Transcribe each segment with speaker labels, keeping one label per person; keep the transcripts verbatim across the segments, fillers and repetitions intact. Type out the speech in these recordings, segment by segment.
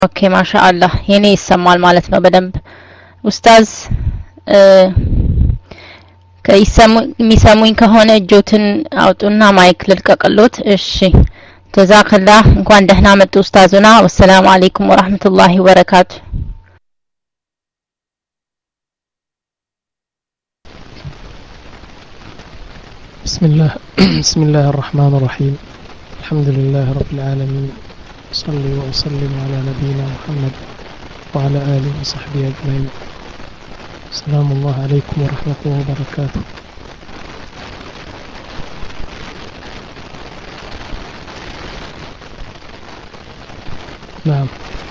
Speaker 1: ኦኬ ማሻአላህ የኔ ይሰማል ማለት ነው በደንብ ኡስታዝ ከይሰሙ የሚሰሙኝ ከሆነ እጆትን አውጡና ማይክ ልልቀቅሎት እሺ ጀዛከላህ እንኳን ደህና መጡ ኡስታዙና ወሰላሙ አለይኩም ወራህመቱላሂ ወበረካቱ
Speaker 2: بسم الله بسم الله الرحمن الرحيم الحمد لله رب العالمين صلي وسلم على نبينا محمد وعلى آله وصحبه أجمعين السلام الله عليكم ورحمة الله وبركاته نعم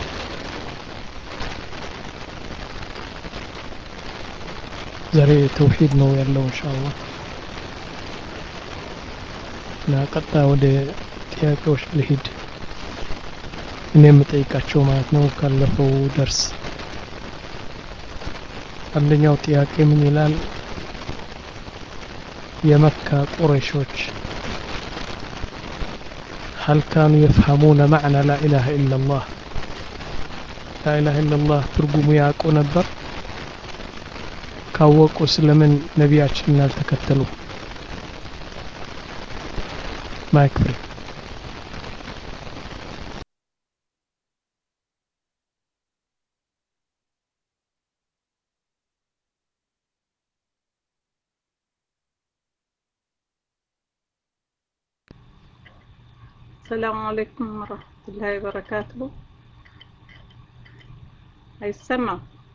Speaker 2: زري توحيد نو يالله إن شاء الله نا قطع ودي ጥያቄዎች ልሂድ እኔ የምጠይቃቸው ማለት ነው ካለፈው ደርስ አንደኛው ጥያቄ ምን ይላል የመካ ቁረይሾች هل كانوا يفهمون معنى لا إله إلا الله لا إله إلا الله ترجموا يعقوا نبر ካወቁስ ለምን ነቢያችንን አልተከተሉ ማይክ ፍሪ
Speaker 3: السلام عليكم ورحمة الله وبركاته አይሰማ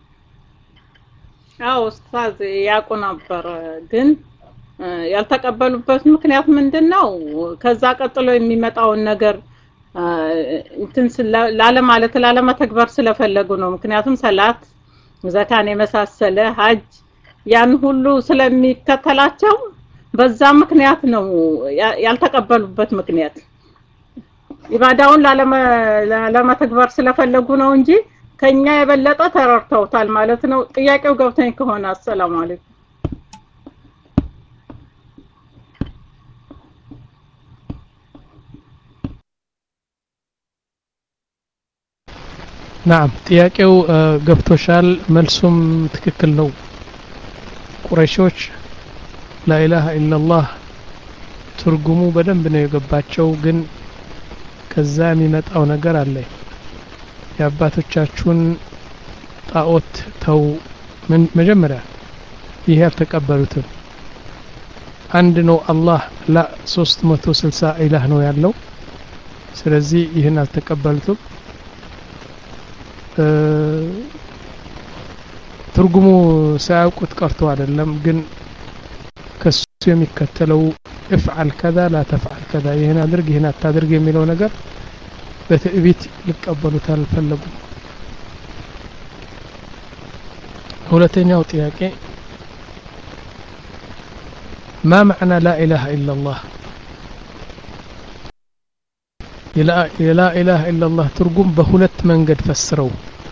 Speaker 3: አው ኡስታዝ ያውቁ ነበር ግን ያልተቀበሉበት ምክንያት ምንድነው ከዛ ቀጥሎ የሚመጣውን ነገር እንትን ላለ ማለት ላለ መተግበር ስለፈለጉ ነው ምክንያቱም ሰላት ዘካን የመሳሰለ ሀጅ ያን ሁሉ ስለሚከተላቸው በዛ ምክንያት ነው ያልተቀበሉበት ምክንያት ኢባዳውን ላለ መተግበር ስለፈለጉ ነው እንጂ ከኛ የበለጠ ተረርተውታል ማለት ነው ጥያቄው ገብተኝ ከሆነ አሰላሙ አለይኩም
Speaker 2: نعم ጥያቄው ገብቶሻል መልሱም ትክክል ነው ቁረይሾች لا اله الا الله ትርጉሙ በደንብ ነው የገባቸው ግን ከዛ የሚመጣው ነገር አለ የአባቶቻችሁን ጣዖት ተው መጀመሪያ ይሄ ያልተቀበሉትም አንድ ነው አላህ ላ ሶስት መቶ ስልሳ ኢላህ ነው ያለው ስለዚህ ይሄን አልተቀበሉትም ትርጉሙ ሳያውቁት ቀርቶ አይደለም ግን ከሱ የሚከተለው افعل كذا لا تفعل كذا ይሄን አድርግ ይሄን አታድርግ የሚለው ነገር በትዕቢት ሊቀበሉት አልፈለጉም ሁለተኛው ጥያቄ ما معنى لا اله الا الله لا لا اله الا الله ትርጉም በሁለት መንገድ ፈስረው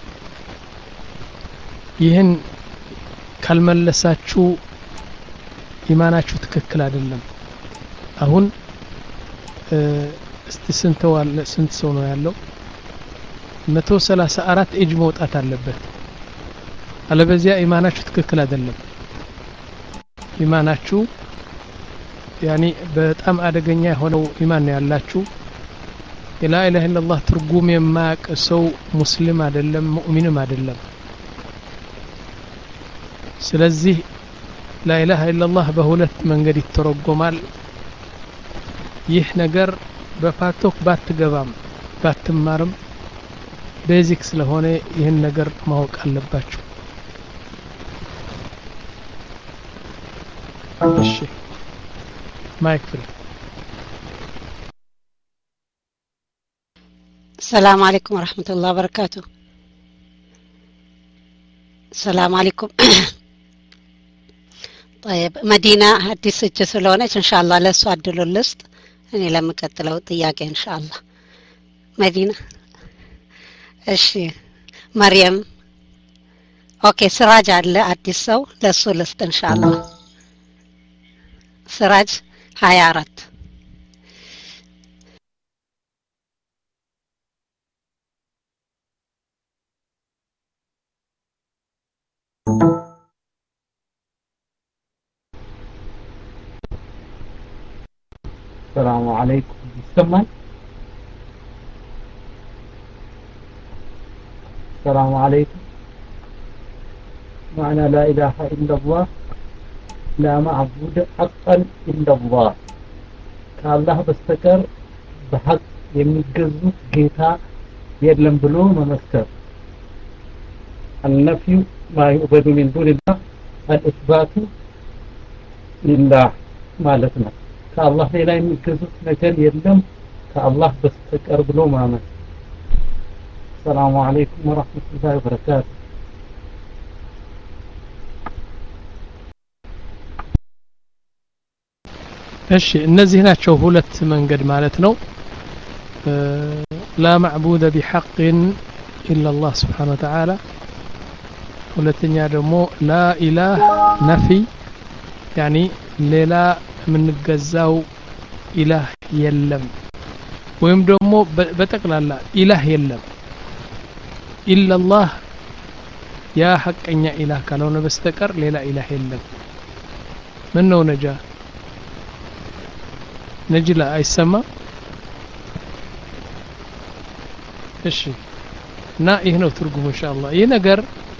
Speaker 2: ይሄን ካልመለሳችሁ ኢማናችሁ ትክክል አይደለም አሁን እስቲ ስንተው አለ ስንት ሰው ነው ያለው መቶ ሰላሳ አራት እጅ መውጣት አለበት አለበዚያ ኢማናችሁ ትክክል አይደለም ኢማናችሁ ያኒ በጣም አደገኛ የሆነው ኢማን ነው ያላችሁ ላ ኢላሃ ኢላላህ ትርጉም የማያውቅ ሰው ሙስሊም አይደለም ሙእሚንም አይደለም ስለዚህ لا إله إلا الله በሁለት መንገድ ይተረጎማል ይህ ነገር በፋቶክ ባትገባም ባትማርም ቤዚክ ስለሆነ ይህን ነገር ማወቅ አለባችሁ እሺ ማይክ ፍሪ
Speaker 4: السلام عليكم ورحمة الله وبركاته السلام عليكم طيب مدينة حديث الجسلونة إن شاء الله لا سؤال اللست أنا لما كتلو طياق إن شاء الله مدينة أشي مريم أوكي سراج على حديث سو لا سولست إن شاء الله سراج حيارت
Speaker 5: السلام عليكم يسمعك السلام عليكم معنى لا إله إلا الله لا معبود حقا إلا الله كالله بستكر بحق يمجزوت جيتا يدلن بلو ممسكر النفي ما يؤبد من دون الله الإثبات لله مالتنا كالله لا يمجزوت نكر يدلن كالله بستكر بلو ممسكر السلام عليكم ورحمة الله وبركاته
Speaker 2: እሺ እነዚህ ናቸው ሁለት መንገድ ማለት ነው لا معبود بحق إلا الله سبحانه وتعالى ሁለተኛ ደግሞ لا إله نفي يعني ሌላ የምንገዛው ኢላህ የለም ወይም ደግሞ በጠቅላላ ኢላህ የለም إلا الله يا حقኛ ኢላህ ካልሆነ በስተቀር ሌላ ኢላህ የለም ምን ነው ነጃ نجي لا አይሰማ እሺ እና ይሄ ነው ትርጉሙ ኢንሻአላህ ይሄ ነገር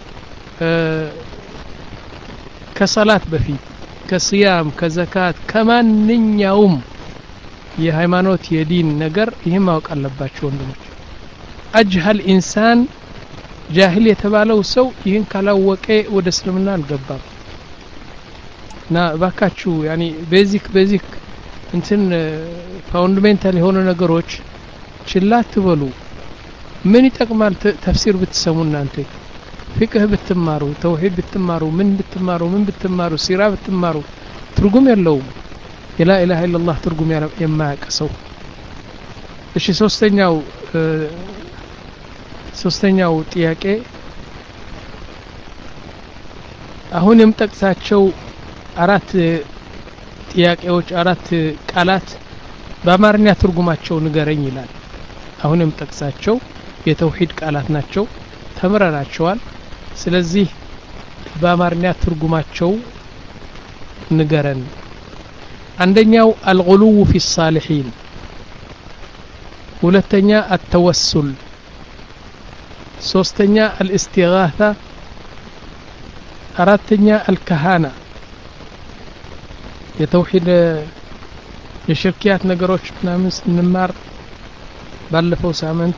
Speaker 2: ከሰላት በፊት ከሲያም ከዘካት ከማንኛውም የሃይማኖት የዲን ነገር ይሄ ማወቅ አለባችሁ ወንድሞች አጅሃል ኢንሳን ጃሂል የተባለው ሰው ይሄን ካላወቀ ወደ እስልምና አልገባም እና ባካችሁ ያኒ ቤዚክ ቤዚክ እንትን ፋውንዳሜንታል የሆኑ ነገሮች ችላ ትበሉ ምን ይጠቅማል ተፍሲር ብትሰሙ እናንተ ፍቅህ ብትማሩ ተውሂድ ብትማሩ ምን ብትማሩ ምን ብትማሩ ሲራ ብትማሩ ትርጉም የለውም ላ ኢላሃ ኢላላህ ትርጉም የማያውቅ ሰው እሺ ሶስተኛው ሶስተኛው ጥያቄ አሁን የምጠቅሳቸው አራት ጥያቄዎች አራት ቃላት በአማርኛ ትርጉማቸው ንገረኝ ይላል አሁን የምጠቅሳቸው የተውሂድ ቃላት ናቸው ተምረናቸዋል ስለዚህ በአማርኛ ትርጉማቸው ንገረን አንደኛው الغلو في الصالحين ሁለተኛ التوسل ሶስተኛ الاستغاثة አራተኛ الكهانة የተውሂድ የሽርኪያት ነገሮች ምናምን ስንማር ባለፈው ሳምንት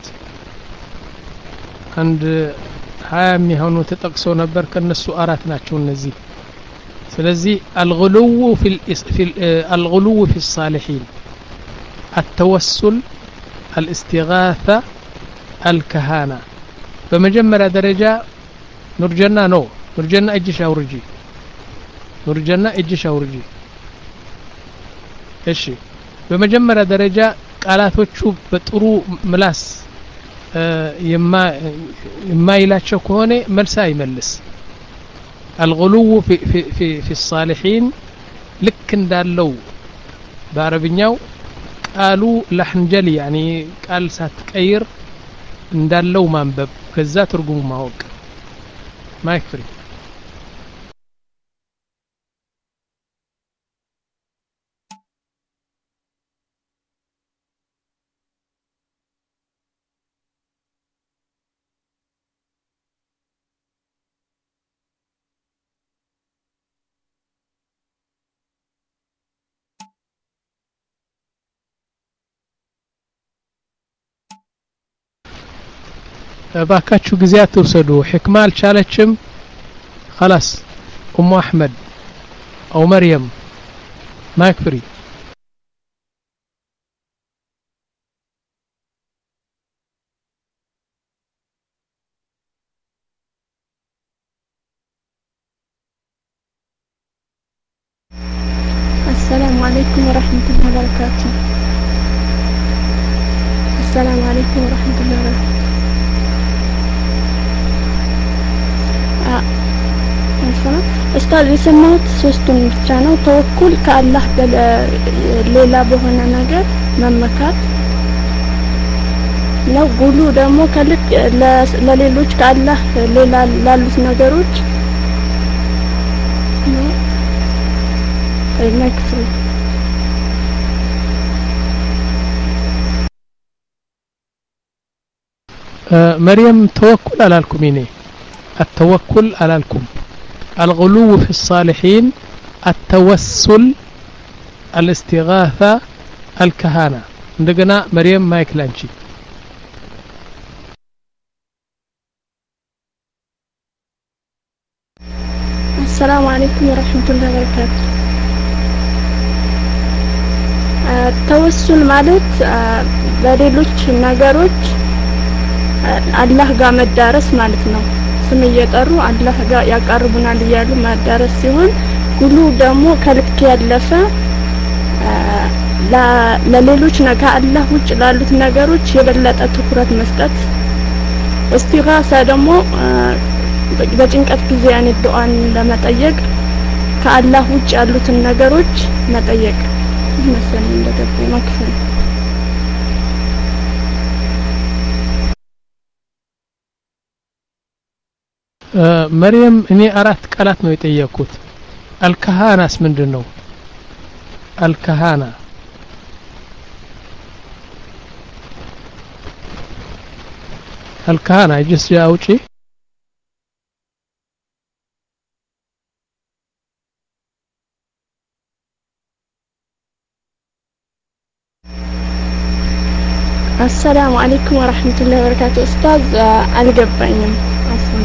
Speaker 2: አንድ ሀያ የሚሆኑ ተጠቅሰው ነበር ከነሱ አራት ናቸው እነዚህ ስለዚህ الغلو في في الغلو في الصالحين التوسل الاستغاثة الكهانة በመጀመሪያ ደረጃ ኑርጀና ነው ኑርጀና እጅሽ አውርጂ ኑርጀና እጅሽ አውርጂ እሺ በመጀመሪያ ደረጃ ቃላቶቹ በጥሩ ምላስ የማይላቸው ከሆነ መልስ አይመልስ الغلو في في في في الصالحين ልክ እንዳለው በአረብኛው ቃሉ ለህንጀል يعني ቃል ሳትቀይር እንዳለው ማንበብ ከዛ ትርጉሙ ማወቅ ማይክሪ ባካችሁ ጊዜ አትወሰዱ ህክማ አልቻለችም خلاص ኡሙ አህመድ او مريم ማይክ ፍሪ
Speaker 6: السلام عليكم ورحمة الله وبركاته السلام عليكم ورحمة الله وبركاته ኡስታዝ የሰማሁት ሶስቱን ብቻ ነው ተወኩል ከአላህ ሌላ በሆነ ነገር መመካት ነው ጉሉ ደግሞ ከልክ ለሌሎች ከአላህ ሌላ ላሉት ነገሮች ነው አይመክሩ
Speaker 2: مريم توكل على الكميني التوكل على الكم الغلو في الصالحين التوسل الاستغاثة الكهانة عندنا مريم مايك لانشي
Speaker 6: السلام عليكم ورحمة الله وبركاته التوسل ማለት በሌሎች ነገሮች አላህ ጋር መዳረስ ማለት ነው ስም እየጠሩ አላህ ጋር ያቀርቡናል እያሉ ማዳረስ ሲሆን ጉሉ ደግሞ ከልክ ያለፈ ለሌሎች ነገር አላህ ውጭ ላሉት ነገሮች የበለጠ ትኩረት መስጠት እስቲጋሳ ደግሞ በጭንቀት ጊዜ ያን ዱዓን ለመጠየቅ ከአላህ ውጭ ያሉትን ነገሮች መጠየቅ መሰለኝ እንደገባኝ መክፈል
Speaker 2: مريم እኔ አራት ቃላት ነው የጠየቁት الكهانة ምንድነው الكهانة الكهانة جس جاوچي
Speaker 6: السلام عليكم ورحمة الله وبركاته أستاذ الجبانيم عفوا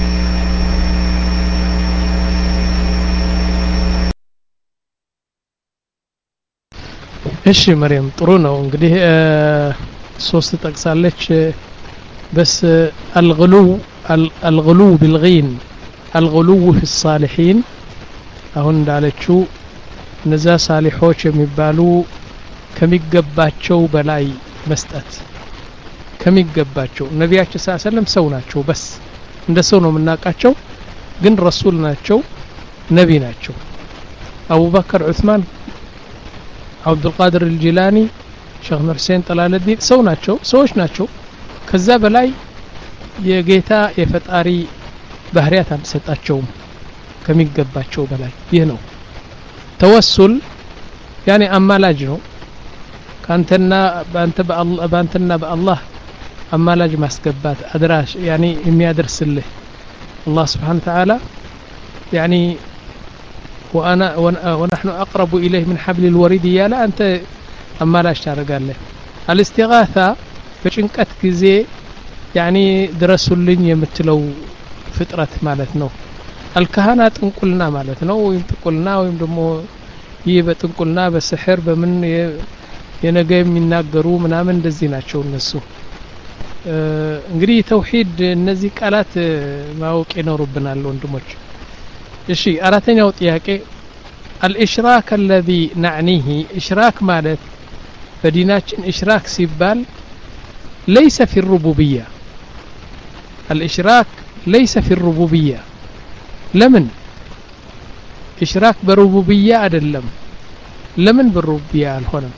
Speaker 2: እሺ مريم ጥሩ ነው እንግዲህ ሶስት ጠቅሳለች بس الغلو الغلو بالغين الغلو في الصالحين አሁን እንዳለችው እነዛ ሳሊሖች የሚባሉ ከሚገባቸው በላይ መስጠት ከሚገባቸው ነቢያችን ሰለላሁ ዐለይሂ ወሰለም ሰው ናቸው በስ እንደ ሰው ነው የምናውቃቸው ግን ረሱል ናቸው ነቢ ናቸው አቡበከር ዑስማን عبد القادر الجيلاني شيخ مرسين طلال الدين ሰው ናቸው ሰዎች ናቸው ከዛ በላይ የጌታ የፈጣሪ ባህሪያት አንሰጣቸው ከሚገባቸው በላይ ይህ ነው ተወሱል يعني አማላጅ ነው ካንተና ባንተ በአላህ ባንተና በአላህ አማላጅ ማስገባት አድራሽ يعني የሚያደርስልህ الله سبحانه وتعالى يعني وانا ونحن اقرب اليه من حبل الوريد يا لا انت اما لا اشترقاله الاستغاثه በጭንቀት ጊዜ يعني ድረሱልኝ የምትለው ፍጥረት ማለት ነው الكهنه ጥንቁልና ማለት ነው ወይም ጥንቁልና ወይም ደግሞ ይህ በጥንቁልና በስሕር በምን የነገ የሚናገሩ ምናምን እንደዚህ ናቸው እነሱ እንግዲህ ተውሂድ እነዚህ ቃላት ማወቅ ይኖርብናል ወንድሞች እሺ አራተኛው ጥያቄ الاشراك الذي نعنيه اشراك ማለት በዲናችን اشراك ሲባል ليس في الربوبيه الاشراك ليس في الربوبيه لمن اشراك بالربوبيه አይደለም ለምን بالربوبيه አልሆነም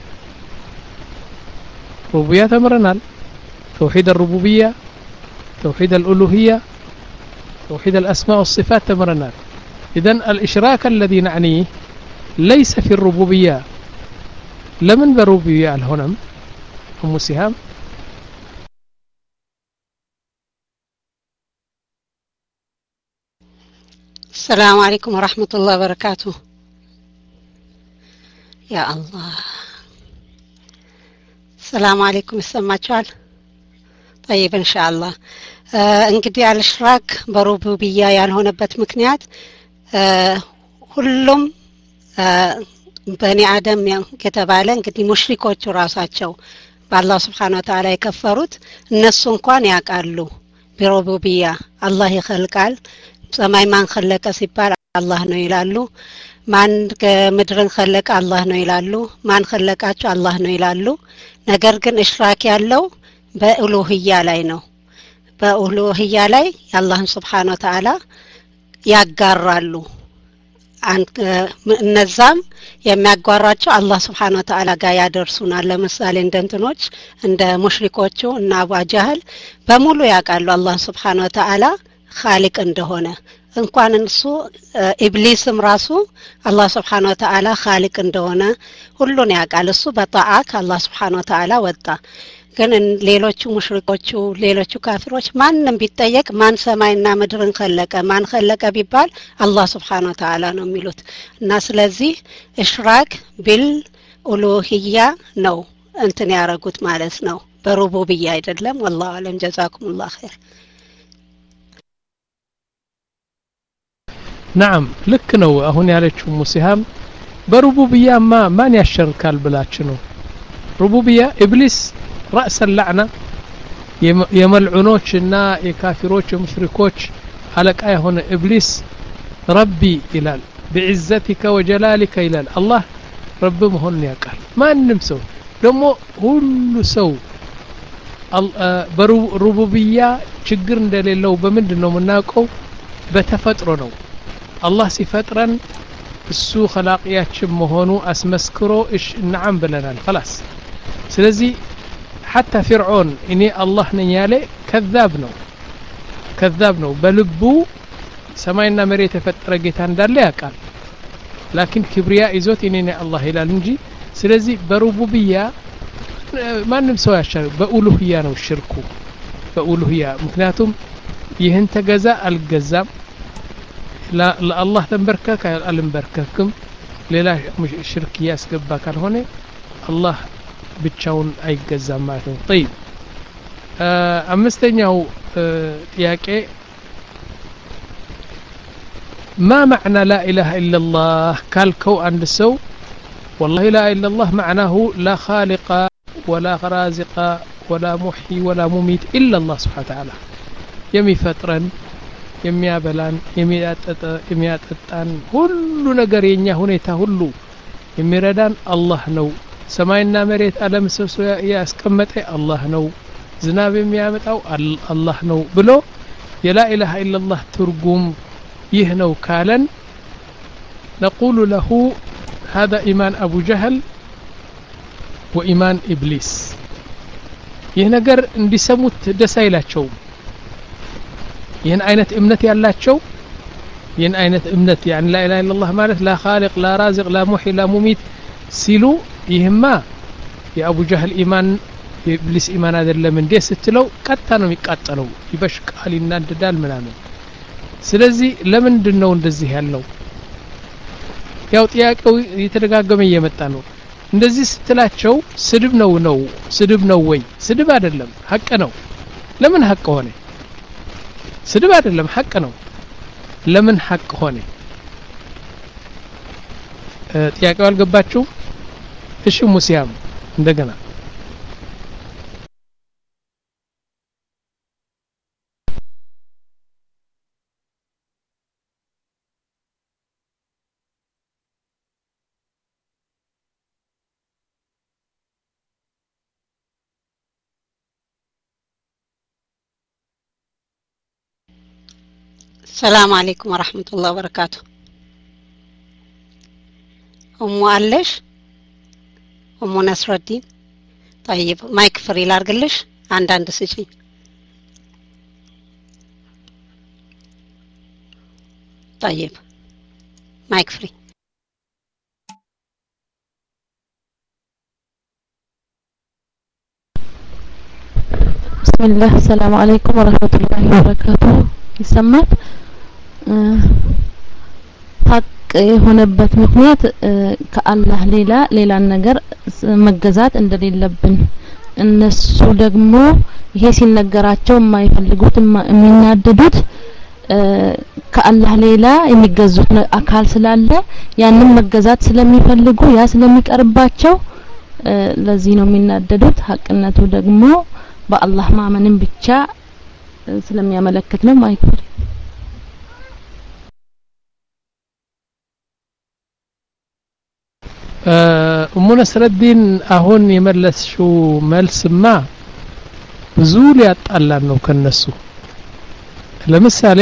Speaker 2: ربوبيه ተምረናል توحيد الربوبيه توحيد الالوهيه توحيد الاسماء والصفات تمرنال اذن الاشراك الذي نعنيه ليس في الربوبيه لمن بالربوبيه الهنم ام سهام
Speaker 4: السلام عليكم ورحمة الله وبركاته يا الله السلام عليكم السماعات طيب ان شاء الله እንግዲህ አልሽራክ በሩቡብያ ያልሆነበት ምክንያት ሁሉም በኒ አደም ከተባለ እንግዲህ ሙሽሪኮቹ ራሳቸው በአላህ Subhanahu Wa Ta'ala የከፈሩት እነሱ እንኳን ያቃሉ በሩቡብያ አላህ ይخلቃል ሰማይ ማን خلቀ ሲባል አላህ ነው ይላሉ ማን ምድርን خلቀ አላህ ነው ይላሉ ማን خلቃቸው አላህ ነው ይላሉ ነገር ግን እሽራክ ያለው በኡሉሂያ ላይ ነው በኡሉሂያ ላይ አላህን Subhanahu Wa Ta'ala ያጋራሉ እነዛም የሚያጓራቸው አላህ Subhanahu Wa Ta'ala ጋር ያደርሱናል ለምሳሌ እንደንትኖች እንደ ሙሽሪኮቹ እና አቡ ጃህል በሙሉ ያቃሉ አላህ Subhanahu Wa Ta'ala خالق እንደሆነ እንኳን እሱ ኢብሊስም ራሱ አላህ Subhanahu Wa Ta'ala خالق እንደሆነ ሁሉን ያቃል እሱ በጣዓ ከአላህ Subhanahu Wa Ta'ala ወጣ ግን ሌሎቹ ሙሽሪኮቹ ሌሎቹ ካፊሮች ማንንም ቢጠየቅ ማን ሰማይና ምድርን خلቀ ማን خلቀ ቢባል አላህ Subhanahu Wa Ta'ala ነው የሚሉት እና ስለዚህ እሽራክ ቢል ኡሉሂያ ነው እንትን ያረጉት ማለት ነው በሩቡብያ አይደለም والله አለም جزاكم الله خير
Speaker 2: نعم ልክ ነው አሁን ያለችው ሙሲሃም በሩቡብያ ማ ማን ያሸርካል ብላችሁ ነው ሩቡብያ ኢብሊስ راس اللعنه የመልዑኖችና የካፊሮች የሙሽሪኮች አለቃ የሆነ ኢብሊስ ረቢ ይላል بعزتك وجلالك ይላል አላህ ረብ መሆኑን ያውቃል ማንንም ሰው ደግሞ ሁሉ ሰው በሩቡብያ ችግር እንደሌለው በምንድነው የምናውቀው በተፈጥሮ ነው አላህ ሲፈጥረን እሱ خلاقያችን መሆኑ አስመስክሮ እሺ ነዓም ብለናል خلاص ስለዚህ حتى فرعون اني الله ነኝ ያለ كذاب ነው كذاب ነው በልቡ ሰማይና መሬት የፈጠረ ጌታ እንዳለ ያውቃል لكن كبرياء ይዞት እኔ ነኝ አላህ ይላል እንጂ ስለዚህ በሩቡብያ ማንም ሰው ያሻል በኡሉሂያ ነው ሽርኩ በኡሉሂያ ምክንያቱም ይህን ተገዛ አልገዛም ለአላህ ተንበርከከ አልንበርከክም ሌላ ሽርክ ያስገባ ካልሆነ አላህ ብቻውን አይገዛም ማለት ነው طيب አምስተኛው ጥያቄ ما معنى لا اله الا الله كالكو عند سو والله لا اله الا الله معناه لا خالق ولا رازق ولا محيي ولا مميت الا الله سبحانه وتعالى يمي فترن የሚያበላን የሚያጠጣ የሚያጠጣን ሁሉ ነገር የኛ ሁኔታ ሁሉ የሚረዳን አላህ ነው ሰማይና መሬት ዓለም ሰብስቦ ያስቀመጠ አላህ ነው ዝናብ የሚያመጣው አላህ ነው ብሎ የላ ኢላሃ ኢላላህ ትርጉም ይህ ነው ካለን نقول له هذا إيمان أبو جهل وإيمان إبليس ይህ ነገር እንዲሰሙት ደስ አይላቸው ይህን አይነት እምነት ያላቸው ይህን አይነት እምነት يعني لا إله إلا الله ማለት لا خالق لا رازق لا محي لا مميت ሲሉ ይህማ የአቡ ጀህል ኢማን የኢብሊስ ኢማን አይደለም እንዴ ስትለው ቀጣ ነው የሚቃጠለው ይበሽቃል ይናደዳል ምናምን ስለዚህ ለምንድን ነው እንደዚህ ያለው ያው ጥያቄው የተደጋገመ እየመጣ ነው እንደዚህ ስትላቸው ስድብ ነው ነው ስድብ ነው ወይ ስድብ አይደለም ሐቅ ነው ለምን ሐቅ ሆነ ስድብ አይደለም ሐቅ ነው ለምን ሐቅ ሆነ ጥያቄው አልገባችሁ እሺ ሙሲያም እንደገና
Speaker 4: السلام عليكم ورحمة الله وبركاته أم علش أم نصر الدين طيب مايك فري لارجلش عند عند سجين طيب مايك فري
Speaker 1: بسم الله السلام عليكم ورحمة الله وبركاته ይሰማል ሐቅ የሆነበት ምክንያት ከአላህ ሌላ ሌላን ነገር መገዛት እንደሌለብን እነሱ ደግሞ ይሄ ሲነገራቸው የማይፈልጉት የሚናደዱት ከአላህ ሌላ የሚገዙት አካል ስላለ ያንን መገዛት ስለሚፈልጉ ያ ስለሚቀርባቸው ለዚህ ነው የሚናደዱት ሐቅነቱ ደግሞ በአላህ ማመንን ብቻ ስለሚያመለክት ነው ማይክል
Speaker 2: ኡሙ ነስረዲን አሁን የመለስሽው መልስማ ብዙ ሊያጣላን ነው ከነሱ ለምሳሌ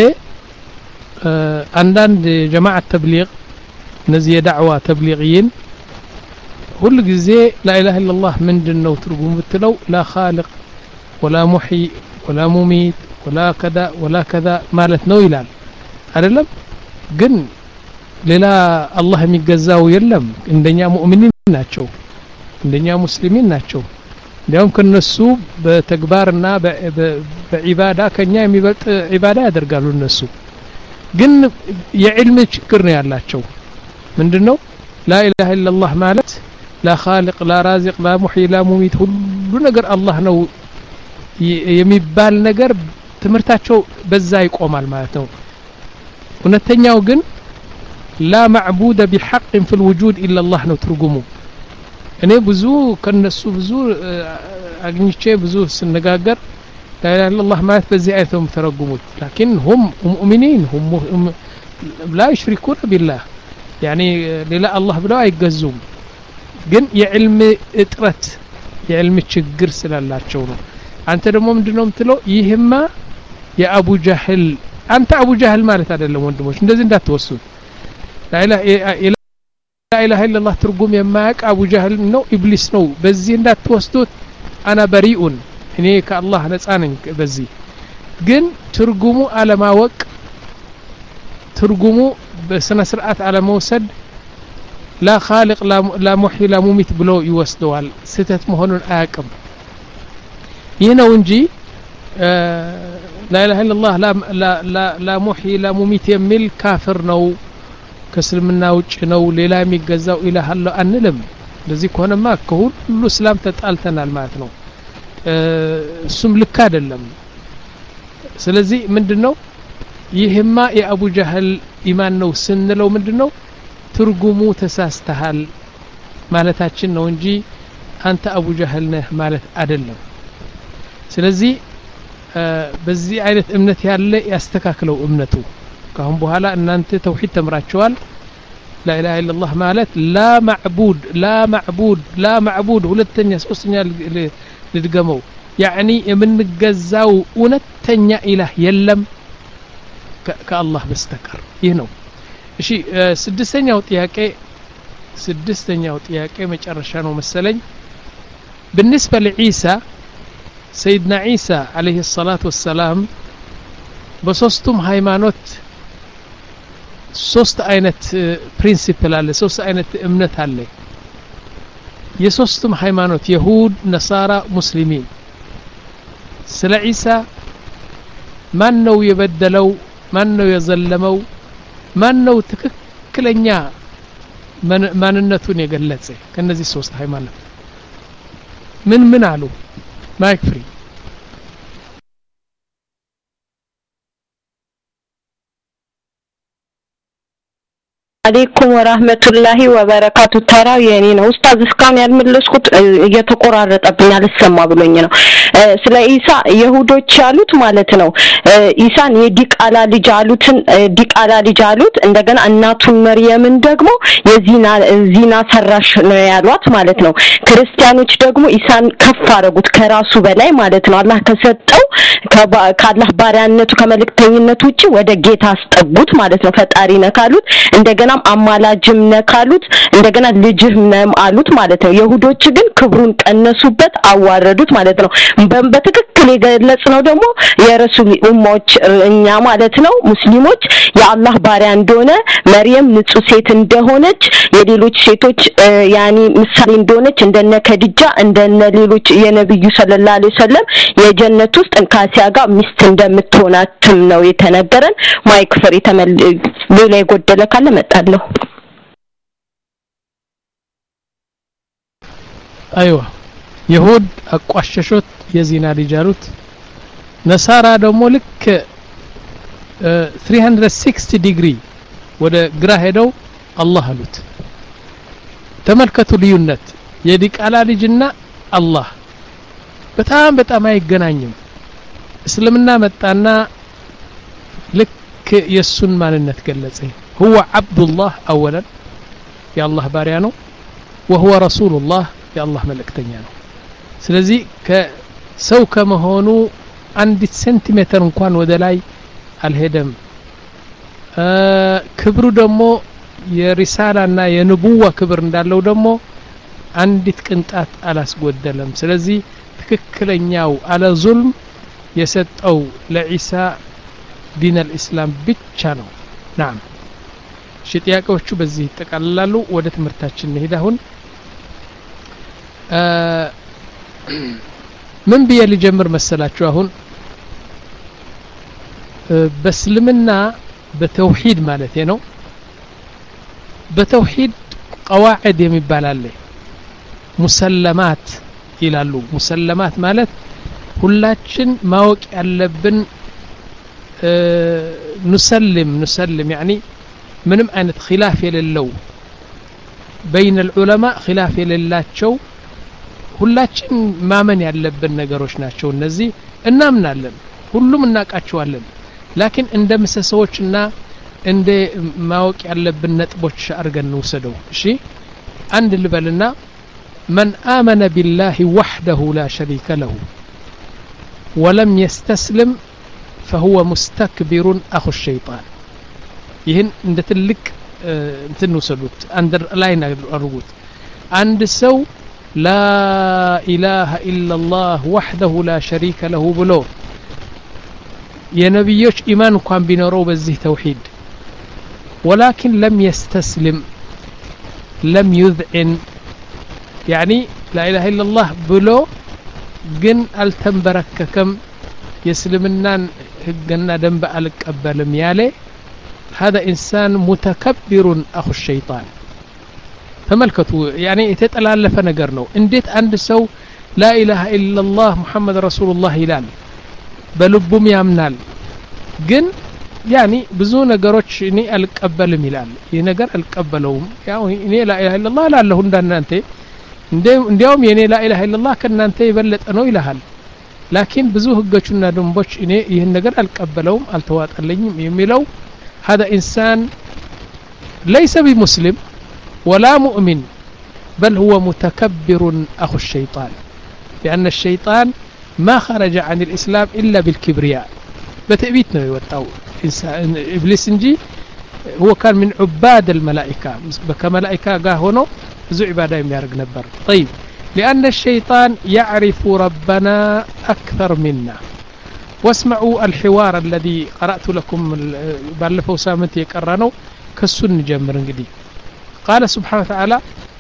Speaker 2: አንዳንድ ጀማዓ ተብሊግ እነዚህ የዳዕዋ ተብሊግይን ሁሉ ጊዜ لا اله الا الله ምንድነው ትርጉሙ ብትለው لا خالق ولا محيي ولا مميت ولا كذا ولا كذا ማለት ነው ይላል አይደለም ግን ሌላ አላህ የሚገዛው የለም እንደኛ ሙእሚኒን ናቸው እንደኛ ሙስሊሚን ናቸው እንዲያውም ከነሱ በተግባርና በዒባዳ ከኛ የሚበልጥ ዒባዳ ያደርጋሉ እነሱ ግን የዕልም ችግር ነው ያላቸው ምንድነው ላ ኢላሃ ኢላላህ ማለት ላ ኻሊቅ ላ ራዚቅ ላ ሙሕይ ላ ሙሚት ሁሉ ነገር አላህ ነው የሚባል ነገር ትምርታቸው በዛ ይቆማል ማለት ነው እውነተኛው ግን ላ ማዕቡደ ቢሐቅ في الوجود الا الله ነው ትርጉሙ እኔ ብዙ ከነሱ ብዙ አግኝቼ ብዙ ስነጋገር لا اله الا الله ማለት በዚህ አይነት ነው ተረጉሙት لكن هم مؤمنين هم لا يشركون بالله يعني ሌላ አላህ ብለው አይገዙም ግን የዕልም እጥረት የዕልም ችግር ስላላቸው ነው አንተ ደግሞ ምንድነው የምትለው ይሄማ የአቡ ጀህል አንተ አቡ ጀህል ማለት አይደለም ወንድሞች እንደዚህ እንዳትወስዱት لا اله الا الله ትርጉም የማያውቅ አቡ ጀህል ነው ኢብሊስ ነው በዚህ እንዳትወስዱት انا بريء እኔ ከአላህ ነፃ ነኝ በዚህ ግን ትርጉሙ አለማወቅ ትርጉሙ በስነ ስርዓት አለመውሰድ لا خالق لا لا محي لا مميت ብሎ ይወስደዋል ስተት መሆኑን አያውቅም ይህ ነው እንጂ لا اله الا الله لا لا لا لا محي لا مميت የሚል ካፍር ነው ከስልምና ውጭ ነው ሌላ የሚገዛው ኢላህ አለ አንልም ለዚህ ከሆነማ ከሁሉ እስላም ተጣልተናል ማለት ነው እሱም ልክ አይደለም ስለዚህ ምንድነው ይሄማ የአቡ ጀህል ኢማን ነው ስንለው ምንድነው ትርጉሙ ተሳስተሃል ማለታችን ነው እንጂ አንተ አቡ ጀህል ነህ ማለት አይደለም ስለዚህ በዚህ አይነት እምነት ያለ ያስተካክለው እምነቱ ካሁን በኋላ እናንተ ተውሂድ ተምራችኋል لا اله الا الله ማለት لا معبود لا معبود لا معبود ሁለተኛ ሶስተኛ ልድገመው يعني የምንገዛው እውነተኛ ኢላህ የለም ከአላህ በስተቀር ይህ ነው እሺ ስድስተኛው ጥያቄ ስድስተኛው ጥያቄ መጨረሻ ነው መሰለኝ بالنسبه لعيسى سيدنا عيسى عليه الصلاه والسلام በሶስቱም ሃይማኖት ሶስት አይነት ፕሪንሲፕል አለ ሶስት አይነት እምነት አለ የሶስቱም ሃይማኖት ይሁድ ነሳራ ሙስሊሚን ስለ ዒሳ ማን ነው የበደለው ማን ነው የዘለመው ማን ነው ትክክለኛ ማንነቱን የገለጸ ከነዚህ ሶስት ሃይማኖት ምን ምን አሉ ማይክ ፍሪ
Speaker 7: አለይኩም ወራህመቱላሂ ወበረካቱ ተራው የኔ ነው ኡስታዝ እስካሁን ያልመለስኩት እየተቆራረጠብኝ አልሰማ ብሎኝ ነው ስለ ኢሳ ይሁዶች ያሉት ማለት ነው ኢሳን የዲቃላ ልጅ አሉትን ዲቃላ ልጅ አሉት እንደገና እናቱን መርየምን ደግሞ የዚና ዚና ሰራሽ ነው ያሏት ማለት ነው ክርስቲያኖች ደግሞ ኢሳን ከፍ አረጉት ከራሱ በላይ ማለት ነው አላህ ከሰጠው ከአላህ ባሪያነቱ ከመልእክተኝነቱ ውጪ ወደ ጌታ አስጠጉት ማለት ነው ፈጣሪ ነካሉት እንደገና አማላጅም ነካሉት እንደገና ልጅም ነም አሉት ማለት ነው ይሁዶች ግን ክብሩን ቀነሱበት አዋረዱት ማለት ነው በትክክል የገለጽነው ደግሞ የረሱል ኡማዎች እኛ ማለት ነው ሙስሊሞች የአላህ ባሪያ እንደሆነ መርየም ንጹህ ሴት እንደሆነች የሌሎች ሴቶች ያኒ ምሳሌ እንደሆነች እንደነ ከዲጃ እንደነ ሌሎች የነብዩ ሰለላሁ ዐለይሂ ወሰለም የጀነት ውስጥ ካሲያ ጋር ሚስት እንደምትሆናትም ነው የተነገረን ማይክ ፍሪ ተመል ሌላ የጎደለ ካለ መጣለሁ
Speaker 2: አይዋ ይሁድ አቋሸሾት የዚና ልጅ አሉት ነሳራ ደግሞ ልክ three sixty ዲግሪ ወደ ግራ ሄደው አላህ አሉት ተመልከቱ ልዩነት የዲቃላ ልጅና አላህ በጣም በጣም አይገናኝም እስልምና መጣና ልክ የሱን ማንነት ገለጸ هو عبد الله اولا يا الله باريا ነው وهو رسول الله يا الله መልእክተኛ ነው ስለዚህ ከሰው ከመሆኑ አንድ ሴንቲሜትር እንኳን ወደ ላይ አልሄደም ክብሩ ደግሞ የሪሳላና የንቡዋ ክብር እንዳለው ደግሞ አንዲት ቅንጣት አላስጎደለም ስለዚህ ትክክለኛው አለ ዙልም የሰጠው ለኢሳ ዲን الاسلام ብቻ ነው نعم ሽጥያቄዎቹ በዚህ ተቀላሉ ወደ ትምርታችን እንሄድ አሁን ምን ብዬ ልጀምር መሰላችሁ አሁን በእስልምና በተውሂድ ማለት ነው በተውሂድ ቀዋዕድ የሚባል አለ ሙሰለማት ይላሉ ሙሰለማት ማለት ሁላችን ማወቅ ያለብን نسلم نسلم يعني ምንም አይነት ኺላፍ የሌለው بين العلماء ኺላፍ የሌላቸው ሁላችን ማመን ያለብን ነገሮች ናቸው እነዚህ እናምናለን ሁሉም እናቃቸዋለን ላኪን እንደ መሰሰዎችና እንደ ማወቅ ያለብን ነጥቦች አርገን እንወሰደው እሺ አንድ ልበልና من آمن بالله وحده لا شريك له ولم يستسلم فهو مستكبر أخو الشيطان ይህን እንደ ትልቅ እንትን ወሰዱት አንደር ላይን አድርጉት አንድ ሰው لا إله إلا الله وحده لا شريك له ብሎ የነብዮች ኢማን እንኳን ቢኖረው በዚህ ተውሂድ ولكن لم يستسلم لم يذعن يعني لا إله إلا الله ብሎ ግን አልተንበረከከም የእስልምናን ህግና ደንብ አልቀበልም ያለ هذا إنسان متكبر أخو الشيطان تملكتوا يعني يتطلالف ነገር ነው እንዴት አንድ ሰው لا إله إلا الله محمد رسول الله ይላል በልቡም ያምናል ግን يعني ብዙ ነገሮች እኔ አልቀበልም ይላል ይሄ ነገር አልቀበለውም ያው እኔ لا إله إلا الله ላለው እንዳንተ እንዴውም የኔ لا إله إلا الله ከናንተ ይበለጠ ነው ይላል ላኪን ብዙ ህጎችና ደንቦች እኔ ይሄን ነገር አልቀበለውም አልተዋጠልኝም የሚለው هذا إنسان ليس بمسلم ولا مؤمن بل هو متكبر أخو الشيطان لأن الشيطان ما خرج عن الإسلام إلا بالكبرياء بتأبيتنا يوتاو إبليس نجي هو كان من عباد الملائكة كملائكة قاهونو ذو عبادة يميارق نبر طيب لأن الشيطان يعرف ربنا أكثر منا واسمعوا الحوار الذي قرأت لكم بالفو سامنت يقرانو كسن جمر انجدي قال سبحانه وتعالى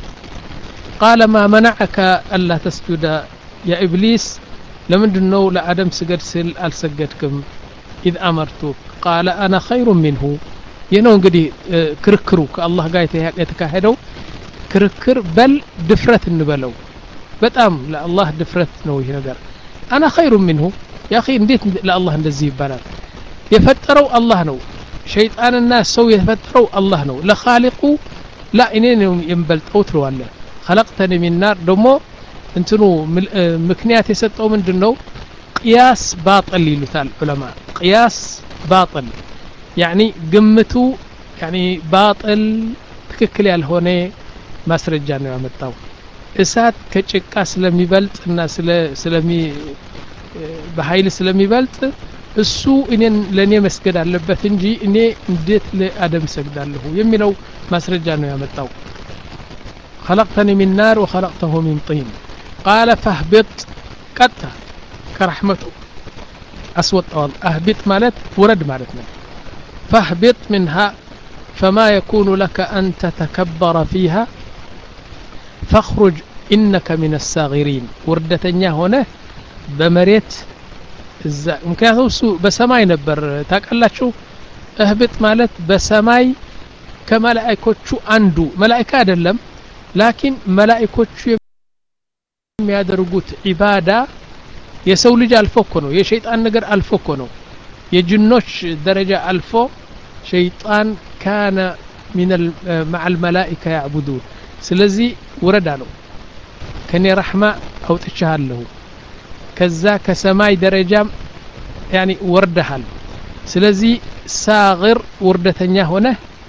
Speaker 2: قال ما منعك ألا تسجد يا إبليس لمن دنو لآدم سجد سل ألسجدكم إذ أمرتك قال أنا خير منه ينو انجدي كركرو كالله قايت يتكاهدو كركر بل دفرت النبلو بتأم لا الله دفرت نوي نقر أنا خير منه يا أخي نديت لا الله እንደዚህ ይባላል የፈጠረው አላህ ነው ሸይጣንና ሰው የፈጠረው አላህ ነው ለኻሊቁ لا እኔን የምበልጠው ትለዋለህ خلقتني من نار ደሞ እንትኑ ምክንያት የሰጠው ምንድነው قياس باطل ይሉታል ዑለማ قياس باطل يعني ግምቱ يعني باطل ትክክል ያልሆነ ማስረጃ ነው ያመጣው እሳት ከጭቃ ስለሚበልጥና ስለ ስለሚ በኃይል ስለሚበልጥ እሱ እኔን ለኔ መስገድ አለበት እንጂ እኔ እንዴት ለአደም ሰግዳለሁ የሚለው ማስረጃ ነው ያመጣው خلقتني من نار وخلقته من طين قال فاهبط قط كرحمته اسود اول اهبط ማለት ورد ማለት ነው فاهبط منها فما يكون لك أن تتكبر فيها فاخرج إنك من الصاغرين وردتኛ ሆነ በመሬት እዛ ምክንያቱም እሱ በሰማይ ነበር ታቀላችሁ እህብጥ ማለት በሰማይ ከመላእክቶቹ አንዱ መላእክት አይደለም ላኪን መላእክቶቹ የሚያደርጉት ኢባዳ የሰው ልጅ አልፎ እኮ ነው የሸይጣን ነገር አልፎ እኮ ነው የጅኖች ደረጃ አልፎ ሸይጣን ካነ من مع الملائكه يعبدون ስለዚህ ወረዳ ነው ከኔ ረህማ አውጥቻለሁ ከዛ ከሰማይ ደረጃም يعني ወርደሃል ስለዚህ ሳግር ወርደተኛ ሆነ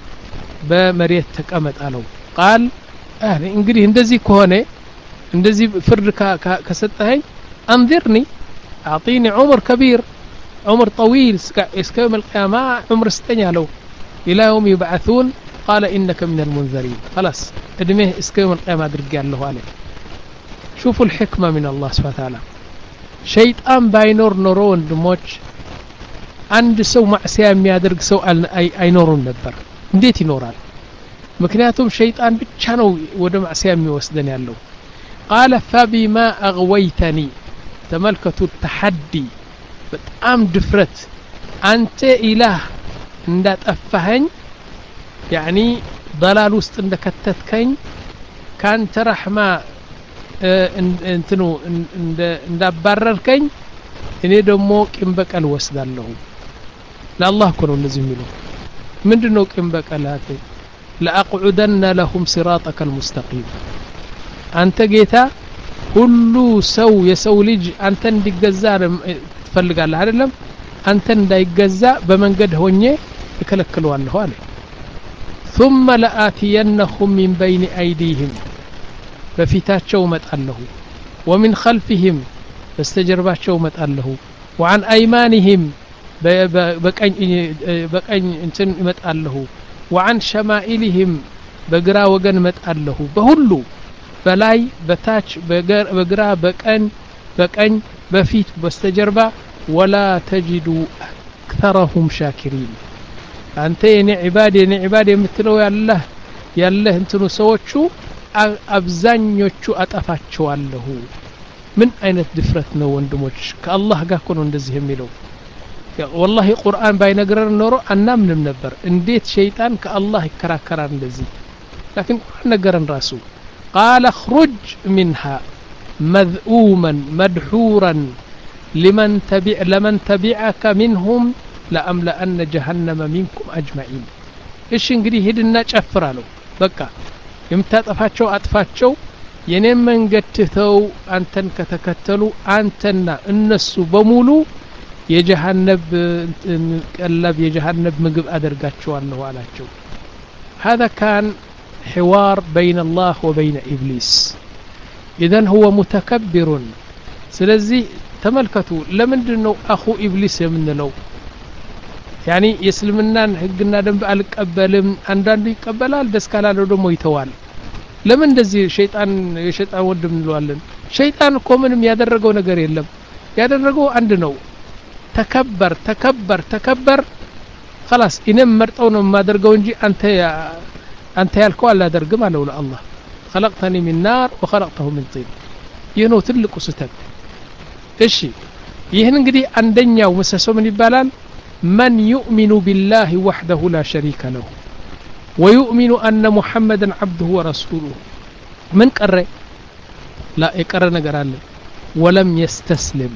Speaker 2: በመሬት ተቀመጣለው قال አህ እንግዲህ እንደዚህ ከሆነ እንደዚህ ፍርድ ከሰጠኸኝ انذرني اعطيني عمر كبير عمر طويل እስከ يوم القيامه عمر استنيالو الى يوم يبعثون قال انك من المنذرين خلاص ادمه እስከ يوم القيامه አድርጋለሁ አለ شوفوا الحكمه من الله سبحانه وتعالى شيطان باينور ኖሮ ወንድሞች አንድ ሰው ማዕሲያ የሚያደርግ ሰው አይኖርም ነበር እንዴት ይኖራል ምክንያቱም ሸይጣን ብቻ ነው ወደ ማዕሲያ የሚወስደን ያለው قال فبما أغويتني تملكة التحدي بتأم دفرت أنت إله اندات أفهن يعني ضلال وسط اندكتتكين كانت رحمة انتنو اندابرركين እኔ ደግሞ ቂም በቀል ወስዳለሁ ለአላህ እኮ ነው እንደዚህ የሚለው ምንድነው ቂም በቀላት ለአቅዑደነ ለሁም ሲራጠከ المستقيم አንተ ጌታ ሁሉ ሰው የሰው ልጅ አንተ እንዲገዛ ትፈልጋለህ አይደለም አንተ እንዳይገዛ በመንገድ ሆኜ እከለክለዋለሁ አለ ثم لآتينهم من بين أيديهم በፊታቸው መጣለሁ ومن خلفهم በስተጀርባቸው መጣለሁ وعن أيمانهم በቀኝ በቀኝ እንትን መጣለሁ وعن شمائلهم በግራ ወገን መጣለሁ በሁሉ በላይ በታች በግራ በቀኝ በቀኝ በፊት በስተጀርባ ولا تجد أكثرهم شاكرين አንተ የኔ ዒባድ የኔ ዒባድ የምትለው ያለህ ያለህ እንትኑ ሰዎቹ አብዛኞቹ አጠፋቸዋለሁ ምን አይነት ድፍረት ነው ወንድሞች ከአላህ ጋር እኮ ነው እንደዚህ የሚለው والله ቁርአን ባይነግረን ኖሮ አናምንም ነበር እንዴት ሸይጣን ከአላህ ይከራከራል እንደዚህ لكن ቁርአን ነገረን ራሱ قال اخرج منها مذءوما مدحورا لمن تبع لمن تبعك منهم لأملأن جهنم منكم أجمعين እሺ እንግዲህ ሄድና ጨፍር አለው በቃ የምታጠፋቸው አጥፋቸው የኔን መንገድ ትተው አንተን ከተከተሉ አንተና እነሱ በሙሉ የጀሃነብ ቀለብ የጀሃነብ ምግብ አደርጋቸዋለሁ አላቸው هذا كان حوار بين الله وبين إبليس إذن هو متكبر ስለዚህ ተመልከቱ ለምንድነው አኹ ኢብሊስ የምንለው يعني የእስልምናን ህግና ደንብ አልቀበልም አንዳንዱ ይቀበላል ደስ ካላለው ደግሞ ይተዋል ለምን እንደዚህ ሸይጣን የሸይጣን ወንድም እንለዋለን ሸይጣን እኮ ምንም ያደረገው ነገር የለም ያደረገው አንድ ነው ተከበር ተከበር ተከበር خلاص እኔም መርጠው ነው የማደርገው እንጂ አንተ አንተ ያልከው አላደርግም አለው ለአላህ خلقتني من نار وخلقته من طين ይሄው ትልቁ ስህተት እሺ ይሄን እንግዲህ አንደኛው ምሰሶ ምን ይባላል من يؤمن بالله وحده لا شريك له ويؤمن أن محمدا عبده ورسوله من قرأ لا يقرأ نقر الله ولم يستسلم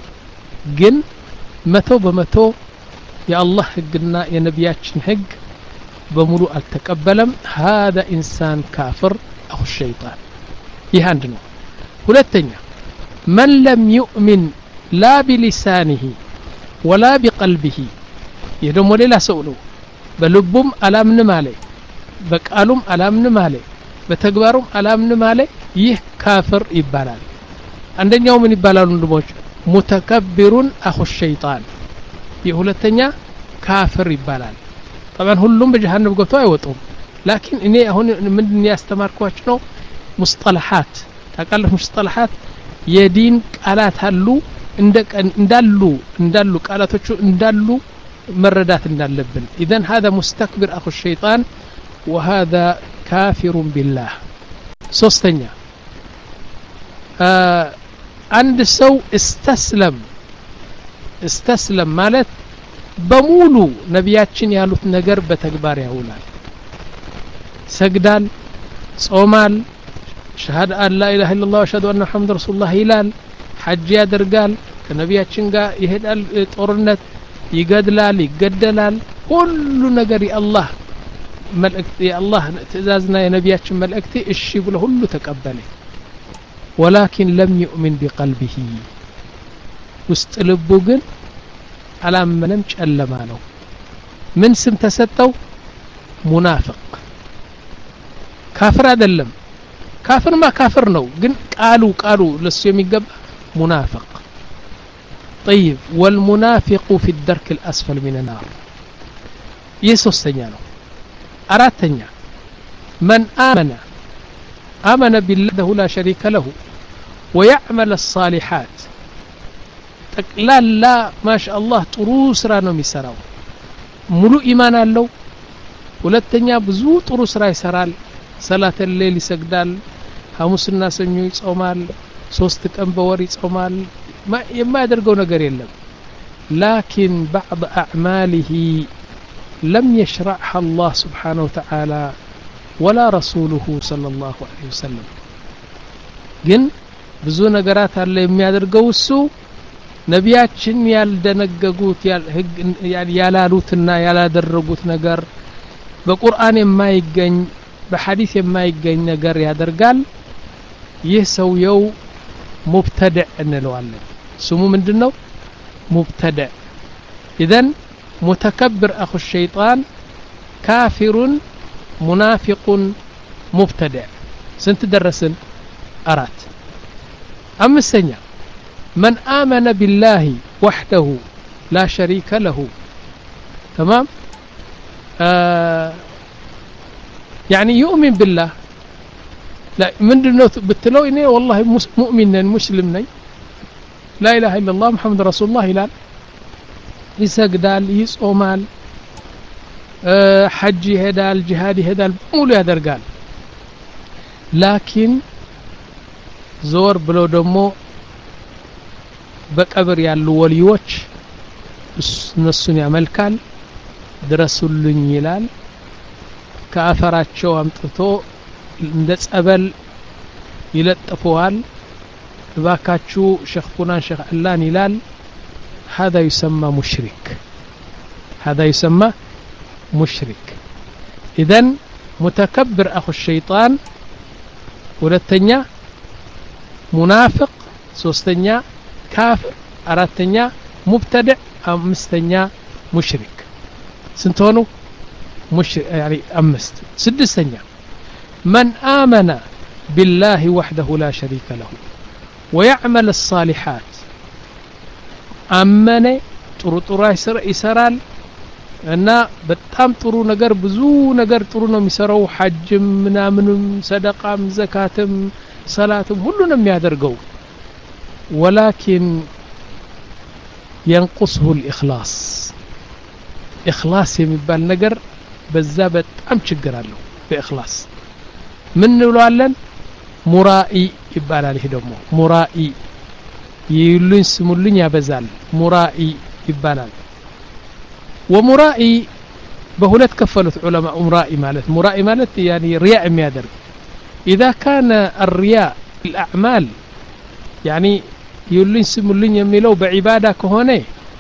Speaker 2: جن متو بمتو يا الله حقنا يا نبياتشن حق بملو التقبلم هذا إنسان كافر أو الشيطان يهاندنو ሁለተኛ من لم يؤمن لا بلسانه ولا بقلبه يدوم ሌላ ሰው ነው በልቡም አላምንም አለ በቃሉም አላምንም አለ በተግባሩም አላምንም አለ ይህ ካፍር ይባላል አንደኛው ምን ይባላል ወንድሞች ሙተከብሩን አኹ ሸይጣን የሁለተኛ ካፍር ይባላል طبعا ሁሉም በጀሃነም ገብቶ አይወጡም لكن እኔ አሁን ምንድን ያስተማርኳችሁ ነው ሙስጠላሃት ታውቃለህ ሙስጠላሃት የዲን ቃላት አሉ እንዳሉ እንዳሉ ቃላቶቹ እንዳሉ መረዳት እንዳለብን اذا هذا مستكبر اخو الشيطان وهذا كافر بالله ሶስተኛ አንድ ሰው استسلم استسلم ማለት በሙሉ ነቢያችን ያሉት ነገር በተግባር ያውላል ሰግዳል ጾማል ሸሃዳ አን ላ ኢላሃ ኢላላህ ወአሽሀዱ አነ ሙሐመድ ረሱሉላህ ይላል ሐጅ ያደርጋል ከነቢያችን ጋር ይሄዳል ጦርነት ይገድላል ይገደላል ሁሉ ነገር የአላህ መልእክት የአላህ ትእዛዝና የነቢያችን መልእክት እሺ ብሎ ሁሉ ተቀበለ ولكن لم يؤمن بقلبه ውስጥ ልቡ ግን አላመነም ጨለማ ነው ምን ስም ተሰጠው ሙናፊቅ ካፍር አይደለም ካፍር ማ ካፍር ነው ግን ቃሉ ቃሉ ለሱ የሚገባ ሙናፊቅ طيب والمنافق في الدرك الأسفل من النار يسوستنيا ነው አራተኛ من آمن آمن بالله لا شريك له ويعمل الصالحات ጠቅላላ ማሻአላህ ጥሩ ስራ ነው የሚሰራው ሙሉ ኢማን አለው ሁለተኛ ብዙ ጥሩ ስራ ይሰራል ሰላተ ሌሊት ይሰግዳል ሐሙስና ሰኞ ይጾማል ሶስት ቀን በወር ይጾማል የማያደርገው ነገር የለም لكن بعض أعماله لم يشرعها الله سبحانه وتعالى ولا رسوله صلى الله عليه وسلم ግን ብዙ ነገራት አለ የሚያደርገው እሱ ነቢያችን ያልደነገጉት ያላሉትና ያላደረጉት ነገር በቁርአን የማይገኝ በሐዲስ የማይገኝ ነገር ያደርጋል ይህ ሰውየው ሙብተድዕ እንለዋለን ስሙ ምንድነው مبتدع إذن متكبر أخو الشيطان كافر منافق مبتدع سنت درسن أرات أما السنة من آمن بالله وحده لا شريك له تمام آه يعني يؤمن بالله لا من دونه بتلو إني والله مؤمن مسلم لا إله إلا الله محمد رسول الله ይላል ይሰግዳል ይጾማል ሐጅ ይሄዳል ጂሃድ ይሄዳል ሙሉ ያደርጋል ላኪን ዞር ብሎ ደግሞ በቀብር ያሉ ወልዮች እነሱን ያመልካል ድረሱልኝ ይላል ከአፈራቸው አምጥቶ እንደ ጸበል ይለጥፈዋል باكاتشو شيخ فلان شيخ علان يلال هذا يسمى مشرك هذا يسمى مشرك إذن متكبر أخو الشيطان ولتنيا منافق سوستنيا كافر أراتنيا مبتدع أمستنيا مشرك سنتونو مشرك يعني أمست سدستنيا من آمن بالله وحده لا شريك له ويعمل الصالحات أمنه ጥሩ ጥሩ ይሰራል እና በጣም ጥሩ ነገር ብዙ ነገር ጥሩ ነው የሚሰራው ሐጅም ምናምንም ሰደቃም ዘካትም ሰላትም ሁሉንም የሚያደርገው ولكن ينقصه الإخلاص إخلاص የሚባል ነገር በዛ በጣም ችግር አለው በإخلاص ምን እንለዋለን ሙራኢ ይባላል ይሄ ደግሞ ሙራኢ ይሉን ስሙልኝ ያበዛል ሙራኢ ይባላል ወሙራኢ በሁለት ከፈሉት ዑለማ ሙራኢ ማለት ሙራኢ ማለት يعني ሪያ የሚያደርግ اذا كان الرياء الاعمال يعني ይሉን ስሙልኝ የሚለው በዒባዳ ከሆነ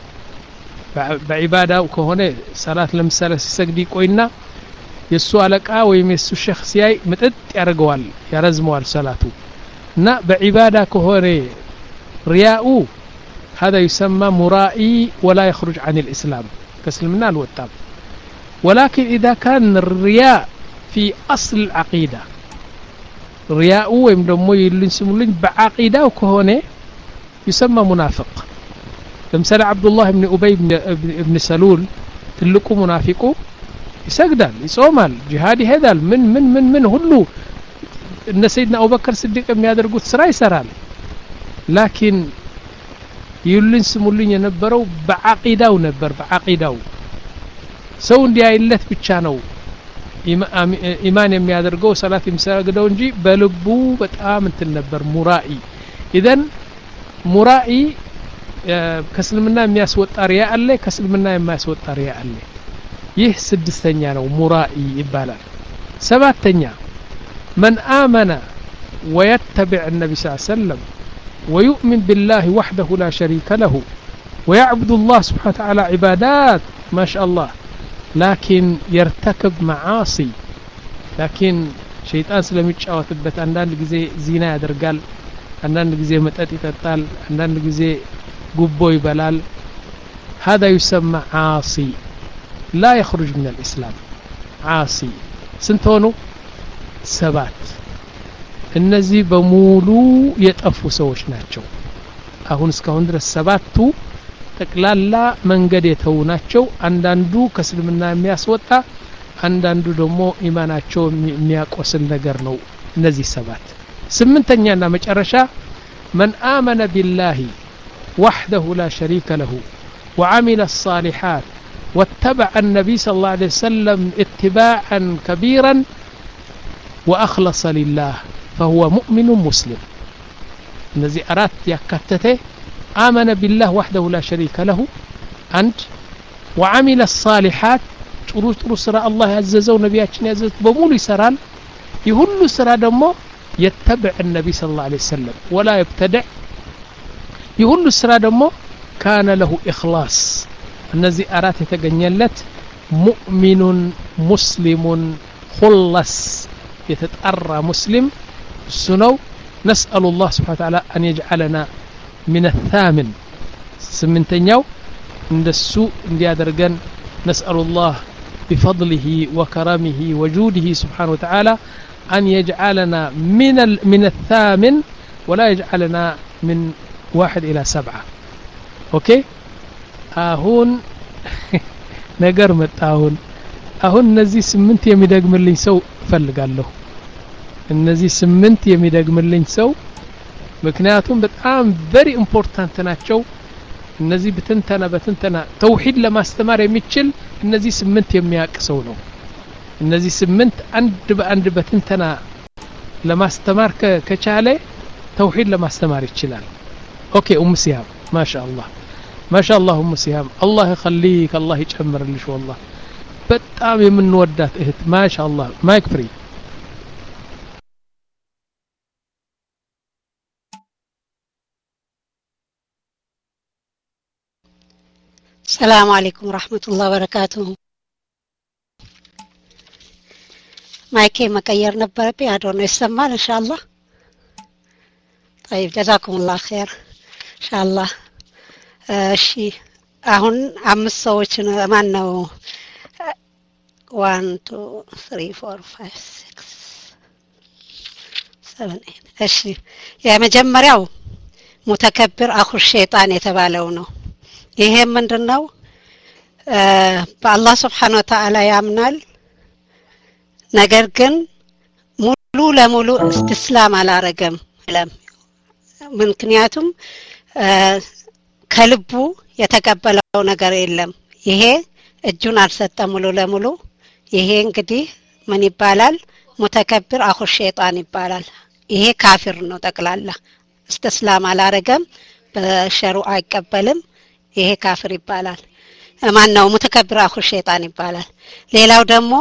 Speaker 2: በዒባዳው ከሆነ ሰላት ለምሳሌ ሲሰግድ ይቆይና የሱ አለቃ ወይም የሱ ሸኽ ሲያይ ምጥጥ ያርገዋል ያረዝመዋል ሰላቱ እና በዒባዳ ከሆነ ሪያኡ هذا يسمى مرائي ولا يخرج عن الإسلام كسلمنا الوتاب ولكن إذا كان الرياء في أصل العقيدة رياء ويمدمو يلنسمولين بعقيدة وكهونه يسمى منافق لمثال عبد الله بن أبي بن سلول تلقوا منافقوا يسجدال يصومال جهادي هذا من من من من هلو ان سيدنا ابو بكر الصديق የሚያደርጉት ስራ ይሰራል لكن ይሉን ስሙልኝ የነበረው በአቂዳው ነበር በአቂዳው ሰው እንዲያይለት ብቻ ነው ኢማን የሚያደርገው ሰላት የሚሰግደው እንጂ በልቡ በጣም እንትን ነበር ሙራኢ ኢዘን ሙራኢ ከስልምና የሚያስወጣ ሪያ አለ ከስልምና የማያስወጣ ሪያ አለ ይህ ስድስተኛ ነው ሙራኢ ይባላል ሰባተኛ من آمن ويتبع النبي صلى الله عليه وسلم ويؤمن بالله وحده لا شريك له ويعبد الله سبحانه وتعالى عبادات ما شاء الله لكن يرتكب معاصي لكن شيطان سلم يتشاوتበት አንዳንድ ጊዜ ዚና ያደርጋል አንዳንድ ጊዜ መጠጥ ይጠጣል አንዳንድ ጊዜ ጉቦ ይበላል هذا يسمى عاصي لا يخرج من الإسلام عاصي سنتونو سبات እነዚህ በሙሉ የጠፉ ሰዎች ናቸው አሁን እስካሁን ድረስ ሰባቱ ጠቅላላ መንገድ የተው ናቸው አንዳንዱ ከስልምና የሚያስወጣ አንዳንዱ ደግሞ ኢማናቸው የሚያቆስል ነገር ነው እነዚህ ሰባት ስምንተኛና መጨረሻ من آمن بالله وحده لا شريك له وعمل الصالحات واتبع النبي صلى الله عليه وسلم اتباعا كبيرا وأخلص لله فهو مؤمن مسلم الذي أرات يكتته آمن بالله وحده لا شريك له عند وعمل الصالحات ጥሩ ጥሩ ስራ አላህ ያዘዘው ነብያችን ያዘዙት በሙሉ ይሰራል ይሁሉ ስራ ደግሞ يتبع النبي صلى الله عليه وسلم ولا يبتدع يሁሉ ስራ ደግሞ كان له إخلاص እነዚህ አራት የተገኘለት مؤمن مسلم خلص يتطرى مسلم سنو نسأل الله سبحانه وتعالى أن يجعلنا من الثامن سمنتنياو እንደሱ እንዲያደርገን نسأل الله بفضله وكرمه وجوده سبحانه وتعالى أن يجعلنا من من الثامن ولا يجعلنا من واحد إلى سبعة أوكي አሁን ነገር መጣውን አሁን እነዚህ ስምንት የሚደግምልኝ ሰው ፈልጋለሁ እነዚህ ስምንት የሚደግምልኝ ሰው ምክንያቱም በጣም very important ናቸው እነዚህ በትንተና በትንተና ተውሂድ ለማስተማር የሚችል እነዚህ ስምንት የሚያቅ ሰው ነው እነዚህ ስምንት አንድ በአንድ በትንተና ለማስተማር ከቻለ ተውሂድ ለማስተማር ይችላል ኦኬ ኡም ሲያም ማሻአላህ ማሻአላህ ኡም ሲያም አላህ ይخليك አላህ ይጨምርልሽ والله በጣም የምንወዳት እህት ማሻአላህ ማይክ ፍሪ
Speaker 4: السلام عليكم ورحمة الله وبركاته مايكي مكير نبربي هادون يسمال إن شاء الله طيب جزاكم الله خير إن شاء الله شي أهون أمس سويتش ما نو one two three four five six seven eight እሺ የመጀመሪያው ሙተከብር አኹ ሸይጣን የተባለው ነው ይሄ ምንድነው በአላህ Subhanahu Wa Ta'ala ያምናል ነገር ግን ሙሉ ለሙሉ እስቲስላም አላረገም ለም ምክንያቱም ከልቡ የተቀበለው ነገር የለም ይሄ እጁን አልሰጠም ሙሉ ለሙሉ ይሄ እንግዲህ ምን ይባላል ሙተከብር አኹ ሸይጣን ይባላል ይሄ ካፊር ነው ጠቅላላ እስቲስላም አላረገም በሸሩዓ አይቀበልም ይሄ ካፊር ይባላል ማን ነው ሙተከብር አኹ ሸይጣን ይባላል ሌላው ደግሞ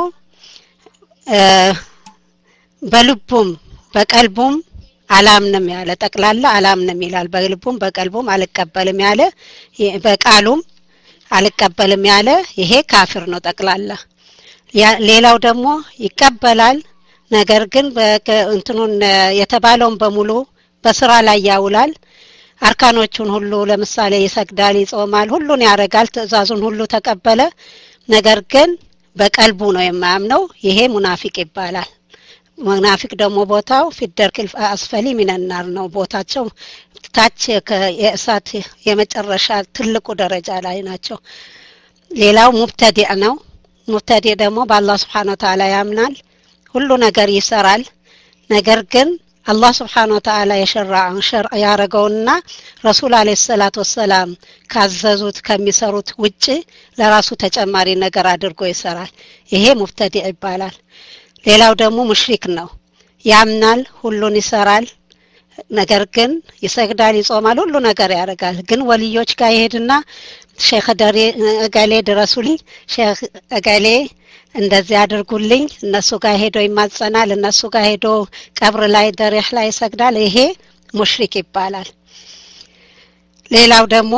Speaker 4: በልቡም በቀልቡም አላምንም ያለ ጠቅላላ አላምንም ይላል በልቡም በቀልቡም አልቀበልም ያለ በቃሉም አልቀበልም ያለ ይሄ ካፊር ነው ጠቅላላ ሌላው ደግሞ ይቀበላል ነገር ግን በእንትኑን የተባለውን በሙሉ በስራ ላይ ያውላል አርካኖቹን ሁሉ ለምሳሌ ይሰግዳል ይጾማል ሁሉን ያረጋል ትእዛዙን ሁሉ ተቀበለ ነገር ግን በቀልቡ ነው የማያምነው ይሄ ሙናፊቅ ይባላል ሙናፊቅ ደግሞ ቦታው ፊደርክል አስፈሊ ሚነናር ነው ቦታቸው ታች የእሳት የመጨረሻ ትልቁ ደረጃ ላይ ናቸው ሌላው ሙብተዲዕ ነው ሙብተዲዕ ደግሞ በአላህ Subhanahu Wa Ta'ala ያምናል ሁሉ ነገር ይሰራል ነገር ግን አላህ Subhanahu Wa Ta'ala የሸራዓን ሸርዕ ያረገውና ረሱል አለይሂ ሰላቱ ወሰለም ካዘዙት ከሚሰሩት ውጪ ለራሱ ተጨማሪ ነገር አድርጎ ይሰራል ይሄ ሙብተዲዕ ይባላል ሌላው ደግሞ ሙሽሪክ ነው ያምናል ሁሉን ይሰራል ነገር ግን ይሰግዳል ይጾማል ሁሉ ነገር ያረጋል ግን ወልዮች ጋር ይሄድና ሼክ ደሪ ጋሌ ድረሱልኝ ሼክ ጋሌ እንደዚህ አድርጉልኝ እነሱ ጋር ሄዶ ይማጸናል እነሱ ጋር ሄዶ ቀብር ላይ ደሪህ ላይ ይሰግዳል ይሄ ሙሽሪክ ይባላል ሌላው ደግሞ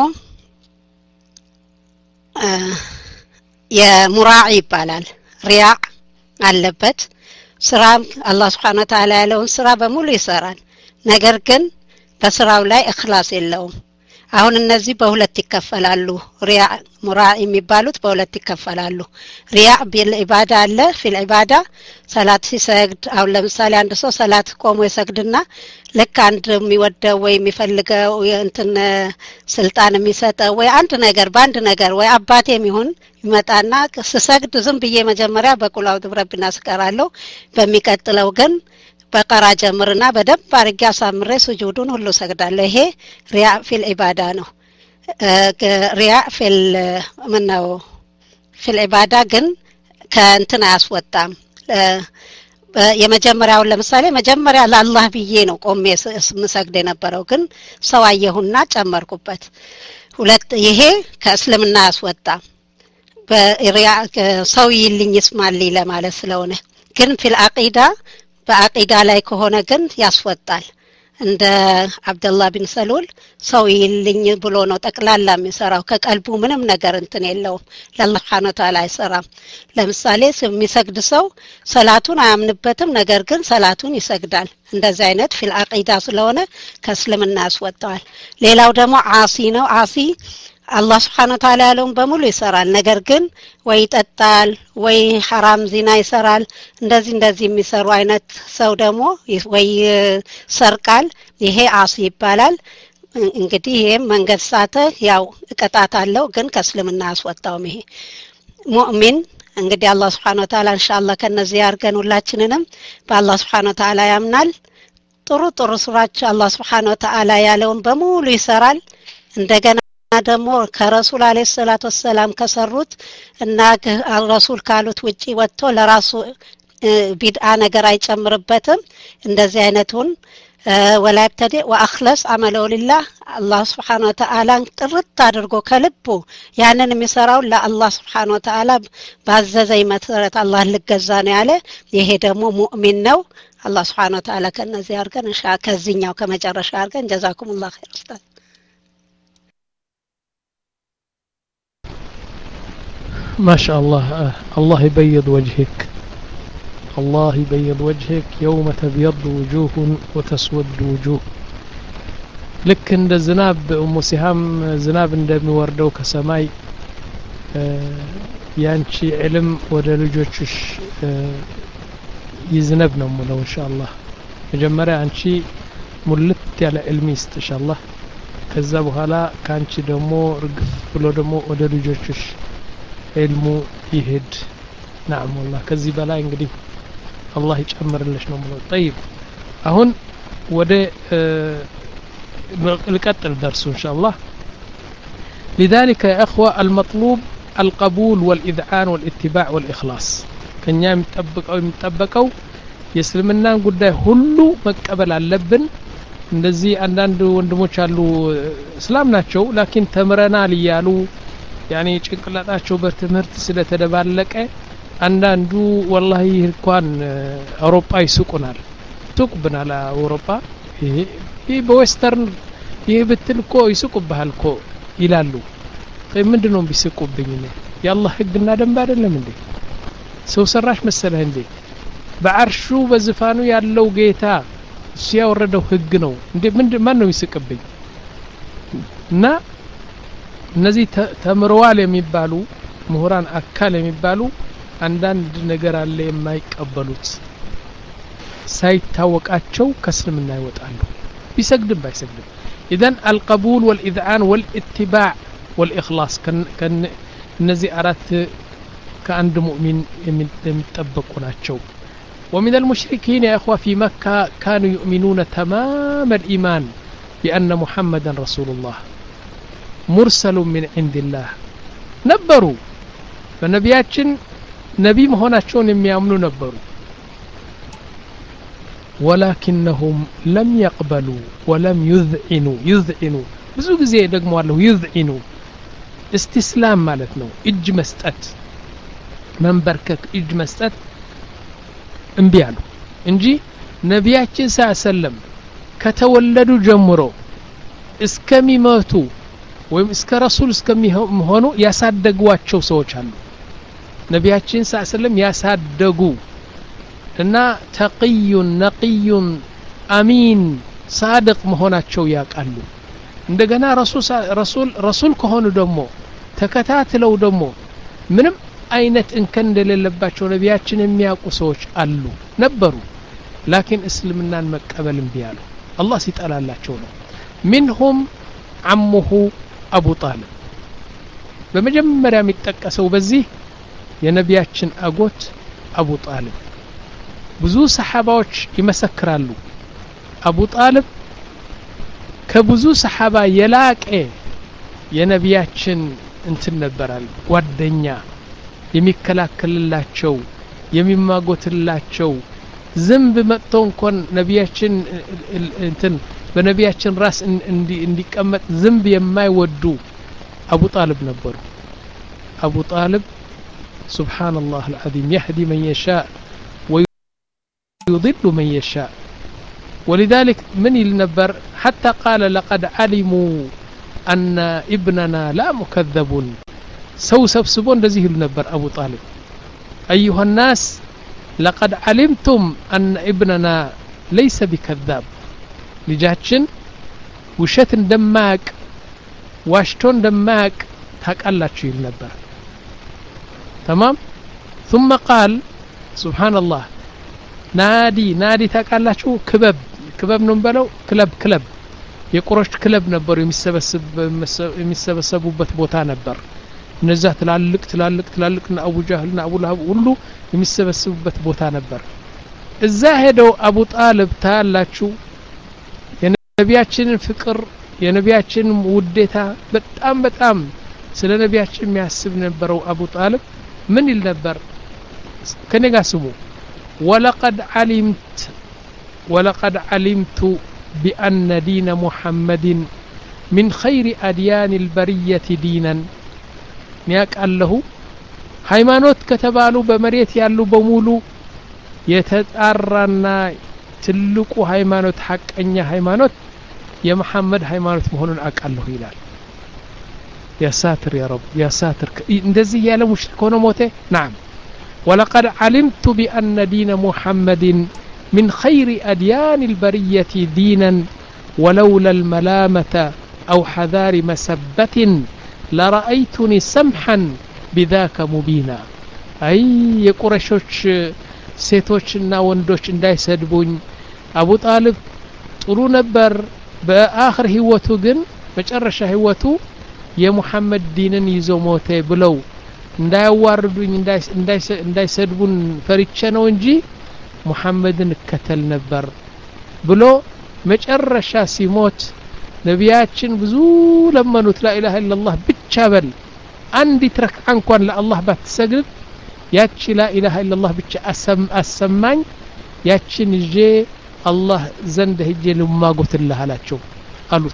Speaker 4: የሙራዒ ይባላል ሪያ አለበት ስራ አላህ Subhanahu Wa Ta'ala ያለውን ስራ በሙሉ ይሰራል ነገር ግን በስራው ላይ እخلاص የለውም አሁን እነዚህ በሁለት ይከፈላሉ ሪያ ሙራኢ የሚባሉት በሁለት ይከፈላሉ ሪያ ቢልኢባዳ አለ ፊልኢባዳ ሰላት ሲሰግድ አሁን ለምሳሌ አንድ ሰው ሰላት ቆሞ ይሰግድና ለካ አንድ የሚወደው ወይ የሚፈልገው እንትን ስልጣን የሚሰጠው ወይ አንድ ነገር ባንድ ነገር ወይ አባቴም ይሁን ይመጣና ሲሰግድ ዝም ብዬ መጀመሪያ በቁላው ድብረብና ስቀራለሁ በሚቀጥለው ግን በቀራ ጀምርና በደብ አርጋ ሳምሬ ስጁዱን ሁሉ ሰግዳለሁ ይሄ ሪያ ፊል ኢባዳ ነው ሪያ ፊል ምነው ፊል ኢባዳ ግን ከእንትን አያስወጣም የመጀመሪያው ለምሳሌ መጀመሪያ ለአላህ ብዬ ነው ቆሜ ስምሰግድ የነበረው ግን ሰው አየሁና ጨመርኩበት ሁለት ይሄ ከእስልምና ያስወጣ በሪያ ሰው ይልኝ ይስማልኝ ለማለት ስለሆነ ግን ፊል አቂዳ በአቂዳ ላይ ከሆነ ግን ያስወጣል እንደ አብደላህ ቢን ሰሉል ሰው ይልኝ ብሎ ነው ጠቅላላ የሚሰራው ከቀልቡ ምንም ነገር እንትን የለውም ለአላህ Subhanahu Ta'ala አይሰራም ለምሳሌ የሚሰግድ ሰው ሰላቱን አያምንበትም ነገር ግን ሰላቱን ይሰግዳል እንደዚህ አይነት ፊል አቂዳ ስለሆነ ከእስልምና ያስወጣዋል ሌላው ደግሞ ዓሲ ነው ዓሲ አላህ Subhanahu Ta'ala ያለውን በሙሉ ይሰራል ነገር ግን ወይ ይጠጣል ወይ حرام ዚና ይሰራል እንደዚህ እንደዚህ የሚሰሩ አይነት ሰው ደግሞ ወይ ሰርቃል ይሄ ዓሲ ይባላል እንግዲህ ይሄ መንገድ ሳተ ያው ቅጣት አለው ግን ከእስልምና ያስወጣውም ይሄ ሙእሚን እንግዲህ አላህ Subhanahu Ta'ala ኢንሻአላህ ከነዚህ ያርገን ሁላችንንም በአላህ Subhanahu Ta'ala ያምናል ጥሩ ጥሩ ስራቸው አላህ Subhanahu Ta'ala ያለውን በሙሉ ይሰራል እንደገና ደግሞ ከረሱል አለይሂ ሰላቱ ወሰለም ከሰሩት እና ረሱል ካሉት ውጪ ወጥቶ ለራሱ ቢድዓ ነገር አይጨምርበትም እንደዚህ አይነቱን ولا يبتدئ واخلص عمله لله الله سبحانه وتعالى ጥርት አድርጎ ከልቡ ያንን የሚሰራው ለአላህ Subhanahu Wa Ta'ala ባዘዘኝ መሰረት አላህ ልገዛ ነው ያለ ይሄ ደግሞ ሙእሚን ነው አላህ Subhanahu Wa Ta'ala ከነዚህ አርገን እንሻ ከዚህኛው ከመጨረሻ አርገን ጀዛኩሙላህ ኸይር ኡስታዝ
Speaker 2: ما شاء الله الله يبيض وجهك الله يبيض وجهك يوم تبيض وجوه وتسود وجوه لك عند الزناب ام سهام زناب እንደሚወርደው ከሰማይ ያንቺ علم ወደ ልጆችሽ ይዝነብ ነው ሙሉ ኢንሻአላህ መጀመሪያ አንቺ ሙልት ያለ علم ይስጥ ኢንሻአላህ ከዛ በኋላ ካንቺ ደግሞ ርግፍ ብሎ ደግሞ ወደ ልጆችሽ علمو يهد نعم والله كذي بلا انغدي الله يጨምር لش ነው ማለት طيب አሁን ወደ ልቀጥል درس ان شاء الله لذلك يا اخوه المطلوب القبول والاذعان والاتباع والاخلاص ከኛ የሚጠበቀው የሚጠበቀው የእስልምናን ጉዳይ ሁሉ መቀበል አለብን እንደዚህ አንዳንድ ወንድሞች አሉ እስላም ናቸው ላኪን ተምረናል ይያሉ يعني ጭንቅላታቸው በትምህርት ስለተደባለቀ አንዳንዱ والله እንኳን አውሮፓ ይስቁናል ሱቁብናል አውሮፓ ይሄ ይሄ በዌስተርን ይሄ ብትልኮ ይስቁብሃልኮ ይላሉ ምንድነው ቢስቁብኝ ነው ያላህ ህግና ደንብ አይደለም እንዴ ሰው ሰራሽ መሰለህ እንዴ በአርሹ በዝፋኑ ያለው ጌታ ሲያወረደው ህግ ነው እንዴ ምንድን ማን ነው ይስቅብኝ እና እነዚህ ተምረዋል የሚባሉ ምሁራን አካል የሚባሉ አንዳንድ ነገር አለ የማይቀበሉት ሳይታወቃቸው ከእስልምና ይወጣሉ ቢሰግድም ባይሰግድም اذا القبول والاذعان والاتباع والاخلاص كان እነዚህ አራት ከአንድ ሙእሚን የሚጠበቁ ናቸው ومن المشركين يا اخوه في مكه كانوا يؤمنون تمام الايمان بان محمدا رسول الله مرسل من عند الله ነበሩ በነቢያችን ነብይ መሆናቸውን የሚያምኑ ነበሩ ولكنهم لم يقبلوا ولم يذعنوا يذعنوا ብዙ ጊዜ ደግሞ አለው يذعنوا استسلام ማለት ነው እጅ መስጠት መንበርከክ እጅ መስጠት እምቢ አሉ እንጂ ነቢያችን ሰለም ከተወለዱ ጀምሮ እስከሚሞቱ ወይም እስከ ረሱል እስከሚሆኑ ያሳደጓቸው ሰዎች አሉ ነቢያችን ሰለም ያሳደጉ እና ተቂዩን ነቂዩን አሚን ሳድቅ መሆናቸው ያቃሉ እንደገና ረሱል ረሱል ረሱል ከሆኑ ደግሞ ተከታትለው ደግሞ ምንም አይነት እንከን እንደሌለባቸው ነቢያችን የሚያውቁ ሰዎች አሉ ነበሩ ላኪን እስልምናን መቀበል እምቢ አሉ አላህ ሲጠላላቸው ነው منهم عمه أبو طالب በመጀመሪያ የሚጠቀሰው በዚህ የነቢያችን አጎት አቡ ጣልብ ብዙ ሰሃባዎች ይመሰክራሉ አቡ ጣልብ ከብዙ ሰሃባ የላቀ የነቢያችን እንትን ነበራል ጓደኛ የሚከላከልላቸው የሚማጎትላቸው ዝንብ መጥቶ እንኳን ነቢያችን እንትን በነቢያችን ራስ እንዲቀመጥ ዝንብ የማይወዱ አቡ ጣልብ ነበሩ። አቡ ጣልብ ሱብሃንአላህ አልዓዚም يهدي من يشاء ويضل من يشاء ولذلك من النبر حتى قال لقد علموا أن ابننا لا مكذب سو سبسبون እንደዚህ ይሉ ነበር አቡ ጣልብ أيها الناس لقد علمتم أن ابننا ليس بكذاب ልጃችን ውሸት እንደማያቅ ዋሽቶ እንደማያቅ ታውቃላችሁ ይል ነበር። تمام ثم قال سبحان الله نادي نادي ታውቃላችሁ ክበብ ክበብ ነው በለው ክለብ ክለብ የቁረሽ ክለብ ነበሩ የሚሰበሰብ የሚሰበሰቡበት ቦታ ነበር። እነዛ ትላልቅ ትላልቅ ትላልቅና አቡ ጃህልና አቡ ለሀብ ሁሉ የሚሰበሰቡበት ቦታ ነበር። እዛ ሄደው አቡ ጣልብ ታላችሁ የነቢያችንን ፍቅር የነቢያችንን ውዴታ በጣም በጣም ስለ ነቢያችን የሚያስብ ነበረው አቡ ጣልብ ምን ይል ነበር? ከኔ ጋር ስሙ ولقد علمت ولقد علمت بأن دين محمد من خير أديان البرية دينا نياك الله ሃይማኖት ከተባሉ በመሬት ያሉ በሙሉ የተጣራና ትልቁ ሃይማኖት ሐቀኛ ሃይማኖት የመሐመድ ሃይማኖት መሆኑን አቃለሁ ይላል። ያ ሳትር ያ ረብ ያ ሳትር እንደዚህ ያለ ሙሽሪክ ሆኖ ሞተ። نعم ولقد علمت بأن دين محمد من خير أديان البرية دينا ولولا الملامة أو حذار مسبة لرأيتني سمحا بذاك مبينا أي يقرشوش ሴቶችና ወንዶች እንዳይሰድቡኝ አቡ ጣልብ ጥሩ ነበር። በአخر ህይወቱ ግን መጨረሻ ህይወቱ የሙሐመድ ዲንን ይዞ ሞተ ብለው እንዳያዋርዱኝ እንዳይሰድቡን ፈሪቼ ነው እንጂ ሙሐመድን እከተል ነበር ብሎ መጨረሻ ሲሞት ነቢያችን ብዙ ለመኑት ላኢላሃ ኢላላህ ብቻ በል አንዲት ረክዓ እንኳን ለአላህ ባትሰግድ ያቺ ላኢላሃ ኢላላህ ብቻ አሰማኝ ያቺን ይዤ አላህ ዘንድ ሄጄ ልማጎትልህ አላቸው አሉት።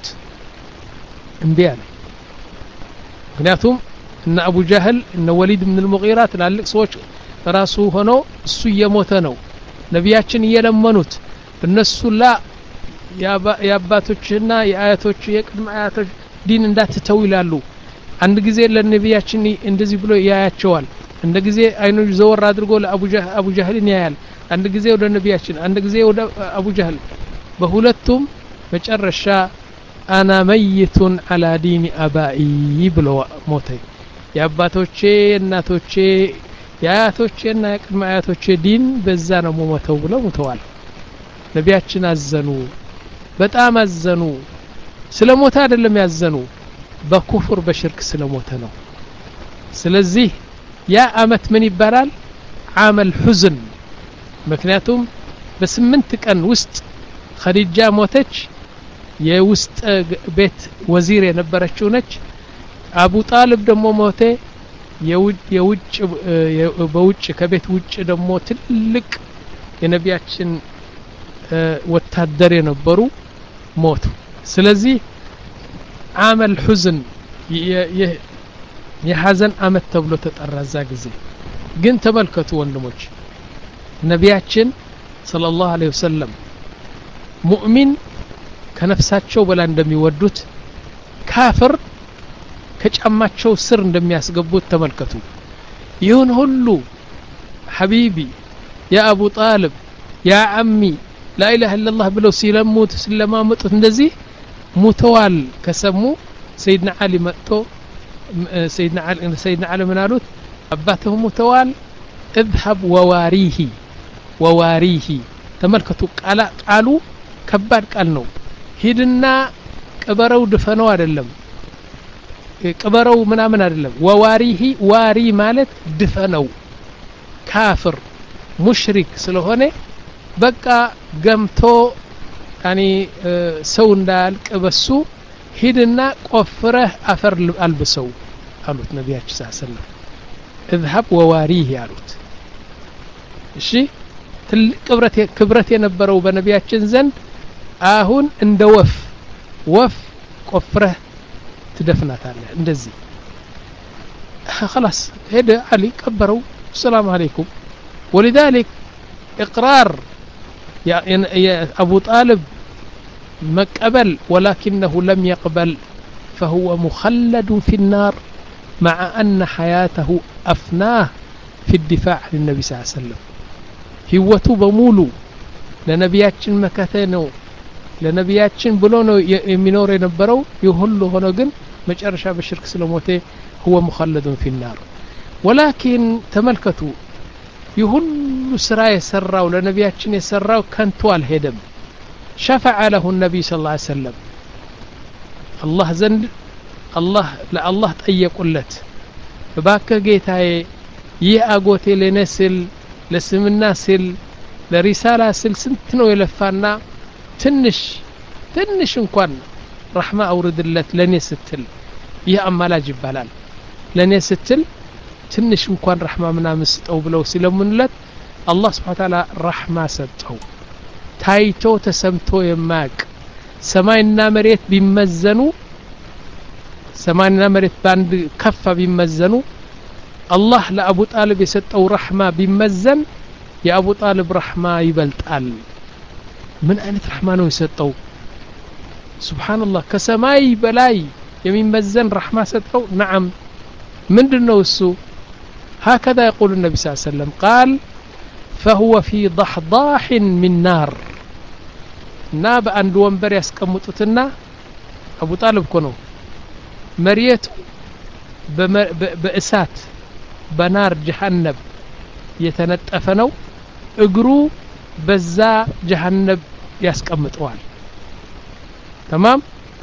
Speaker 2: እምቢ አለ። ምክንያቱም እነ አቡ ጃህል እነ ወሊድ ብን አልሙጊራ ትላልቅ ሰዎች ራሱ ሆኖ እሱ እየሞተ ነው ነቢያችን እየለመኑት እነሱ ላ የአባቶችና የአያቶች የቅድመ አያቶች ዲን እንዳትተው ይላሉ። አንድ ጊዜ ለነቢያችን እንደዚህ ብሎ ያያቸዋል። አንድ ጊዜ አይኖች ዘወር አድርጎ ለአቡ ጃህል አቡ ጃህልን ያያል። አንድ ጊዜ ወደ ነቢያችን አንድ ጊዜ ወደ አቡ ጃህል በሁለቱም መጨረሻ አና መይቱን አላ ዲኒ አባኢ ብሎ ሞተ። የአባቶቼ እናቶቼ የአያቶቼና የቅድመ አያቶቼ ዲን በዛ ነው ሞተው ብለው ሞተዋል። ነቢያችን አዘኑ፣ በጣም አዘኑ። ስለሞተ አይደለም ያዘኑ በኩፍር በሽርክ ስለሞተ ነው። ስለዚህ ያ አመት ምን ይባላል? አመል ሁዝን። ምክንያቱም በስምንት ቀን ውስጥ ኸዲጃ ሞተች። የውስጥ ቤት ወዚር የነበረችው ነች። አቡ ጣልብ ደግሞ ሞተ። የውጭ በውጭ ከቤት ውጭ ደግሞ ትልቅ የነቢያችን ወታደር የነበሩ ሞቱ። ስለዚህ አመል ሁዝን የሐዘን አመት ተብሎ ተጠራዛ ጊዜ። ግን ተመልከቱ ወንድሞች ነቢያችን ሰለላሁ ዐለይሂ ወሰለም ሙእሚን ከነፍሳቸው በላ እንደሚወዱት ካፍር ከጫማቸው ስር እንደሚያስገቡት ተመልከቱ። ይሁን ሁሉ ሐቢቢ ያ አቡ ጣልብ ያ አሚ ላኢላሃ ኢላላህ ብለው ሲለሙት ስለማመጡት እንደዚህ ሙተዋል ከሰሙ ሰይድና አሊ መጥቶ ሰይድና አሊ ሰይድና አሊ ምን አሉት? አባተው ሙተዋል اذهب وواريه وواريه ተመልከቱ ቃላ ቃሉ ከባድ ቃል ነው። ሂድና ቅበረው ድፈነው አይደለም ቅበረው ምናምን አይደለም። ወዋሪሂ ዋሪ ማለት ድፈነው ካፍር ሙሽሪክ ስለሆነ በቃ ገምቶ ያኒ ሰው እንዳልቅ በሱ ሂድና ቆፍረህ አፈር አልብሰው አሉት ነቢያችን ሰለላሁ ዐለይሂ ወሰለም። اذهب وواريه አሉት። እሺ ትልቅ ክብረት ክብረት የነበረው በነቢያችን ዘንድ አሁን እንደ ወፍ ወፍ ቆፍረህ ትደፍናታለህ እንደዚህ خلاص هذا علي كبروا السلام عليكم ولذلك إقرار يا, يا أبو طالب مقبل ولكنه لم يقبل فهو مخلد في النار مع أن حياته أفناه في الدفاع عن النبي صلى الله عليه وسلم هوته بمولو لنبياتشن مكثنو لنبياتشن بلونو يمينور ينبرو يهلو هنا جن مجرشا بشرك سلموته هو مخلد في النار ولكن تملكتوا يهل سراي سراو لنبياتشن يسراو كنتو الهدم شفع له النبي صلى الله عليه وسلم الله زند الله لا الله طيقولت باك ጌታዬ ይህ አጎቴ ለነስል ለስምና ስል ለሪሳላ ስል ስንት ነው የለፋና ትንሽ ትንሽ እንኳን ረህማ አውርድለት ለኔ ስትል ይህ አማላጅ ይባላል ለኔ ስትል ትንሽ እንኳን ረህማ ምናምን ስጠው ብለው ሲለምኑለት አላህ Subhanahu Wa Ta'ala ረህማ ሰጠው ታይቶ ተሰምቶ የማቅ ሰማይና መሬት ቢመዘኑ ሰማይና መሬት ባንድ ከፋ ቢመዘኑ አላህ ለአቡ ጣልብ የሰጠው ረህማ ቢመዘን የአቡ ጣልብ ረህማ ይበልጣል ምን አይነት ረህማ ነው የሰጠው ሱብሃንአላህ ከሰማይ በላይ የሚመዘን ረህማ ሰጠው نعم ምንድነው እሱ هكذا يقول النبي صلى الله عليه وسلم قال فهو في ضحضاح من نار ناب عند ወንበር ያስቀምጡትና አቡ ጣልብ እኮ ነው መሬቱ በእሳት በናር ጀሃነም የተነጠፈ ነው እግሩ በዛ ጀሃነም ያስቀምጠዋል تمام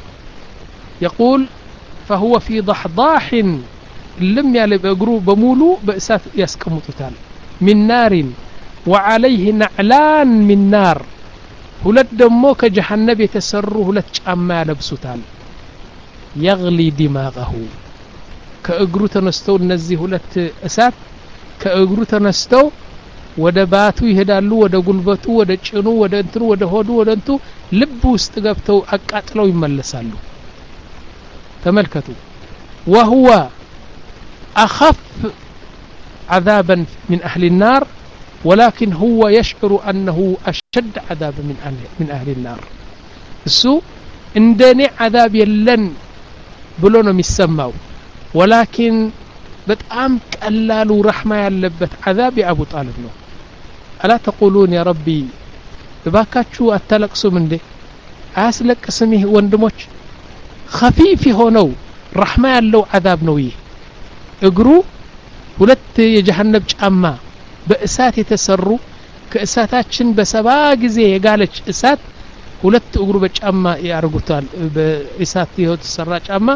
Speaker 2: يقول فهو في ضحضاح لم يلب اجرو بمولو باسات يسقمطوتال من نار وعليه نعلان من نار ሁለት ደሞ ከጀሃነም የተሰሩ ሁለት ጫማ ያለብሱታል يغلي دماغه ከእግሩ ተነስተው እነዚህ ሁለት እሳት ከእግሩ ተነስተው ወደ ባቱ ይሄዳሉ ወደ ጉልበቱ ወደ ጭኑ ወደ እንትሩ ወደ ሆዱ ወደ እንቱ ልብ ውስጥ ገብተው አቃጥለው ይመለሳሉ ተመልከቱ وهو أخف عذابا من أهل النار ولكن هو يشعر أنه أشد عذابا من أهل, من أهل النار السوء عندني عذاب يلن بلونه يسمعوا ولكن بتأم قلالو رحمة يلبت عذاب أبو طالب ነው ألا تقولون يا ربي باكاچو اتلقسو من دي አያስለቅስምህ ወንድሞች خفيف ሆነው رحمة ያለው عذاب ነው ይህ እግሩ ሁለት የጀሃነም ጫማ በእሳት የተሰሩ ከእሳታችን በሰባ ጊዜ የጋለች እሳት ሁለት እግሩ በጫማ ያርጉታል በእሳት የተሰራ ጫማ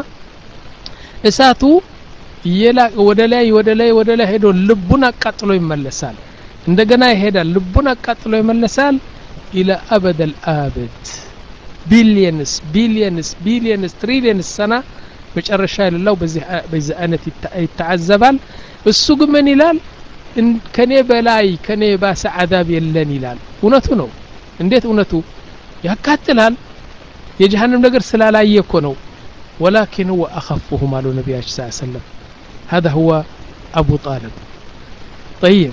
Speaker 2: እሳቱ ይላ ወደ ላይ ወደ ላይ ወደ ላይ ሄዶ ልቡን አቃጥሎ ይመለሳል እንደገና ይሄዳል ልቡን አቃጥሎ ይመለሳል الى ابد الابد ቢሊየንስ ቢሊየንስ ቢሊየንስ ትሪሊየንስ ሰና መጨረሻ ይላል በዚህ በዚህ አይነት ይተዓዘባል እሱ ግን ምን ይላል ከኔ በላይ ከኔ ባሰ عذاب የለን ይላል እውነቱ ነው እንዴት እውነቱ ያቃጥላል የጀሃነም ነገር ስላላየ እኮ ነው ولكن هو اخفهم على النبي صلى الله عليه وسلم هذا هو ابو طالب طيب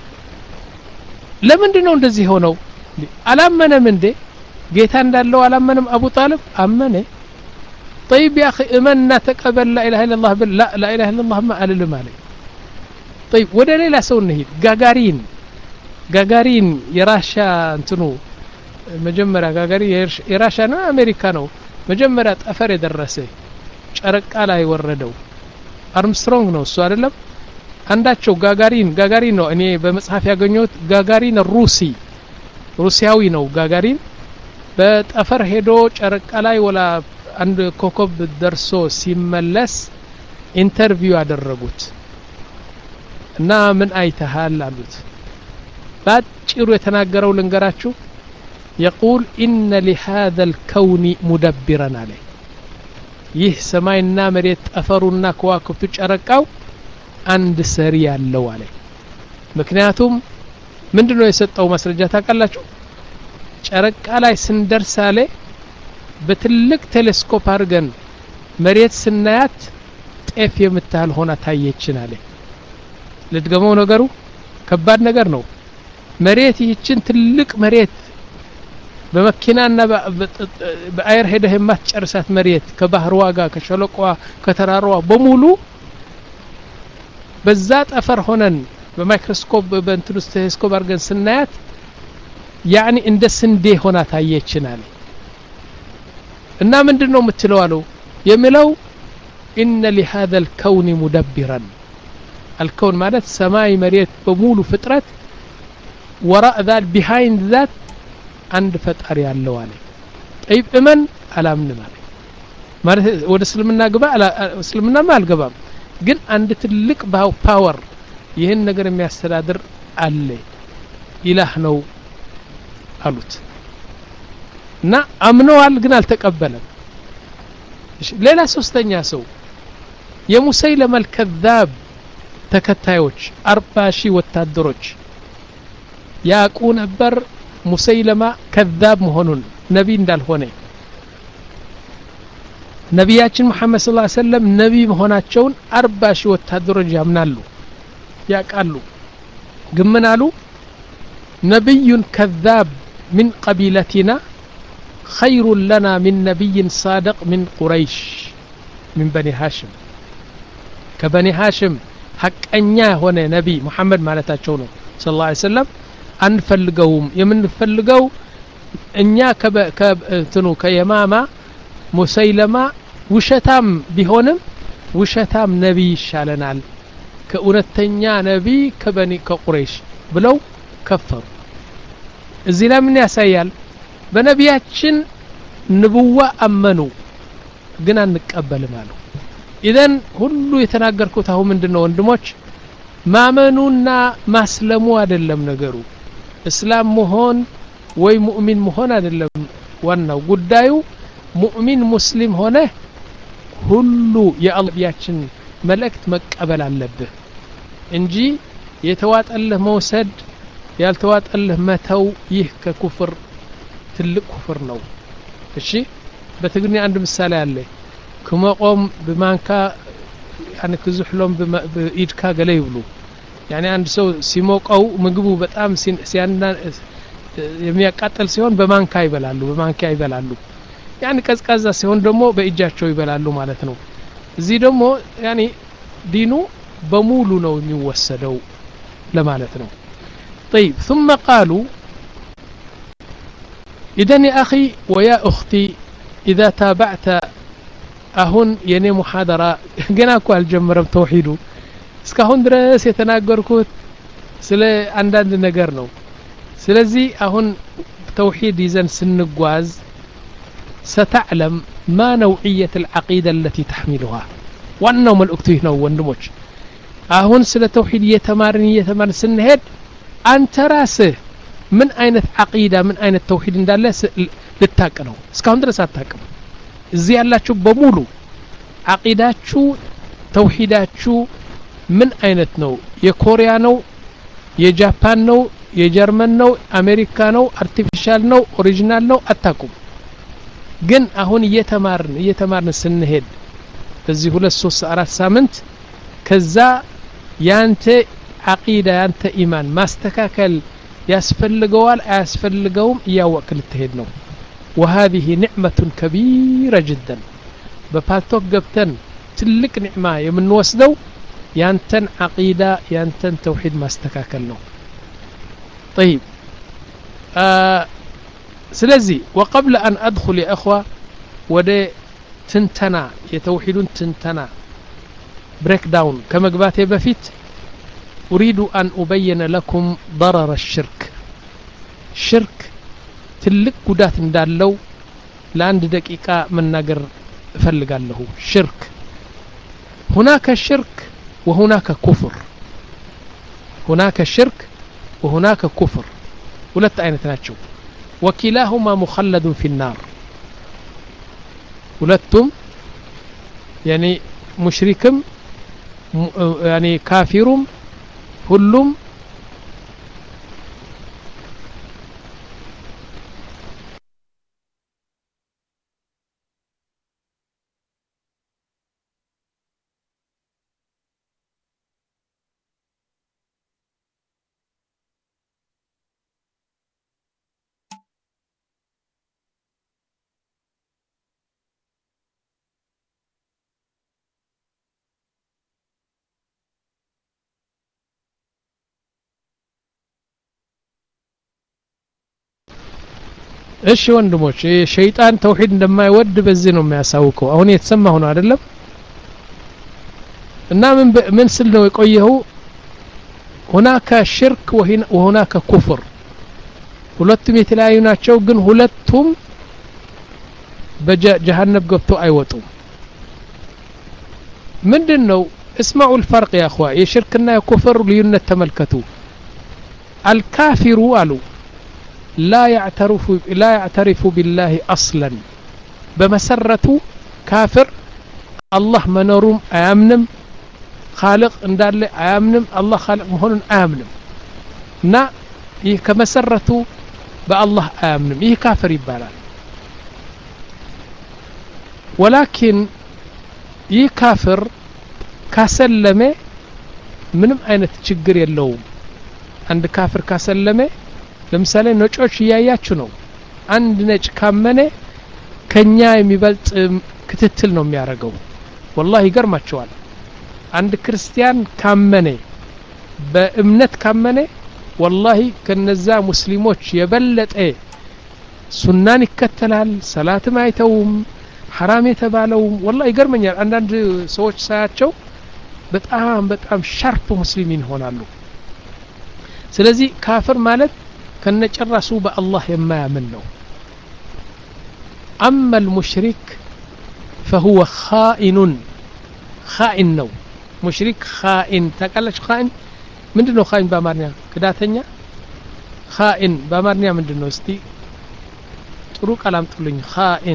Speaker 2: ለምንድነው እንደዚህ ሆነው አላመነም እንዴ ጌታ እንዳለው አላመነም አቡ ጣልብ አመነ طيب يا اخي امنا تقبل لا اله الا الله لا لا اله الا الله ما قال لهم عليه طيب ወደ ሌላ ሰው እንሂድ ጋጋሪን ጋጋሪን የራሻ እንትኑ መጀመሪያ ጋጋሪ የራሻ ነው አሜሪካ ነው መጀመሪያ ጠፈር የደረሰ ጨረቃ ላይ ወረደው አርምስትሮንግ ነው እሱ አይደለም አንዳቸው ጋጋሪን ጋጋሪን ነው እኔ በመጽሐፍ ያገኘሁት ጋጋሪን ሩሲ ሩሲያዊ ነው ጋጋሪን በጠፈር ሄዶ ጨረቃ ላይ ወላ አንድ ኮከብ ደርሶ ሲመለስ ኢንተርቪው አደረጉት እና ምን አይተሃል አሉት ባጭሩ የተናገረው ልንገራችሁ يقول إن لهذا الكون مدبرا عليه ይህ ሰማይና መሬት ጠፈሩና ከዋክብቱ ጨረቃው አንድ ሰሪ ያለው አለ ምክንያቱም ምንድነው የሰጠው ማስረጃ ታውቃላችሁ? ጨረቃ ላይ ስንደርሳለ በትልቅ ቴሌስኮፕ አድርገን መሬት ስናያት ጤፍ የምታህል ሆና ታየችን አለ። ልድገመው፣ ነገሩ ከባድ ነገር ነው። መሬት ይህችን ትልቅ መሬት በመኪናና በአየር ሄደህ የማትጨርሳት መሬት ከባህር ዋጋ ከሸለቆዋ ከተራራዋ በሙሉ በዛ ጠፈር ሆነን በማይክሮስኮፕ በእንትኑስ ቴሌስኮፕ አድርገን ስናያት ያኒ እንደ ስንዴ ሆና ታየችን አለ። እና ምንድነው የምትለው አለው የሚለው إن لهذا الكون مدبرا الكون ማለት ሰማይ መሬት በሙሉ ፍጥረት وراء ذات behind that አንድ ፈጣሪ ያለው አለ። طيب እመን አላምንም አለ ማለት ወደ እስልምና ግባ እስልምና አልገባም ግን አንድ ትልቅ ፓወር ይህን ነገር የሚያስተዳድር አለ ኢላህ ነው አሉት እና አምነዋል ግን አልተቀበለም። ሌላ ሶስተኛ ሰው የሙሰይለማ الكذاب ተከታዮች አርባ ሺህ ወታደሮች ያቁ ነበር ሙሰይለማ ከذاب መሆኑን ነብይ እንዳልሆነ ነቢያችን መሐመድ ሰለላሁ ዐለይሂ ወሰለም ነብይ መሆናቸውን አርባ ሺህ ወታደሮች ያምናሉ ያቃሉ። ግን ምን አሉ? ነብይ كذاب من قبيلتنا خير لنا من نبي صادق من قريش من بني هاشم كبني هاشم حقኛ ሆነ ነብይ መሐመድ ማለታቸው ነው ሰለላሁ ዐለይሂ ወሰለም አንፈልገውም የምንፈልገው እኛ ከእንትኑ ከየማማ ሙሰይለማ ውሸታም ቢሆንም ውሸታም ነብይ ይሻለናል ከኡነተኛ ነብይ ከበኒ ከቁረይሽ ብለው ከፈሩ። እዚህ ላይ ምን ያሳያል? በነቢያችን ንቡዋ አመኑ ግን አንቀበልም አሉ። ኢዘን ሁሉ የተናገርኩት አሁን ምንድነው ወንድሞች ማመኑና ማስለሙ አይደለም ነገሩ። እስላም መሆን ወይ ሙእሚን መሆን አይደለም ዋናው ጉዳዩ። ሙእሚን ሙስሊም ሆነ ሁሉ የአላህያችን መልእክት መቀበል አለብህ እንጂ የተዋጠልህ መውሰድ ያልተዋጠልህ መተው ይህ ከኩፍር ትልቅ ኩፍር ነው። እሺ በትግርኛ አንድ ምሳሌ አለ። ከመቆም በማንካ يعني كزحلهم بإيدك قلي يبلو يعني عند سو سيموقو ምግቡ በጣም ሲያና የሚያቃጥል ሲሆን በማንካ ይበላሉ በማንካ ይበላሉ يعني ቀዝቃዛ ሲሆን ደግሞ በእጃቸው ይበላሉ ማለት ነው። እዚህ ደግሞ يعني ዲኑ በሙሉ ነው የሚወሰደው ለማለት ነው። طيب ثم قالوا إذن يا أخي ويا أختي إذا تابعت أهون يني محاضرة جناكو الجمرة توحيدو እስካሁን ድረስ የተናገርኩት ስለ አንዳንድ ነገር ነው። ስለዚህ አሁን ተውሂድ ይዘን ስንጓዝ ستعلم ما نوعية العقيدة التي تحملها ዋናው መልእክቱ ይህ ነው ወንድሞች። አሁን ስለ ተውሂድ የተማርን የተማርን ስንሄድ አንተ ራስህ ምን አይነት አቂዳ ምን አይነት ተውሂድ እንዳለ ልታቅ ነው። እስካሁን ድረስ አታቅም። እዚህ ያላችሁ በሙሉ አቂዳችሁ ተውሂዳችሁ ምን አይነት ነው? የኮሪያ ነው? የጃፓን ነው? የጀርመን ነው? አሜሪካ ነው? አርቲፊሻል ነው? ኦሪጂናል ነው? አታቁም። ግን አሁን እየተማርን እየተማርን ስንሄድ በዚህ ሁለት ሶስት አራት ሳምንት ከዛ ያንተ አቂዳ ያንተ ኢማን ማስተካከል ያስፈልገዋል አያስፈልገውም እያወቅ ልትሄድ ነው። وهذه نعمة كبيرة جدا بفاتوك قبتن تلك نعمة يمنوسدو يانتن عقيدة يانتن توحيد ما استكاكل له. طيب آه سلزي وقبل أن أدخل يا أخوة ودي تنتنا يتوحيدون تنتنا بريك داون كما قباتي بفيت أريد أن أبين لكم ضرر الشرك. شرك تلك قدات ندالو لعند دقيقة من نقر فلق له شرك. هناك شرك وهناك كفر. هناك شرك وهناك كفر ولا تعين تناتشو وكلاهما مخلد في النار. ولتم يعني مشركم يعني كافرم كلهم እሺ ወንድሞች ሸይጣን ተውሂድ እንደማይወድ በዚህ ነው የሚያሳውቀው አሁን የተሰማው ነው አይደለም እና ምን ምን ስል ነው የቆየው هناك شرك وهناك كفر ሁለቱም የተለያዩ ናቸው ግን ሁለቱም በጀሃነም ገብተው አይወጡም ምንድነው اسمعوا الفرق يا اخوان የሽርክና የኩፍር ልዩነት ተመልከቱ الكافر قالوا لا يعترف لا يعترف بالله اصلا بمسرته كافر الله منورم ايامنم خالق እንዳለ አያምንም አላህ خالق መሆኑን አያምንም እና ይህ ከመሰረቱ በአላህ አያምንም ይህ ካፍር ይባላል ولكن ይህ ካፍር ካሰለመ ምንም አይነት ችግር የለውም አንድ ካፍር ካሰለመ ለምሳሌ ነጮች ያያችሁ ነው አንድ ነጭ ካመነ ከኛ የሚበልጥ ክትትል ነው የሚያደርገው والله ይገርማቸዋል አንድ ክርስቲያን ካመነ በእምነት ካመነ والله ከነዛ ሙስሊሞች የበለጠ ሱናን ይከተላል ሰላትም አይተውም حرام የተባለው والله ይገርመኛል አንዳንድ ሰዎች ሳያቸው በጣም በጣም ሻርፕ ሙስሊሚን ሆናሉ ስለዚህ ካፍር ማለት ከነጨራሱ በአላህ የማያምን ነው اما المشرك فهو خائن خائن ነው ሙሽሪክ خائن ተቀለች خائن ምንድነው خائن በአማርኛ ክዳተኛ خائن በአማርኛ ምንድነው እስቲ ጥሩ ቃል አምጡልኝ خائن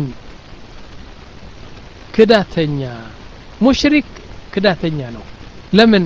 Speaker 2: ክዳተኛ ሙሽሪክ ክዳተኛ ነው ለምን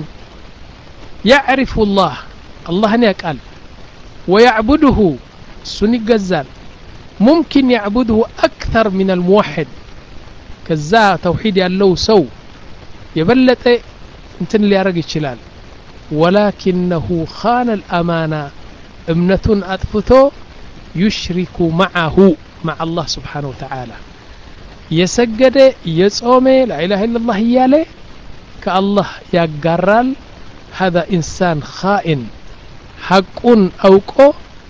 Speaker 2: يعرف الله اللهን ያቃል ويعبده እሱን ይገዛል ممكن يعبده أكثر من الموحد ከዛ ተውሂድ ያለው ሰው የበለጠ እንትን ሊያረግ ይችላል ولكنه خان الأمانة እምነቱን አጥፍቶ يشرك معه مع الله سبحانه وتعالى የሰገደ የጾመ لا إله إلا الله እያለ ከአላህ ያጋራል هذا إنسان خائن حقون أوقو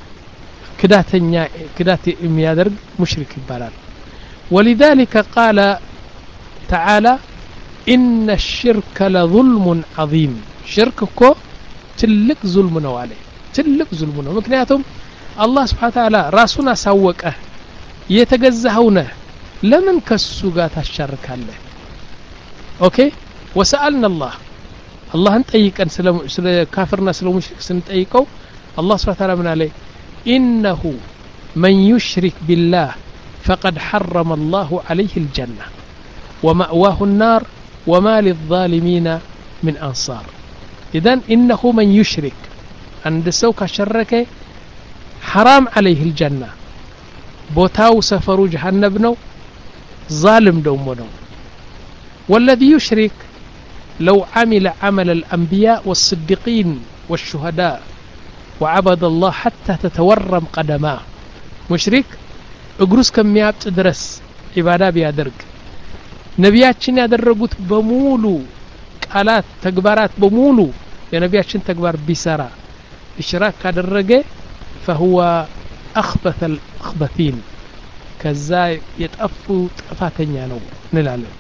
Speaker 2: كداتنيا كدات የሚያደርግ مشرك ይባላል ولذلك قال تعالى إن الشرك لظلم عظيم شرككو ትልቅ ظلم ነው አለ ትልቅ ظلم ነው ምክንያቱም አላህ Subhanahu Ta'ala ራሱን አሳወቀ የተገዛኸው ነህ ለምን ከሱ ጋር ታሻርካለህ ኦኬ وسألنا الله اللهን ጠይቀን ስለ ካፍርና ስለ ሙሽሪክ ስንጠይቀው አላህ Subhanahu Ta'ala ምን አለ إنه من يشرك بالله فقد حرم الله عليه الجنة ومأواه النار وما للظالمين من أنصار إذن إنه من يشرك عند سوك شرك حرام عليه الجنة بوتاو سفروا جهنم نو ظالم دومنو والذي يشرك لو عمل عمل الأنبياء والصديقين والشهداء وعبد الله حتى تتورم قدماه مشرك እግሩስ ከሚያብጥ ድረስ ኢባዳ ቢያደርግ ነቢያችን ያደረጉት በሙሉ ቃላት ተግባራት በሙሉ የነቢያችን ተግባር ቢሰራ ኢሽራክ ካደረገ فهو أخبث الأخبثين ከዛ የጠፉ ጥፋተኛ ነው እንላለን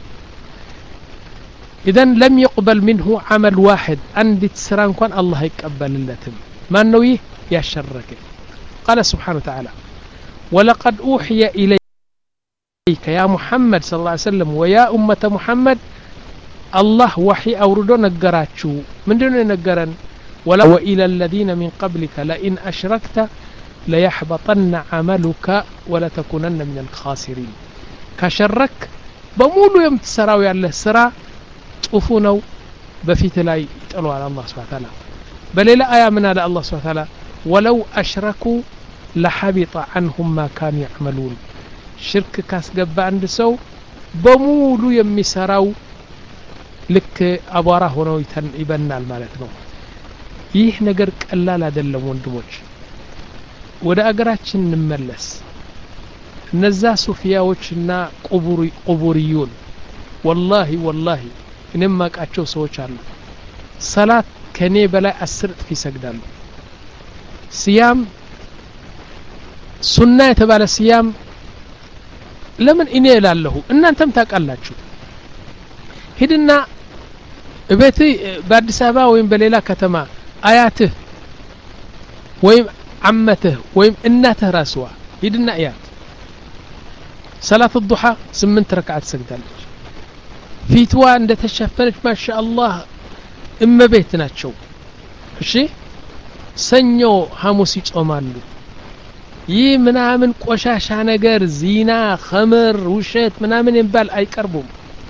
Speaker 2: إذن لم يقبل منه عمل واحد عندت سرا እንኳን الله يقبلለትም ማን ነው ይህ ያሸረከ قال سبحانه وتعالى ولقد أوحي إليك يا محمد صلى الله عليه وسلم ويا أمة محمد الله وحي أوردو نقراتشو من دون نقرن ولا وإلى الذين من قبلك لئن أشركت ليحبطن عملك ولا تكونن من الخاسرين كشرك بمولو يوم تسراوي على السرا طفونو بفيت لا يتقلوا على الله سبحانه وتعالى بل لا آية من على الله سبحانه وتعالى ولو أشركوا لحبط عنهم ما كانوا يعملون شرك كاسقب عند سو بمولو يمسراو لك أبارا هنا يبنى المالت نو ይህ ነገር ቀላል አይደለም ወንድሞች ወደ አገራችን እንመለስ እነዛ ሱፊያዎችና ቁቡሪ ቁቡሪዩን والله والله እኔም ማቃቸው ሰዎች አሉ ሰላት ከኔ በላይ አስር ጥፍ ይሰግዳሉ ሲያም ሱና የተባለ ሲያም ለምን እኔ እላለሁ እናንተም ታውቃላችሁ ሂድና እቤት በአዲስ አበባ ወይም በሌላ ከተማ አያትህ ወይም አመትህ ወይም እናትህ ራስዋ ሂድና አያት ሰላት الضحى ስምንት ረክዓት ሰግዳለች ፊትዋ እንደተሸፈነች ማሻአላህ እመቤት ናቸው እሺ ሰኞ ሐሙስ ይጾማሉ ይህ ምናምን ቆሻሻ ነገር ዚና ኸምር ውሸት ምናምን ይባል አይቀርቡም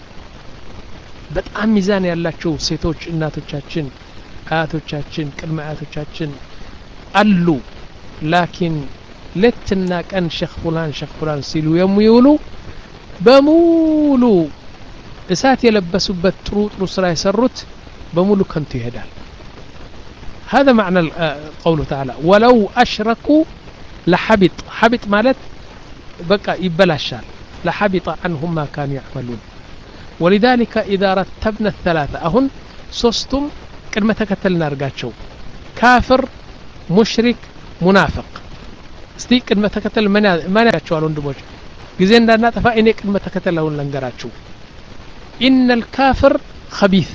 Speaker 2: በጣም ሚዛን ያላቸው ሴቶች እናቶቻችን አያቶቻችን ቅድመ አያቶቻችን አሉ ላኪን ለትና ቀን ሸኽ ፉላን ሸኽ ፉላን ሲሉ የሚውሉ በሙሉ እሳት የለበሱበት ጥሩ ጥሩ ስራ የሰሩት በሙሉ ከንቱ ይሄዳል هذا معنى قوله تعالى ولو أشركوا لحبط حبط مالت بقى يبلاشال لحبط عنهم ما كانوا يعملون ولذلك إذا رتبنا الثلاثة أهن سوستم كلمة تكتلنا رقاتشو كافر مشرك منافق استي كلمة تكتل ما نرقاتشو على اندموش جزين دانا تفايني كلمة تكتل لهم لنقراتشو إن الكافر خبيث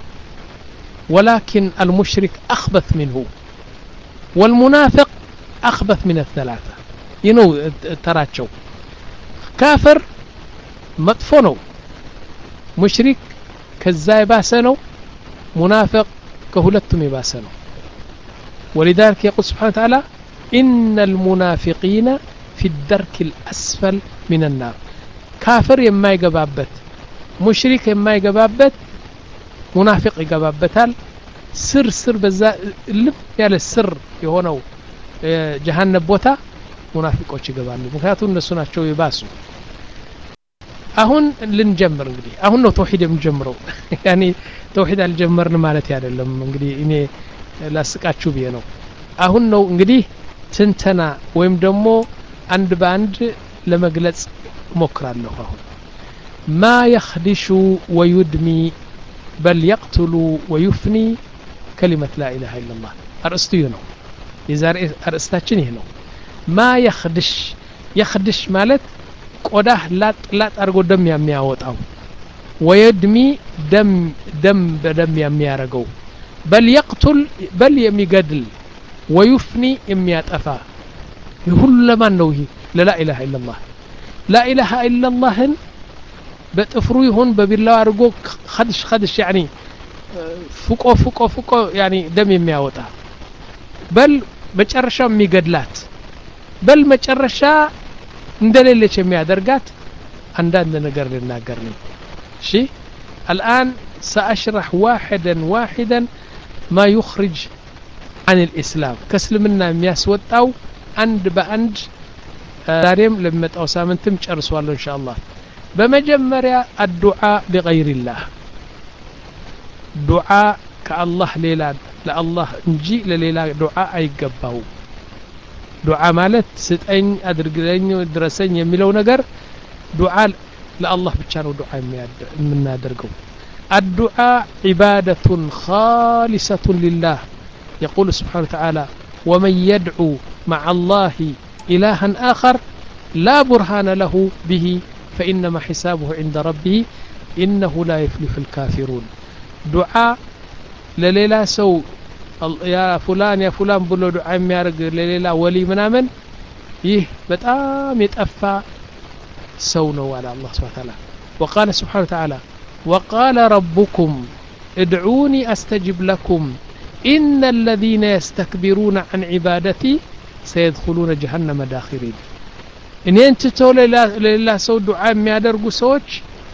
Speaker 2: ولكن المشرك أخبث منه والمنافق أخبث من الثلاثة ينو تراتشو كافر مطفونو مشرك كزاي باسنو منافق كهلتم باسنو ولذلك يقول سبحانه وتعالى إن المنافقين في الدرك الأسفل من النار كافر يما يقبابت مشرك يما يقبابت منافق يقبابتال سر سر بزا اللب يالا السر يهونو جهنم بوتا منافقوች ይገባሉ ምክንያቱም እነሱ ናቸው ይባሱ አሁን ልንጀምር እንግዲህ አሁን ነው ተውሂድ የምንጀምረው ያኒ ተውሂድ አልጀመርን ማለት አይደለም እንግዲህ እኔ ላስቃችሁ ብዬ ነው አሁን ነው እንግዲህ ትንተና ወይም ደግሞ አንድ ባንድ ለመግለጽ ሞክራለሁ አሁን ما يخدش ويدمي بل يقتل ويفني كلمة لا إله إلا الله أرستو ነው የዛሬ አርስታችን ይሄ ነው ما يخدش يخدش ማለት ቆዳህ ላጥ ላጥ አርጎ ደም የሚያወጣው ወይድሚ ደም ደም በደም የሚያረገው بل يقتل بل የሚገድል ويفني የሚያጠፋ ይሁሉ ለማን ነው ይሄ لا إله إلا الله لا إله إلا الله በጥፍሩ ይሁን በቢላው አርጎ خدش خدش يعني ፍቆ ፍቆ ፍቆ يعني ደም የሚያወጣ በል መጨረሻ የሚገድላት በል መጨረሻ እንደሌለች የሚያደርጋት አንዳንድ ነገር ልናገር ነው እሺ الآن سأشرح واحدا واحدا ما يخرج عن الإسلام كسلمنا የሚያስወጣው አንድ በአንድ ዛሬም ለመጣው ሳምንትም ጨርሷለሁ إن شاء الله በመጀመሪያ الدعاء بغير الله دعاء كالله ليلا ለአላህ እንጂ ለሌላ ዱዓ አይገባው ዱዓ ማለት ስጠኝ አድርግልኝ ድረሰኝ የሚለው ነገር ዱዓ ለአላህ ብቻ ነው ዱዓ የምናደርገው الدعاء عبادة خالصة لله يقول سبحانه وتعالى ومن يدعو مع الله إلها آخر لا برهان له به فإنما حسابه عند ربه إنه لا يفلح الكافرون دعاء ለሌላ ሰው ያ ፉላን ያ ፉላን ብሎ ዱዓ የሚያርግ ለሌላ ወሊ ምናምን ይህ በጣም የጠፋ ሰው ነው አለ አላህ Subhanahu Wa Ta'ala وقال سبحانه وتعالى وقال ربكم ادعوني استجب لكم ان الذين يستكبرون عن عبادتي سيدخلون جهنم داخرين ان انت ለሌላ ሰው ዱዓ የሚያደርጉ ሰዎች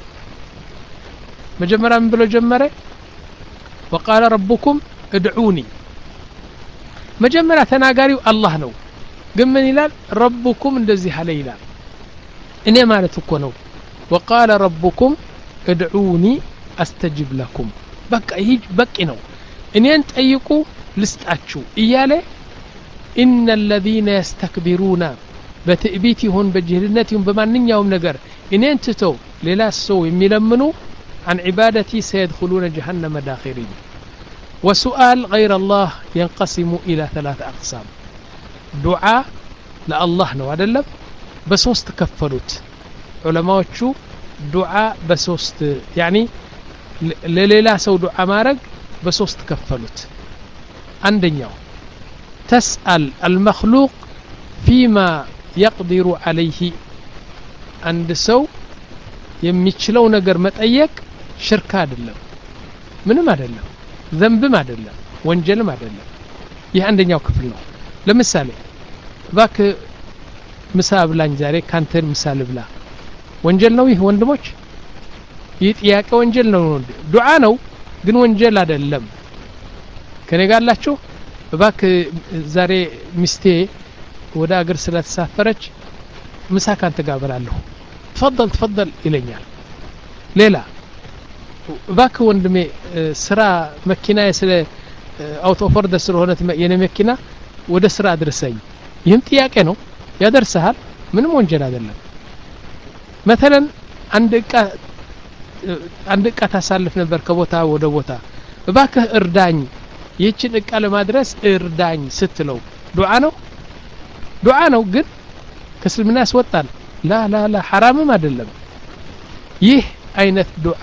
Speaker 2: መጀመሪያ ምን ብሎ ጀመረ وقال ربكم ادعوني مجمرة تناغاريو الله نو ግን ምን ይላል ربكم እንደዚህ አለ ይላል እኔ ማለት እኮ ነው وقال ربكم ادعوني استجب لكم በቃ ይሄ በቂ ነው እኔን ጠይቁ ልስጣችሁ እያለ ان الذين يستكبرون በትዕቢትሁን በጅህልነትሁን በማንኛውም ነገር እኔን ትተው ሌላ ሰው የሚለምኑ عن عبادتي سيدخلون جهنم داخرين وسؤال غير الله ينقسم إلى ثلاث أقسام دعاء ለአላህ ነው አይደለም በሶስት ከፈሉት ዑለማዎቹ ዱዓ በሶስት يعني ለሌላ ሰው ዱዓ ማድረግ በሶስት ከፈሉት አንደኛው تسأل المخلوق فيما يقدر عليه عند ሰው የሚችለው ነገር መጠየቅ ሽርክ አይደለም ምንም አይደለም ذنبም አይደለም ወንጀልም አይደለም ይህ አንደኛው ክፍል ነው ለምሳሌ ባክ ምሳ ብላኝ ዛሬ ካንተን ምሳ ልብላ ወንጀል ነው ይህ ወንድሞች ይህ ጥያቄ ወንጀል ነው ዱዓ ነው ግን ወንጀል አይደለም ከኔ ጋር አላችሁ ባክ ዛሬ ሚስቴ ወደ አገር ስለተሳፈረች ምሳ ካንተ ጋር በላለሁ تفضل تفضل ይለኛል ሌላ ባክ ወንድሜ ስራ መኪና ስለ አውቶ ፎርደ ስለሆነ የኔ መኪና ወደ ስራ አድርሰኝ ይህም ጥያቄ ነው ያደርሰሃል ምንም ወንጀል አይደለም مثلا አንድ ዕቃ አንድ ዕቃ ታሳልፍ ነበር ከቦታ ወደ ቦታ እባክህ እርዳኝ ይህችን ዕቃ ለማድረስ እርዳኝ ስትለው ዱዓ ነው ዱዓ ነው ግን ከእስልምና ያስወጣል ላ ላ ላ ሐራምም አይደለም ይህ አይነት ዱዓ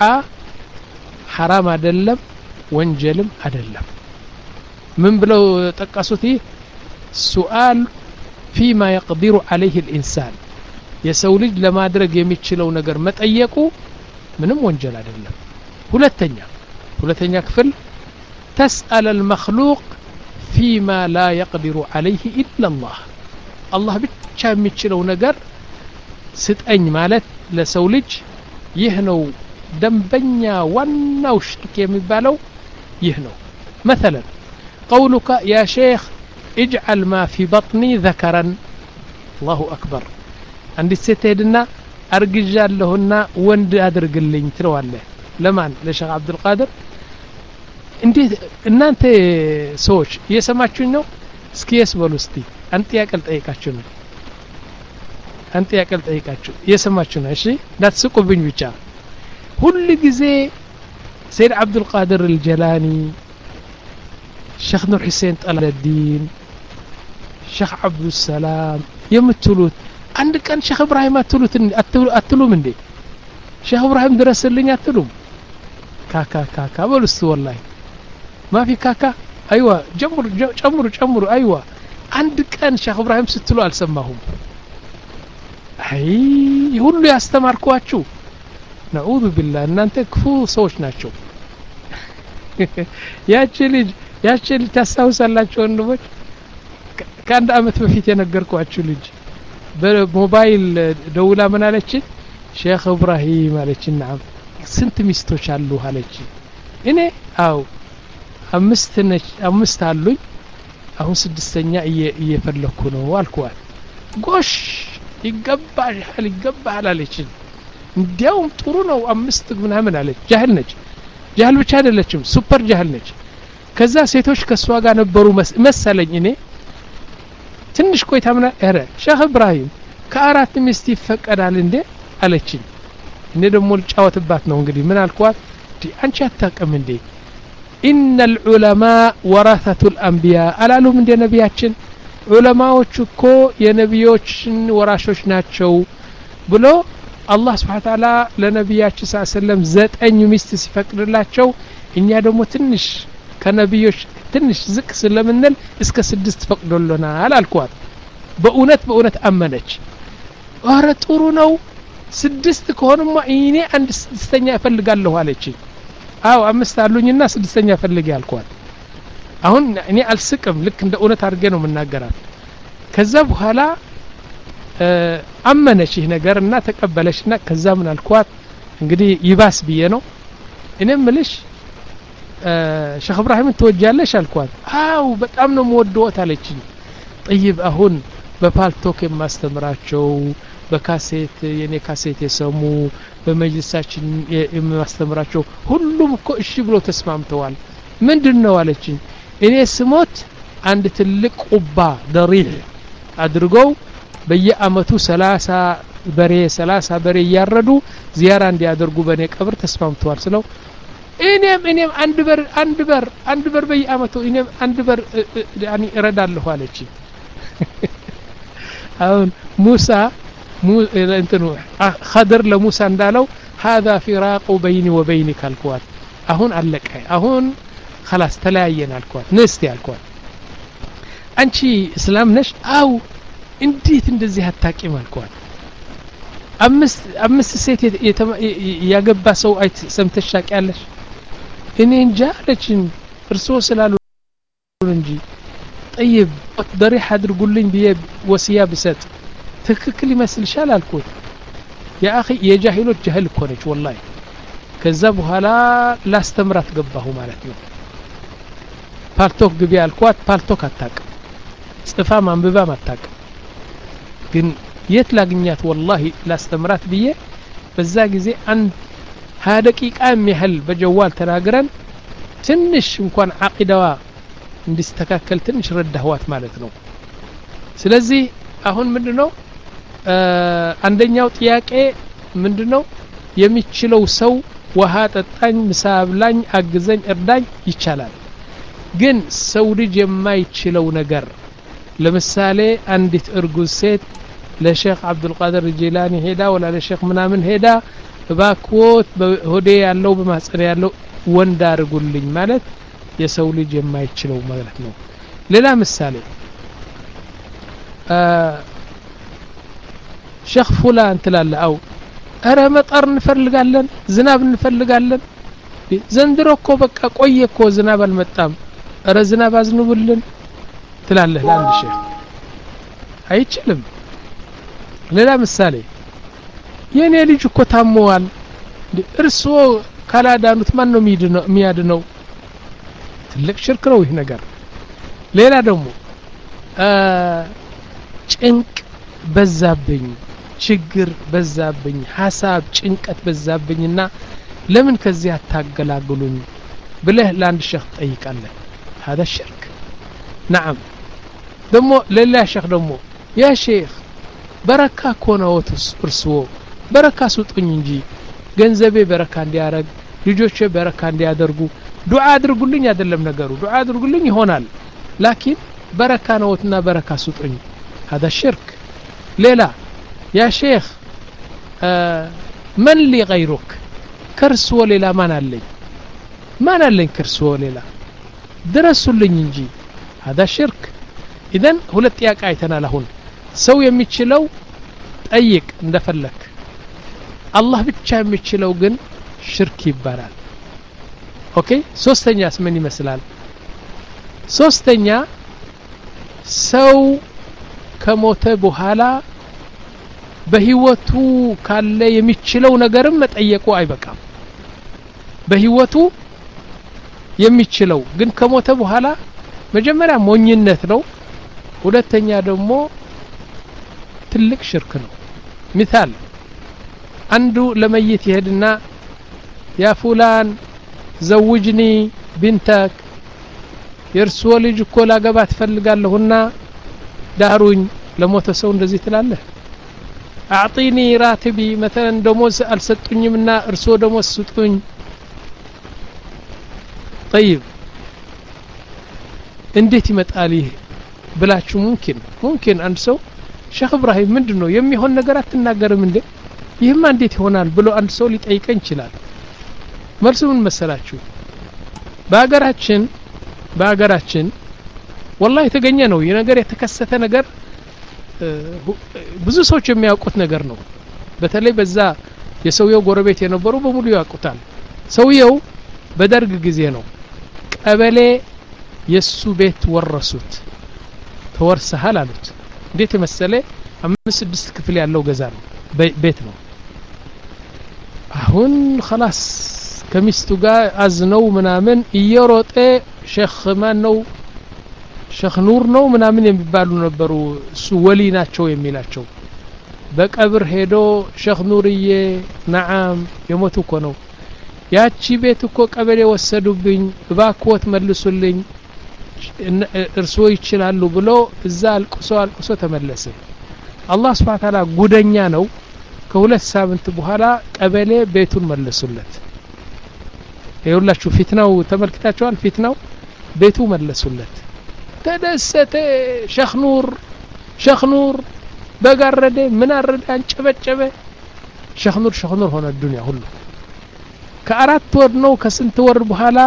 Speaker 2: ሐራም አይደለም ወንጀልም አይደለም ምን ብለው ጠቀሱት ይህ ሱአል فيما يقدر عليه الإنسان የሰው ልጅ ለማድረግ የሚችለው ነገር መጠየቁ ምንም ወንጀል አይደለም ሁለተኛ ሁለተኛ ክፍል تسأل المخلوق فيما لا يقدر عليه إلا الله الله ብቻ የሚችለው ነገር ስጠኝ ማለት ለሰው ልጅ ይህ ነው ደንበኛ ዋናው ሽርክ የሚባለው ይህ ነው مثلا قولك يا شيخ اجعل ما في بطني ذكرا الله أكبر عندي ستهدنا أرججالهن وند أدرجلين تروالله لمن لشيخ عبد القادر انت ان انت سوش يسمعون ነው እስኪ يسبሉ እስቲ አንተ ያቀል ጠይቃችሁ ነው አንተ ያቀል ጠይቃችሁ የሰማችሁ ነው እሺ እንዳትስቁብኝ ብቻ ሁሉ ጊዜ سيد عبد القادر الجلاني شيخ نور حسين طلال الدين شيخ عبد السلام يمتلوت عند كان شيخ ابراهيم اتلوت اتلوم እንዴ شيخ ابراهيم درسልኝ አትሉም كاكا كاكا بلست والله ما في كاكا ايوه جمر جمر جمر ايوه عند كان شيخ ابراهيم ስትሉ አልሰማሁም አይ ሁሉ ያስተማርኳችሁ نعوذ بالله እናንተ ክፉ ሰዎች ናቸው ያቺ ልጅ ያቺ ልጅ ታስታውሳላችሁ ወንድሞች ከአንድ አመት በፊት የነገርኳችሁ ልጅ በሞባይል ደውላ ምን አለች ሼክ ኢብራሂም አለች نعم ስንት ሚስቶች አሉ አለች እኔ አው አምስት ነች አምስት አሉኝ አሁን ስድስተኛ እየፈለኩ ነው አልኳት ጎሽ ይገባል ይገባል አለች እንዲያውም ጥሩ ነው አምስት ምናምን አለች ጃህል ነች ጃህል ብቻ አይደለችም ሱፐር ጃህል ነች ከዛ ሴቶች ከሷ ጋር ነበሩ መሰለኝ እኔ ትንሽ ቆይታ ምን አረ ሼክ ኢብራሂም ከአራት ሚስት ይፈቀዳል እንዴ አለችኝ እኔ ደግሞ ልጫወትባት ነው እንግዲህ ምን አልኳት ዲ አንቺ አታቀም እንዴ ان العلماء ورثه الانبياء አላሉም እንደ ነቢያችን ዑለማዎች እኮ የነቢዮችን ወራሾች ናቸው ብሎ አላህ Subhanahu Wa Ta'ala ለነቢያችን ሰለላም ዘጠኝ ሚስት ሲፈቅድላቸው እኛ ደግሞ ትንሽ ከነቢዮች ትንሽ ዝቅ ስለምንል እስከ ስድስት ፈቅዶልናል አልኳት በእውነት በእውነት አመነች አረ ጥሩ ነው ስድስት ከሆነማ እኔ አንድ ስድስተኛ እፈልጋለሁ አለች አው አምስት አሉኝና ስድስተኛ ፈልጊ አልኳት አሁን እኔ አልስቅም ልክ እንደ እውነት አድርጌ ነው መናገራት ከዛ በኋላ አመነች ይሄ ነገርና ተቀበለችና ከዛ ምን አልኳት እንግዲህ ይባስ ብዬ ነው እኔም ምልሽ ሼክ ኢብራሂም ተወጃለሽ አልኳት አው በጣም ነው የምወደውት አለችኝ طيب አሁን በፓልቶክ የማስተምራቸው በካሴት የኔ ካሴት የሰሙ በመጅልሳችን የማስተምራቸው ሁሉም እኮ እሺ ብሎ ተስማምተዋል ምንድነው አለችኝ እኔ ስሞት አንድ ትልቅ ቁባ ደሪህ አድርገው በየአመቱ ሰላሳ በሬ ሰላሳ በሬ ያረዱ ዚያራ እንዲያደርጉ በኔ ቀብር ተስማምተዋል ስለው እኔም እኔም አንድ በር አንድ በር አንድ በር በየአመቱ እኔም አንድ በር ያኒ እረዳለሁ አለች አሁን ሙሳ እንትኑ ኸድር ለሙሳ እንዳለው هذا فراق بيني وبينك አልኳት አሁን አለቀ አሁን خلاص ተለያየን አልኳት ነስቲ አልኳት አንቺ እስላም ነሽ አው እንዴት እንደዚህ አታቂም አልኳት አምስት አምስት ሴት ያገባ ሰው አይት ሰምተሽ ታቂያለሽ እኔ እንጃ አለችኝ እርሶ ስላሉ እንጂ طيب ضريح አድርጉልኝ ብዬ ወሲያ ብሰጥ ትክክል ይመስልሻል አልኩት ያ اخي የጃሂሎች ጀህል እኮ ነች والله ከዛ በኋላ ላስተምራት ገባሁ ማለት ነው ፓልቶክ ግቢ አልኳት ፓልቶክ አታውቅም ጽፋ ማንበባ አታውቅም ግን የት ላግኛት والله ላስተምራት ብዬ በዛ ጊዜ አንድ ሀያ ደቂቃ የሚያህል በጀዋል ተናግረን ትንሽ እንኳን አቂዳዋ እንዲስተካከል ትንሽ ረዳህዋት ማለት ነው ስለዚህ አሁን ምንድነው አንደኛው ጥያቄ ምንድነው የሚችለው ሰው ውሃ ጠጣኝ ምሳ ብላኝ አግዘኝ እርዳኝ ይቻላል ግን ሰው ልጅ የማይችለው ነገር ለምሳሌ አንዲት እርጉዝ ሴት ለሼክ አብዱል ቃድር ጂላኒ ሄዳ ወላ ለሼክ ምናምን ሄዳ ባክዎት በሆዴ ያለው በማጽነ ያለው ወንድ አርጉልኝ ማለት የሰው ልጅ የማይችለው ማለት ነው ሌላ ምሳሌ ሼክ ፉላን ትላለ አው አረ መጣር እንፈልጋለን ዝናብ እንፈልጋለን ዘንድሮኮ በቃ ቆየኮ ዝናብ አልመጣም አረ ዝናብ አዝኑብልን ትላለህ ለአንድ ሼክ አይችልም ሌላ ምሳሌ የኔ ልጅ እኮ ታመዋል እርሶ ካላዳኑት ማን ነው የሚያድነው ትልቅ ሽርክ ነው ይህ ነገር ሌላ ደግሞ ጭንቅ በዛብኝ ችግር በዛብኝ ሐሳብ ጭንቀት በዛብኝና ለምን ከዚህ አታገላግሉኝ ብለህ ለአንድ ሼክ ጠይቃለህ هذا الشرك نعم ደሞ ሌላ ሼክ ደግሞ ያ ሼክ በረካ ኮነውት እርስዎ በረካ ስጡኝ እንጂ ገንዘቤ በረካ እንዲያረግ ልጆቼ በረካ እንዲያደርጉ ዱዓ አድርጉልኝ አይደለም ነገሩ ዱዓ አድርጉልኝ ይሆናል ላኪን በረካ ነውትና በረካ ስጡኝ هذا الشرك ሌላ يا شيخ آه من لي غيرك كرسو ሌላ ማን አለኝ ማን አለኝ ከርሶ ሌላ ድረሱልኝ እንጂ هذا شرك اذا ሁለት ጥያቄ አይተናል አሁን ሰው የሚችለው ጠይቅ እንደፈለክ አላህ ብቻ የሚችለው ግን ሽርክ ይባላል ኦኬ ሶስተኛስ ምን ይመስላል ሶስተኛ ሰው ከሞተ በኋላ በህይወቱ ካለ የሚችለው ነገርም መጠየቁ አይበቃም በህይወቱ የሚችለው ግን ከሞተ በኋላ መጀመሪያ ሞኝነት ነው ሁለተኛ ደግሞ ትልቅ ሽርክ ነው مثال አንዱ ለመይት ይሄድና ያ ፉላን ዘውጅኒ ቢንተክ የርሶ ልጅ እኮ ላገባ ትፈልጋለሁና ዳሩኝ ለሞተ ሰው እንደዚህ ትላለህ اعطيني راتبي مثلا ደሞዝ አልሰጡኝምና እርሶ ደሞዝ ስጡኝ طيب እንዴት ይመጣል ይሄ ብላችሁ ممكن ممكن አንድ ሰው ሼክ ኢብራሂም ምንድነው የሚሆን ነገር አትናገርም እንዴ ይህማ እንዴት ይሆናል ብሎ አንድ ሰው ሊጠይቀኝ ይችላል መልሱ ምን መሰላችሁ በአገራችን በአገራችን والله የተገኘ ነው ይሄ ነገር የተከሰተ ነገር ብዙ ሰዎች የሚያውቁት ነገር ነው በተለይ በዛ የሰውየው ጎረቤት የነበሩ በሙሉ ያውቁታል ሰውየው በደርግ ጊዜ ነው ቀበሌ የሱ ቤት ወረሱት ተወርሰሃል አሉት እንዴት መሰለ አምስት ስድስት ክፍል ያለው ገዛ ነው ቤት ነው አሁን خلاص ከሚስቱ ጋር አዝነው ምናምን እየሮጠ ሼክ ማን ነው ሼክ ኑር ነው ምናምን የሚባሉ ነበሩ እሱ ወሊ ናቸው የሚላቸው በቀብር ሄዶ ሼክ ኑርዬ ነዓም የሞቱ እኮ ነው ያቺ ቤት እኮ ቀበሌ ወሰዱብኝ እባክዎት መልሱልኝ እርሶ ይችላሉ ብሎ እዛ አልቅሶ አልቅሶ ተመለሰ አላህ Subhanahu Ta'ala ጉደኛ ነው ከሁለት ሳምንት በኋላ ቀበሌ ቤቱን መለሱለት ይኸውላችሁ ፊትናው ተመልክታችኋል ፊትናው ቤቱ መለሱለት ተደሰተ ሼክ ኑር ሼክ ኑር በጋረደ ምን አረደ አንጨበጨበ ሼክ ኑር ሼክ ኑር ሆነ ዱንያ ሁሉ ከአራት ወር ነው ከስንት ወር በኋላ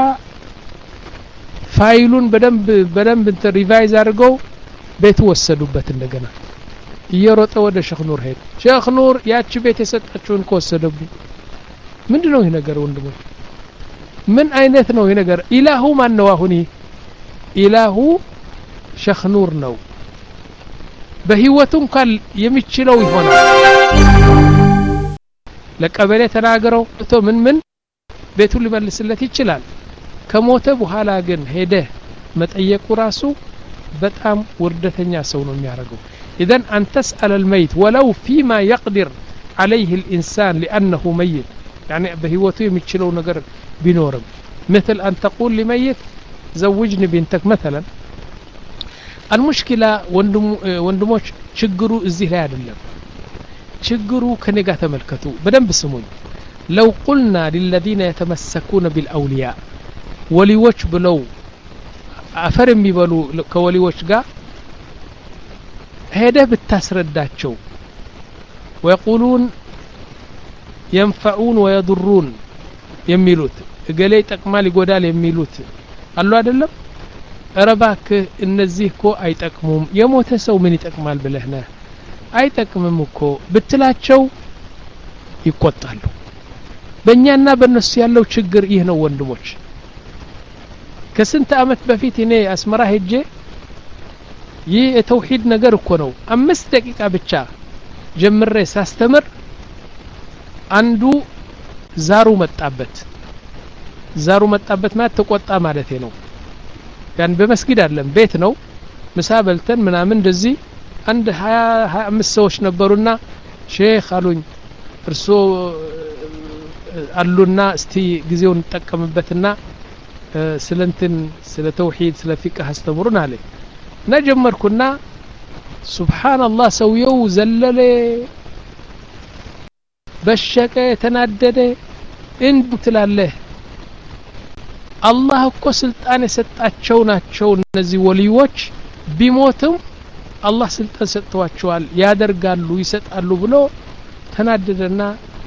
Speaker 2: ፋይሉን በደንብ በደንብ ሪቫይዝ አድርገው ቤቱ ወሰዱበት እንደገና እየሮጠ ወደ ሼክ ኑር ሄደ ሼክ ኑር ያቺ ቤት የሰጣችሁን ከወሰደብኝ ምንድነው ይሄ ነገር ወንድሞች ምን አይነት ነው ይሄ ነገር ኢላሁ ማን ነው አሁን ኢላሁ ሼክ ኑር ነው በህይወቱ እንኳን የሚችለው ይሆናል ለቀበሌ ተናገረው ቶ ምን ምን ቤቱ ሊመልስለት ይችላል ከሞተ በኋላ ግን ሄደ መጠየቁ ራሱ በጣም ውርደተኛ ሰው ነው የሚያደርገው اذا ان تسال الميت ولو فيما يقدر عليه الانسان لانه ميت يعني بهيوته የሚችለው ነገር ቢኖርም مثل ان تقول لميت زوجني بنتك مثلا المشكله ወንድሞች ችግሩ እዚህ ላይ አይደለም ችግሩ ከኔ ጋር ተመልከቱ በደንብ ስሙኝ لو قلنا للذين يتمسكون بالاولياء وليዎች ብለው አፈር የሚበሉ ከወሊዎች ጋር ሄደ ብታስረዳቸው ويقولون ينفعون ويضرون የሚሉት እገሌ ይጠቅማል ይጎዳል የሚሉት አሉ አይደለም ረባክ እነዚህ እኮ አይጠቅሙም የሞተ ሰው ምን ይጠቅማል ብለህ ነህ አይጠቅምም እኮ ብትላቸው ይቆጣሉ በእኛና በእነሱ ያለው ችግር ይህ ነው ወንድሞች ከስንት አመት በፊት እኔ አስመራ ሄጄ ይህ የተውሂድ ነገር እኮ ነው አምስት ደቂቃ ብቻ ጀምሬ ሳስተምር አንዱ ዛሩ መጣበት ዛሩ መጣበት ማለት ተቆጣ ማለት ነው ያን በመስጊድ አይደለም ቤት ነው ምሳ በልተን ምናምን እንደዚህ አንድ ሃያ ሃያ አምስት ሰዎች ነበሩና ሼክ አሉኝ እርሶ አሉና እስቲ ጊዜውን ተጠቀምበትና ስለንትን ስለ ተውሂድ ስለ ፊቅህ አስተምሩን አለ ነጀመርኩና ሱብሃንአላህ ሰውየው ዘለለ በሸቀ ተናደደ እንትላለህ አላህ እኮ ስልጣን የሰጣቸው ናቸው እነዚህ ወሊዎች ቢሞቱም አላህ ስልጣን ሰጥቷቸዋል ያደርጋሉ ይሰጣሉ ብሎ ተናደደና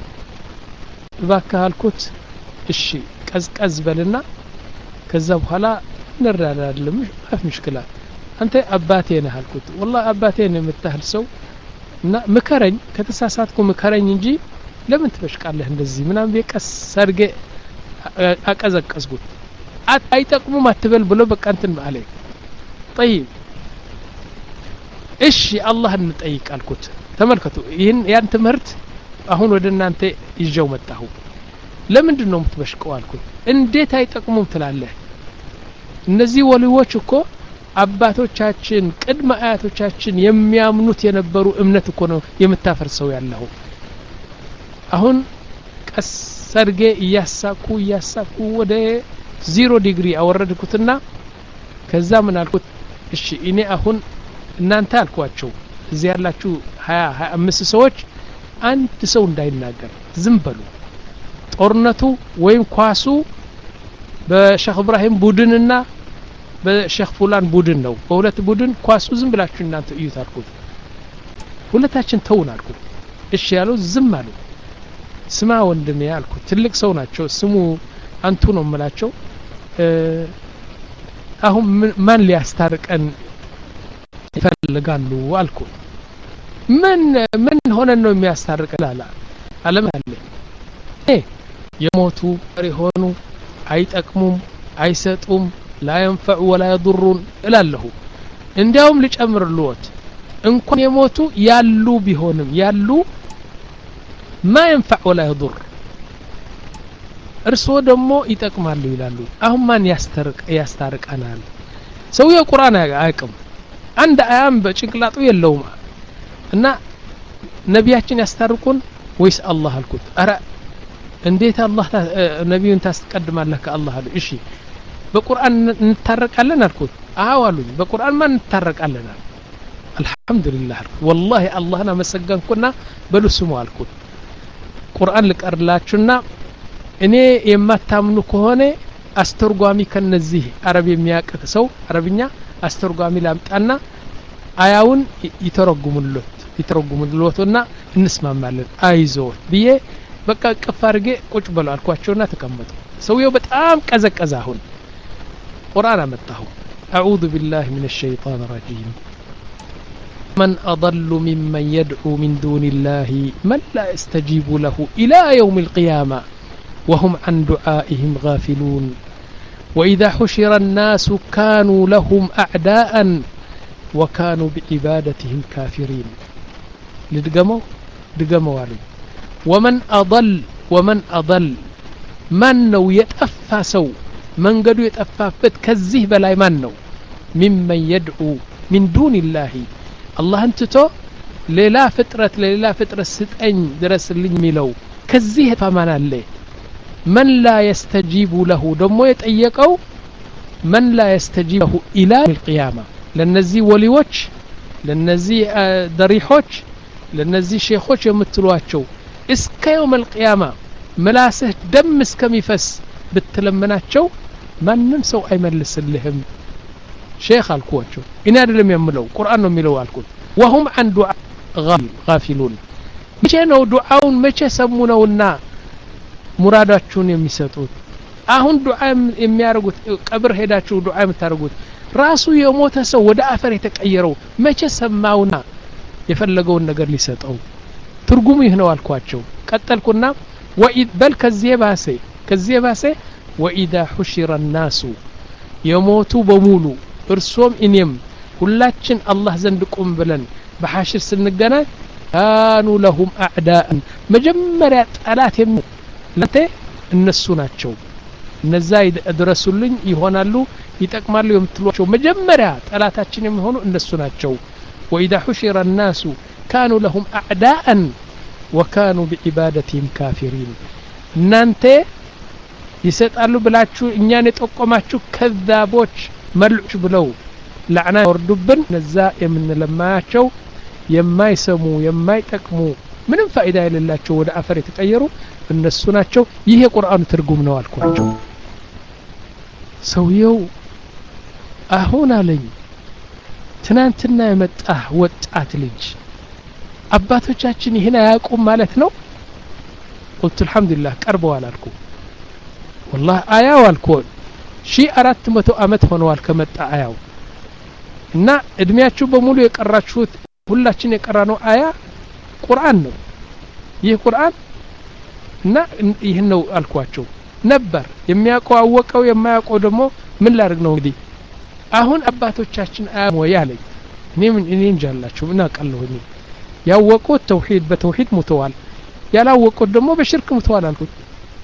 Speaker 2: ባካልኩት እሺ ቀዝቀዝ በልና ከዛ በኋላ እንራራለን አፍ ምሽክላ አንተ አባቴ ነህ አልኩት والله አባቴ ነው የምታህል ሰው እና ምከረኝ ከተሳሳትኩ ምከረኝ እንጂ ለምን ትበሽቃለህ እንደዚህ ምናም በቀስ ሰርገ አቀዘቀዝኩት አይጠቅሙም አትበል ብሎ በቃ እንትን ማለት طيب እሺ አላህ እንጠይቅ አልኩት ተመልከቱ ይሄን ያን ትምህርት አሁን ወደ እናንተ ይዤው መጣሁ ለምንድን ነው የምትበሽቀው አልኩት እንዴት አይጠቅሙም ትላለህ እነዚህ ወሊዎች እኮ አባቶቻችን ቅድመ አያቶቻችን የሚያምኑት የነበሩ እምነት እኮ ነው የምታፈርሰው ያለው አሁን ቀስ ሰርጌ ያሳኩ ያሳኩ ወደ ዜሮ ዲግሪ አወረድኩትና ከዛ ምን አልኩት እሺ እኔ አሁን እናንተ አልኳቸው እዚህ ያላችሁ ሃያ ሃያ አምስት ሰዎች አንድ ሰው እንዳይናገር ዝም በሉ ጦርነቱ ወይም ኳሱ በሼክ ኢብራሂም ቡድንና በሼክ ፉላን ቡድን ነው በሁለት ቡድን ኳሱ ዝም ብላችሁ እናንተ እዩት አልኩት ሁለታችን ተውን አልኩት እሺ ያለው ዝም አሉ ስማ ወንድሜ ያልኩት ትልቅ ሰው ናቸው ስሙ አንቱ ነው መላቸው አሁን ማን ሊያስታርቀን ይፈልጋሉ አልኩት ምን ምን ሆነ ነው የሚያስታርቀን አላ አለም አለ የሞቱ ሪሆኑ አይጠቅሙም አይሰጡም لا ينفع ولا يضرون እላለሁ እንዲያውም ልጨምርልዎት እንኳን የሞቱ ያሉ ቢሆንም ያሉ ما ينفع ولا يضر እርሶ ደግሞ ይጠቅማሉ ይላሉ አሁን ማን ያስተርቅ ያስታርቀናል ሰውየው ቁርአን አያውቅም አንድ አያም በጭንቅላቱ የለውም እና ነቢያችን ያስታርቁን ወይስ አላህ አልኩት አረ እንዴት አላህ ነቢዩን ታስቀድማለህ ከአላህ አለ እሺ በቁርአን እንታረቃለን አልኩት አዎ አሉኝ በቁርአን ማን እንታረቃለን አልহামዱሊላህ والله አላህና መሰገንኩና በሉ ስሙ አልኩት ቁርአን ልቀርላችሁና እኔ የማታምኑ ከሆነ አስተርጓሚ ከነዚህ አረብ የሚያቀት ሰው አረብኛ አስተርጓሚ ላምጣና አያውን ይተረጉሙልት ይተረጉሙልዎትና እንስማማለን አይዞት ብዬ በቃ ቅፍ አድርጌ ቁጭ በሉ አልኳቸውና ተቀመጡ። ሰውየው በጣም ቀዘቀዘ። አሁን ቁርአን አመጣሁ أعوذ بالله من الشيطان الرجيم من أضل ممن يدعو من دون الله من لا يستجيب له إلى يوم القيامة وهم عن دعائهم غافلون وإذا حشر الناس كانوا لهم أعداء وكانوا بعبادتهم كافرين لدقموا دقموا علي ومن أضل ومن أضل من نو يتأفى سو من قدوا يتأفى فت كزيه بلاي من نو ممن يدعو من دون الله الله انتتو ليلا فترة ليلا فترة ستأين درس اللي ميلو كزيه فمان اللي من لا يستجيب له دمو يتأيقو من لا يستجيب له إلى القيامة لنزي وليوش لنزي دريحوش لنزي شيخوش يمتلواتشو اسك يوم القيامة ملاسه دم اسكم يفس بتلمناتشو ما ننسو أي مجلس لهم شيخ الكواتشو إن هذا لم يملو قرآن ملو الكوت وهم عن دعاء غافلون مش أنه دعاون مش يسمونونا مراداتشون يمسطوت አሁን ዱዓ የሚያርጉት ቀብር ሄዳችሁ ዱዓ የምታርጉት ራሱ የሞተ ሰው ወደ አፈር የተቀየረው መቼ ሰማውና የፈለገውን ነገር ሊሰጠው ትርጉሙ ይህ ነው አልኳቸው። ቀጠልኩና ወኢድ በል ከዚህ ባሰ ከዚህ ባሰ وإذا حشر الناس የሞቱ በሙሉ እርሶም እኔም ሁላችን አላህ ዘንድ ቁም ብለን በሐሽር ስንገናኝ كانوا لهم أعداء መጀመሪያ ጠላት ለተ እነሱ ናቸው። እነዛ ይደረሱልኝ ይሆናሉ ይጠቅማሉ የምትሏቸው መጀመሪያ ጠላታችን የሚሆኑ እነሱ ናቸው። وإذا حشر الناس كانوا لهم أعداء وكانوا بعبادتهم كافرين እናንተ ይሰጣሉ ብላችሁ እኛን የጠቆማችሁ ከዛቦች መልዑች ብለው ለዕና ወርዱብን ነዛ የምንለማያቸው የማይሰሙ የማይጠቅሙ ምንም ፋይዳ የሌላቸው ወደ አፈር የተቀየሩ እነሱ ናቸው። ይሄ የቁርአኑ ትርጉም ነው አልኳቸው። ሰውየው አሁን አለኝ ትናንትና የመጣ ወጣት ልጅ አባቶቻችን ይሄን አያውቁም ማለት ነው። قلت الحمد لله ቀርበዋል አልኩ። والله አያው አልኩ ሺህ አራት መቶ አመት ሆነዋል ከመጣ አያው እና እድሜያችሁ በሙሉ የቀራችሁት ሁላችን የቀራነው አያ ቁርአን ነው። ይህ ቁርአን እና ይሄን ነው አልኳቸው። ነበር የሚያውቀው አወቀው የማያውቀው ደግሞ ምን ላድርግ ነው እንግዲህ አሁን አባቶቻችን አያም ወይ አለኝ። እኔ ምን እኔ እንጃላችሁ እና ቀለሁኝ ያወቁት ተውሂድ በተውሂድ ሙተዋል ያላወቁት ደግሞ በሽርክ ሙተዋል አልኩት።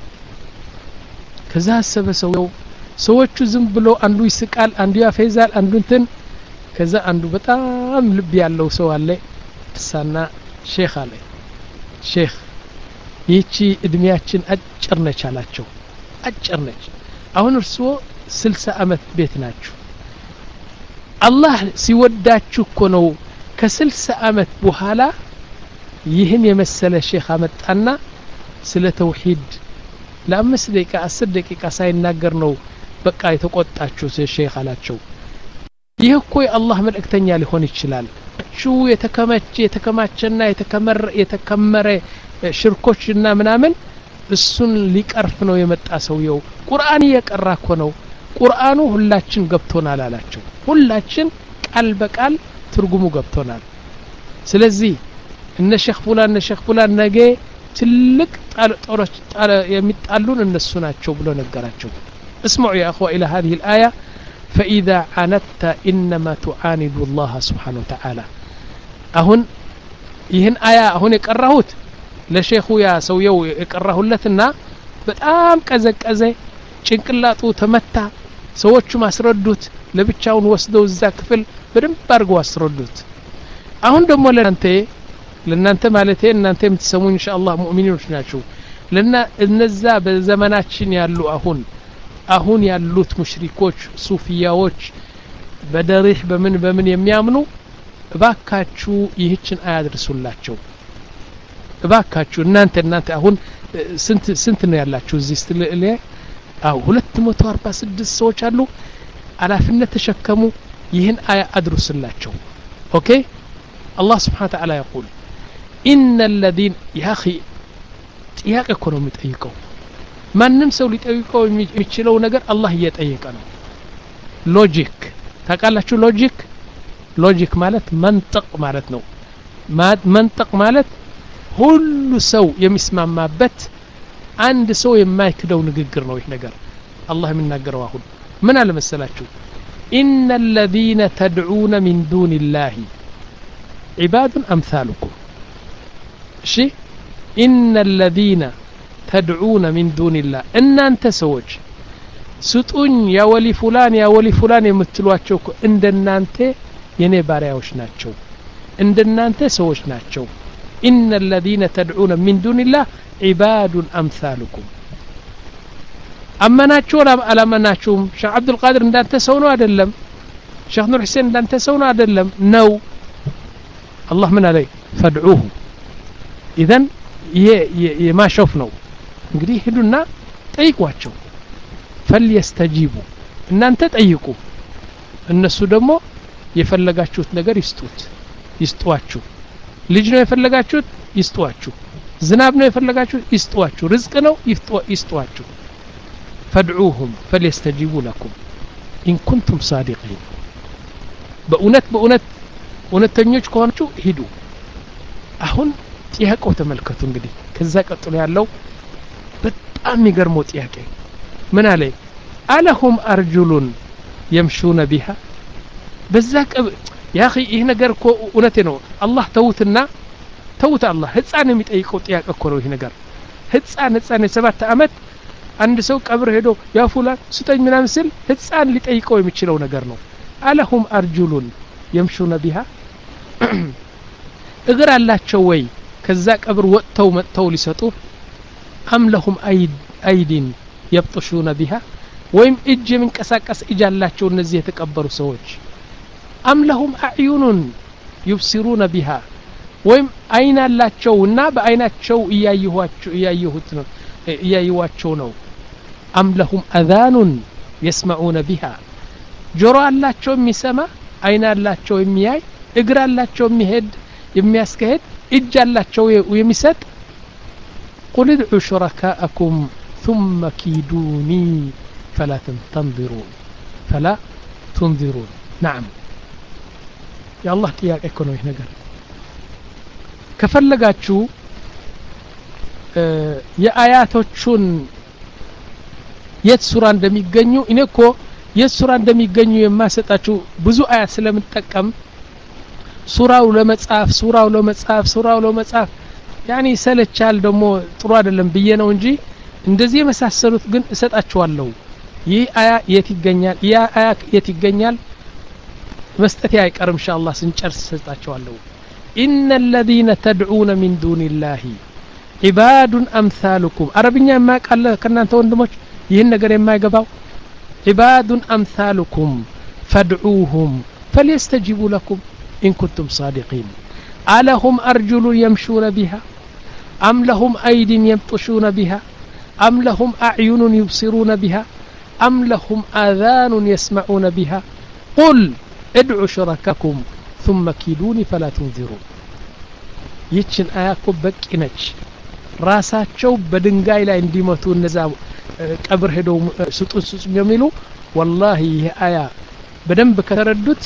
Speaker 2: ከዛ ሰበሰው ሰዎቹ ዝም ብሎ አንዱ ይስቃል አንዱ ያፈዛል አንዱ እንትን ከዛ አንዱ በጣም ልብ ያለው ሰው አለ ሳና ሼክ አለ ሼክ ይቺ እድሜያችን አጭር ነች አላቸው። አጭር ነች አሁን እርሶ ስልሳ አመት ቤት ናችሁ አላህ ሲወዳችሁ እኮ ነው ከስልሳ አመት በኋላ ይህን የመሰለ ሼክ አመጣና ስለ ተውሂድ ለአምስት ደቂቃ አስር ደቂቃ ሳይናገር ነው በቃ የተቆጣችሁ ሼክ አላቸው። ይህ እኮ የአላህ መልእክተኛ ሊሆን ይችላል እቹ የተከመቸ የተከማቸና የተከመረ የተከመረ ሽርኮችና ምናምን እሱን ሊቀርፍ ነው የመጣ ሰውየው ቁርአን እየቀራ እኮ ነው ቁርአኑ ሁላችን ገብቶናል አላቸው። ሁላችን ቃል በቃል ትርጉሙ ገብቶናል። ስለዚህ እነ ሼክ ፉላን እነ ሼክ ፉላን ነገ ትልቅ ጦሮች የሚጣሉን እነሱ ናቸው ብሎ ነገራቸው። اسمعوا يا اخوة الى هذه الآية فإذا عاندت إنما تعاند الله سبحانه وتعالى أهون ይህን አያ አሁን የቀራሁት ለሼኹ ያ ሰውየው የቀራሁለትና በጣም ቀዘቀዘ ጭንቅላቱ ተመታ። ሰዎቹ ማስረዱት ለብቻውን ወስደው እዛ ክፍል በደንብ አድርገው አስረዱት። አሁን ደግሞ ለናንተ ለናንተ ማለቴ እናንተ የምትሰሙኝ ኢንሻአላህ ሙእሚኖች ናችሁ ለና እነዛ በዘመናችን ያሉ አሁን አሁን ያሉት ሙሽሪኮች ሱፊያዎች በደሪህ በምን በምን የሚያምኑ እባካችሁ ይህችን አያድርሱላቸው እባካችሁ እናንተ እናንተ አሁን ስንት ስንት ነው ያላችሁ እዚህ ስትል አው ሁለት መቶ አርባ ስድስት ሰዎች አሉ አላፍነት ተሸከሙ ይህን አያ አድርሱላቸው ኦኬ الله سبحانه وتعالى يقول إن الذين يا أخي ጥያቄ እኮ ነው የሚጠይቀው ማንም ሰው ሊጠይቀው የሚችለው ነገር አላህ እየጠየቀ ነው ሎጂክ ታውቃላችሁ ሎጂክ ሎጂክ ማለት መንጠቅ ማለት ነው መንጠቅ ማለት ሁሉ ሰው የሚስማማበት አንድ ሰው የማይክደው ንግግር ነው ይህ ነገር አላህ የሚናገረው አሁን ምን አለ መሰላችሁ إن الذين تدعون من دون الله عباد أمثالكم شيء إن الذين تدعون من دون الله إن أنت سوج ستون يا ولي فلان يا ولي فلان يمثلواتشوك عند أنت يني باريوش ناتشو عند أنت سوج ناتشو إن الذين تدعون من دون الله عباد أمثالكم أما ناتشو على ما ناتشوم شيخ عبد القادر عند أنت سونو أدلم شيخ نور حسين عند أنت سونو أدلم نو الله من عليه فادعوه إذن ما شوفنو እንግዲህ ሄዱና ጠይቋቸው فليستجيبوا እናንተ ጠይቁ እነሱ ደግሞ የፈለጋችሁት ነገር ይስጡት ይስጧችሁ ልጅ ነው የፈለጋችሁት ይስጧችሁ ዝናብ ነው የፈለጋችሁት ይስጧችሁ ርዝቅ ነው ይስጧችሁ فادعوهم فليستجيبوا لكم إن كنتم صادقين በእውነት በእውነት እውነተኞች ከሆናችሁ ሂዱ አሁን ጥያቄው ተመልከቱ እንግዲህ ከዛ ቀጥሎ ያለው በጣም ይገርመው ጥያቄ ምን አለ አለሁም አርጁሉን يمشون بها በዛ ያ اخي ይሄ ነገር እኮ እውነቴ ነው አላህ ተውትና ተውት አላህ ህፃን የሚጠይቀው ጥያቄ እኮ ነው ይሄ ነገር ህፃን ህፃን የሰባት አመት አንድ ሰው ቀብር ሄዶ ያ ፉላን ስጠኝ ምናምን ሲል ህፃን ሊጠይቀው የሚችለው ነገር ነው አለሁም አርጁሉን يمشون بها እግር አላቸው ወይ ከዛ ቀብር ወጥተው መጥተው ሊሰጡ أم لهم أيد أيد يبطشون بها ويم إج من كساكس إجالاتشو النزي يتكبروا سوج أم لهم أعين يبصرون بها ويم أين اللاتشو الناب أين تشو إيايواتشو إيايوهتنو إيايواتشو نو أم لهم أذان يسمعون بها جرى اللاتشو ميسما أين اللاتشو يمياي إقرى اللاتشو يميهد يمياسكهد إج اللاتشو ويميسد قل ادعوا شركاءكم ثم كيدوني فلا تنظرون فلا تنظرون نعم يا الله تياك اكونو ይህ ነገር ከፈለጋችሁ የአያቶቹን የት ሱራ እንደሚገኙ እኔኮ የት ሱራ እንደሚገኙ የማሰጣችሁ ብዙ አያት ስለምጠቀም ሱራው ለመጻፍ ሱራው ለመጻፍ ሱራው ለመጻፍ ያኒ ሰለቻል ደሞ ጥሩ አይደለም ብዬ ነው እንጂ እንደዚህ መሳሰሉት ግን እሰጣችኋለሁ ይህ አያ የት ይገኛል ያ አያ የት ይገኛል መስጠት ያይቀርም ኢንሻአላህ ስንጨርስ እሰጣችኋለሁ إن الذين تدعون من دون الله عباد أمثالكم عربኛ የማይቃለ ከናንተ ወንድሞች ይህን ነገር የማይገባው عباد أمثالكم فادعوهم فليستجيبوا لكم إن كنتم صادقين ألهم أرجل يمشون بها أم لهم أيد يبطشون بها أم لهم أعين يبصرون بها أم لهم آذان يسمعون بها قل ادعوا شركاكم ثم كيدوني فلا تنذرون يتشن آياكم بكينج راساتشو بدنغاي لا انديمتو النزا قبر هدو سطون سطون يميلو والله هي آية بدن بكتردت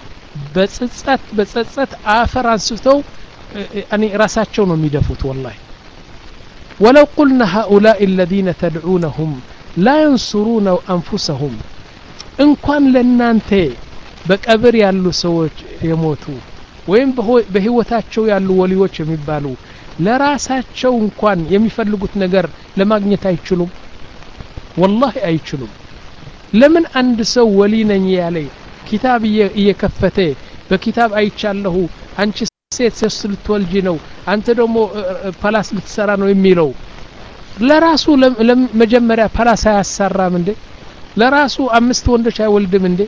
Speaker 2: بصصت بصصت آفر አንስተው أني راساتشو ነው የሚደፉት والله ولو قلنا هؤلاء الذين تدعونهم لا ينصرون أنفسهم إن كان لنانت بقبر ያሉ ሰዎች የሞቱ ወይም በህይወታቸው ያሉ ወሊዎች የሚባሉ ለራሳቸው እንኳን የሚፈልጉት ነገር ለማግኘት አይችሉም والله አይችሉም ለምን አንድ ሰው ወሊ ነኝ ያለ ኪታብ እየከፈተ በኪታብ አይቻለሁ አንቺ ሴት ልትወልጂ ነው አንተ ደግሞ ፓላስ ልትሰራ ነው የሚለው ለራሱ ለመጀመሪያ ፓላስ ያሰራም እንዴ ለራሱ አምስት ወንዶች አይወልድም እንዴ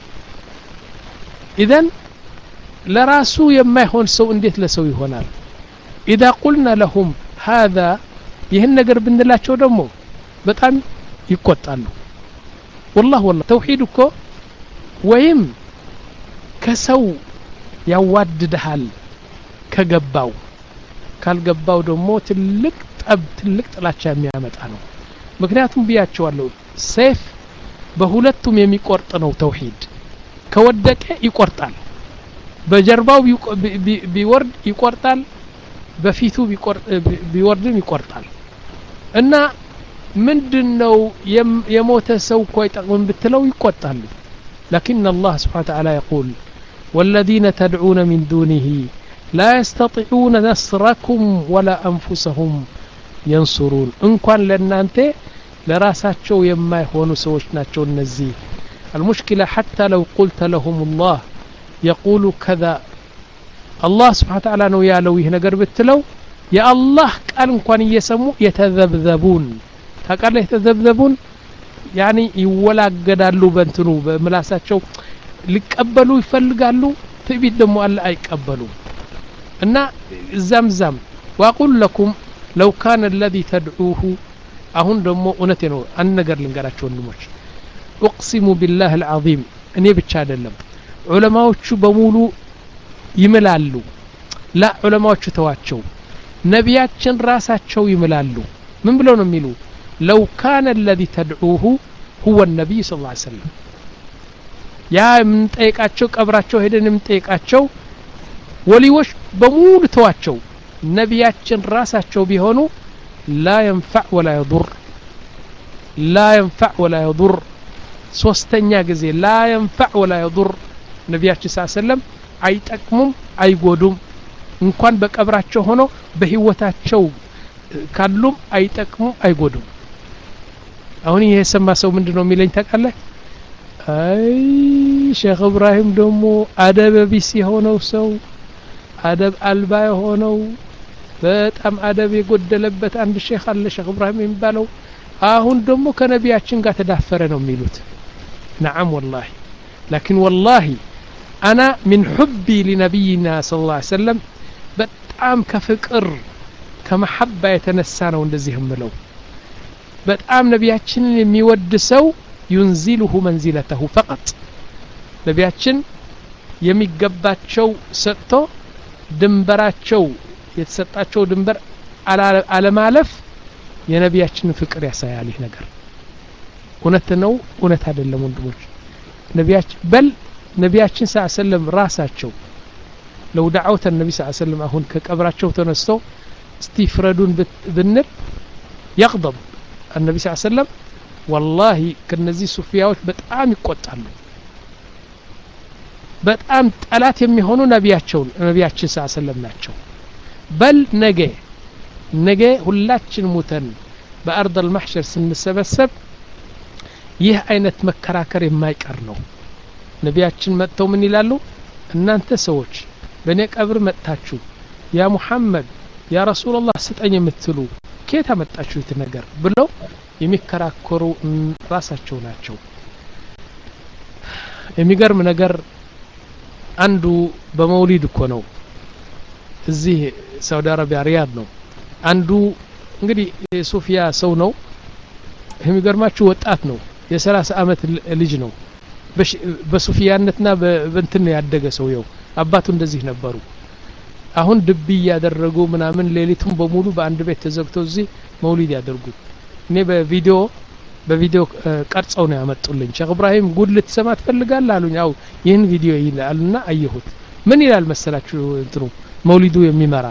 Speaker 2: ኢዘን ለራሱ የማይሆን ሰው እንዴት ለሰው ይሆናል اذا قلنا لهم هذا ይህን ነገር ብንላቸው ደግሞ በጣም ይቆጣሉ والله والله توحيد እኮ ወይም ከሰው ያዋድድሃል ከገባው ካልገባው ደግሞ ትልቅ ጠብ ትልቅ ጥላቻ የሚያመጣ ነው ምክንያቱም ቢያቸዋለሁ ሰይፍ በሁለቱም የሚቆርጥ ነው ተውሂድ ከወደቀ ይቆርጣል በጀርባው ቢወርድ ይቆርጣል በፊቱ ቢወርድም ይቆርጣል እና ምንድነው የሞተ ሰው ኮይ ጠቅም ብትለው ይቆጣሉ لكن الله سبحانه وتعالى يقول والذين تدعون من دونه لا يستطيعون نصركم ولا أنفسهم ينصرون إن كان لنانت لراساتشو يما يخونوا سوش ناتشو النزي المشكلة حتى لو قلت لهم الله يقول كذا الله سبحانه وتعالى نو يالو هنا قربت لو يا الله قال إن كان يسمو يتذبذبون هكذا يتذبذبون يعني يولاقدالو بنتنو بملاساتشو ሊቀበሉ ይፈልጋሉ ትዕቢት ደግሞ አለ አይቀበሉ እና ዘምዘም واقول لكم لو كان الذي تدعوه አሁን ደግሞ እውነቴ ነው አንድ ነገር ልንገራችሁ ወንድሞች اقسم بالله العظيم እኔ ብቻ አይደለም ዑለማዎቹ በሙሉ ይምላሉ ላ ዑለማዎቹ ተዋቸው ነቢያችን ራሳቸው ይምላሉ ምን ብለው ነው የሚሉ لو كان الذي تدعوه هو النبي صلى الله عليه وسلم ያ ምንጠይቃቸው ቀብራቸው ሄደን ምንጠይቃቸው ወሊዎች በሙሉ ተዋቸው ነቢያችን ራሳቸው ቢሆኑ لا ينفع ولا يضر لا ينفع ولا يضر ሶስተኛ ጊዜ لا ينفع ولا يضر ነቢያችን ሰለላሁ አይጠቅሙም አይጎዱም እንኳን በቀብራቸው ሆኖ በህይወታቸው ካሉም አይጠቅሙም አይጎዱም አሁን ይሄ ሰማ ሰው ምንድነው የሚለኝ ታውቃለህ አይ ሼክ ኢብራሂም ደግሞ አደብ ቢስ የሆነው ሰው አደብ አልባ የሆነው በጣም አደብ የጎደለበት አንድ ሼክ አለ ሼክ ኢብራሂም የሚባለው አሁን ደግሞ ከነቢያችን ጋር ተዳፈረ ነው የሚሉት نعم والله لكن والله انا من حبي لنبينا صلى الله عليه وسلم በጣም ከፍቅር ከመሐባ የተነሳ ነው እንደዚህ የምለው በጣም ነቢያችንን የሚወድ ሰው ينزله منزلته فقط ነቢያችን የሚገባቸው ሰጥቶ ድንበራቸው የተሰጣቸው ድንበር አለማለፍ የነቢያችን ፍቅር ያሳያል ይህ ነገር እውነት ነው እውነት አይደለም ወንድሞች ነቢያችን በል ነቢያችን ሰለላሁ ራሳቸው لو دعوت النبي صلى الله عليه وسلم አሁን ከቀብራቸው ተነስተው እስቲፍረዱን ብንል يغضب النبي صلى الله عليه وسلم والله ከነዚህ ሱፊያዎች በጣም ይቆጣሉ በጣም ጠላት የሚሆኑ ነቢያቸው ነቢያችን ሰለላሁ ናቸው በል ነገ ነገ ሁላችን ሙተን በአርድ المحشر ስንሰበሰብ ይህ አይነት መከራከር የማይቀር ነው ነቢያችን መጥተው ምን ይላሉ እናንተ ሰዎች በኔ ቀብር መጣችሁ ያ ሙሐመድ ያ ረሱላህ ስጠኝ የምትሉ ከየት አመጣችሁ ይት ነገር ብለው የሚከራከሩ ራሳቸው ናቸው የሚገርም ነገር አንዱ በመውሊድ እኮ ነው እዚህ ሳውዲ አረቢያ ሪያድ ነው አንዱ እንግዲህ ሶፊያ ሰው ነው የሚገርማችሁ ወጣት ነው የ30 አመት ልጅ ነው በሶፊያነትና በእንትን ያደገ ሰው ይው አባቱ እንደዚህ ነበሩ አሁን ድብ ያደረጉ ምናምን ሌሊቱን በሙሉ በአንድ ቤት ተዘግተው እዚህ መውሊድ ያደርጉ እኔ በቪዲዮ በቪዲዮ ቀርጸው ነው ያመጡልኝ ሼክ ኢብራሂም ጉድ ልትሰማ ትፈልጋለህ አሉኝ አው ይሄን ቪዲዮ ይላልና አየሁት ምን ይላል መሰላችሁ እንትሩ መውሊዱ የሚመራ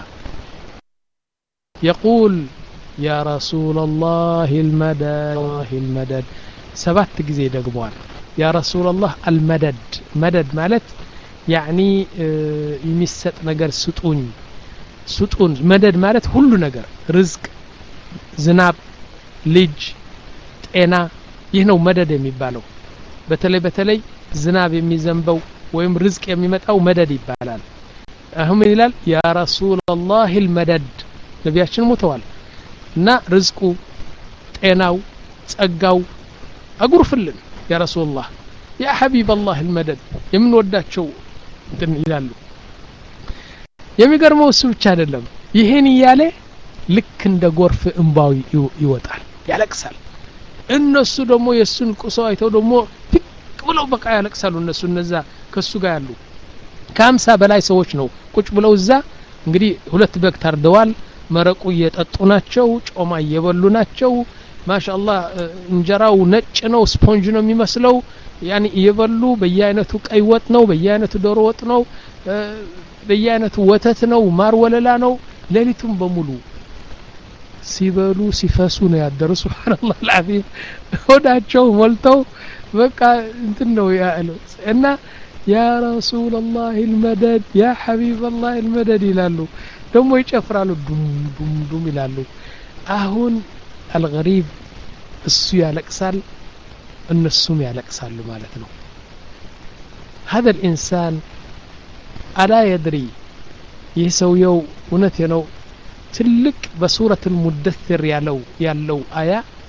Speaker 2: يقول يا رسول الله المدد المدد سبعت ጊዜ ደግሟል يا رسول الله المدد مدد ማለት يعني የሚሰጥ ነገር ስጡኝ ስጡን መደድ ማለት ሁሉ ነገር ርዝቅ ዝናብ ልጅ ጤና ይህ ነው መደድ የሚባለው በተለይ በተለይ ዝናብ የሚዘንበው ወይም ርዝቅ የሚመጣው መደድ ይባላል አሁን ይላል ያ ረሱላህ المدد ነቢያችን ሞተዋል እና ርዝቁ ጤናው ጸጋው አጉርፍልን ያ ረሱላህ ያ ሐቢብ አላህ المدد የምንወዳቸው እንትን ይላሉ የሚገርመው እሱ ብቻ አይደለም ይሄን ይያለ ልክ እንደ ጎርፍ እንባው ይወጣል ያለቅሳል እነሱ ደግሞ የሱን ቁሶ አይተው ደግሞ ትክ ብለው በቃ ያለቅሳሉ እነሱ እነዛ ከሱ ጋር ያሉ ከ50 በላይ ሰዎች ነው ቁጭ ብለው እዛ እንግዲህ ሁለት በግ ታርደዋል መረቁ እየጠጡ ናቸው ጮማ እየበሉ ናቸው ማሻአላህ እንጀራው ነጭ ነው ስፖንጅ ነው የሚመስለው ያኒ እየበሉ በየአይነቱ ቀይ ወጥ ነው በየአይነቱ ዶሮ ወጥ ነው በየአይነቱ ወተት ነው ማር ወለላ ነው ሌሊቱን በሙሉ ሲበሉ ሲፈሱ ነው ያደሩ ሱብሃንአላህ العظيم ሆዳቸው ሞልተው በቃ እንትን ነው ያለው እና ያ ረሱላህ المدد ያ ሐቢበላህ المدد ይላሉ ደሞ ይጨፍራሉ ዱም ዱም ዱም ይላሉ አሁን الغريب እሱ ያለቅሳል እነሱም ያለቅሳሉ ማለት ነው هذا الانسان الا يدري يسويو እውነት ነው ትልቅ በሱረቱ المدثر ያለው ያለው አያ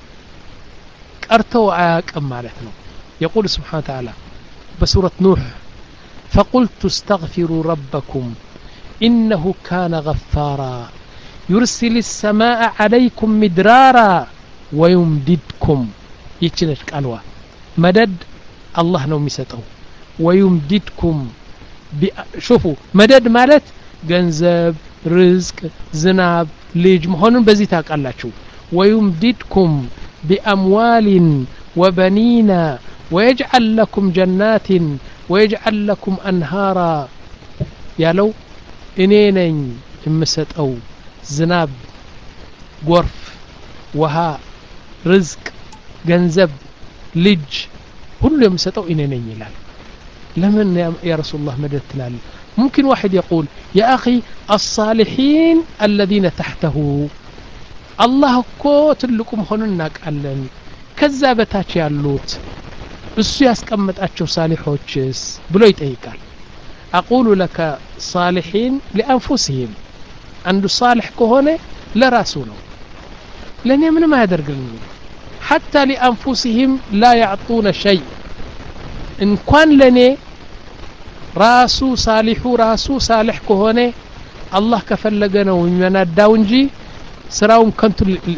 Speaker 2: ቀርተው አያቀም ማለት ነው يقول سبحانه وتعالى بسورة نوح فقلت استغفروا ربكم إنه كان غفارا يرسل السماء عليكم مدرارا ويمددكم يتشنش قالوا مدد الله نو ميسطو ويمددكم شوفوا مدد مالت ገንዘብ رزق ዝናብ ልጅ መሆኑን በዚህ ታውቃላችሁ ويمددكم بأموال وبنين ويجعل لكم جنات ويجعل لكم أنهارا يالو إنينين امسطو ዝናብ ጎርፍ ውሃ رزق ገንዘብ ልጅ ሁሉ የምሰጠው እኔ ነኝ ይላል ለምን يا رسول الله مدد تلال ممكن واحد يقول يا أخي الصالحين الذين تحته الله እኮ ትልቁም ሆነን እናውቃለን ከዛ በታች ያሉት እሱ ያስቀመጣቸው ሳሊሖችስ ብሎ ይጠይቃል أقول لك صالحين لأنفسهم عنده صالح ከሆነ ለራሱ ነው ለኔ ምንም አያደርግልኝ حتى لأنفسهم لا يعطون شيء إن كان لني راسو صالح راسو صالح ከሆነ الله ከፈለገ ነው የሚያናዳው እንጂ ስራውን ከንቱ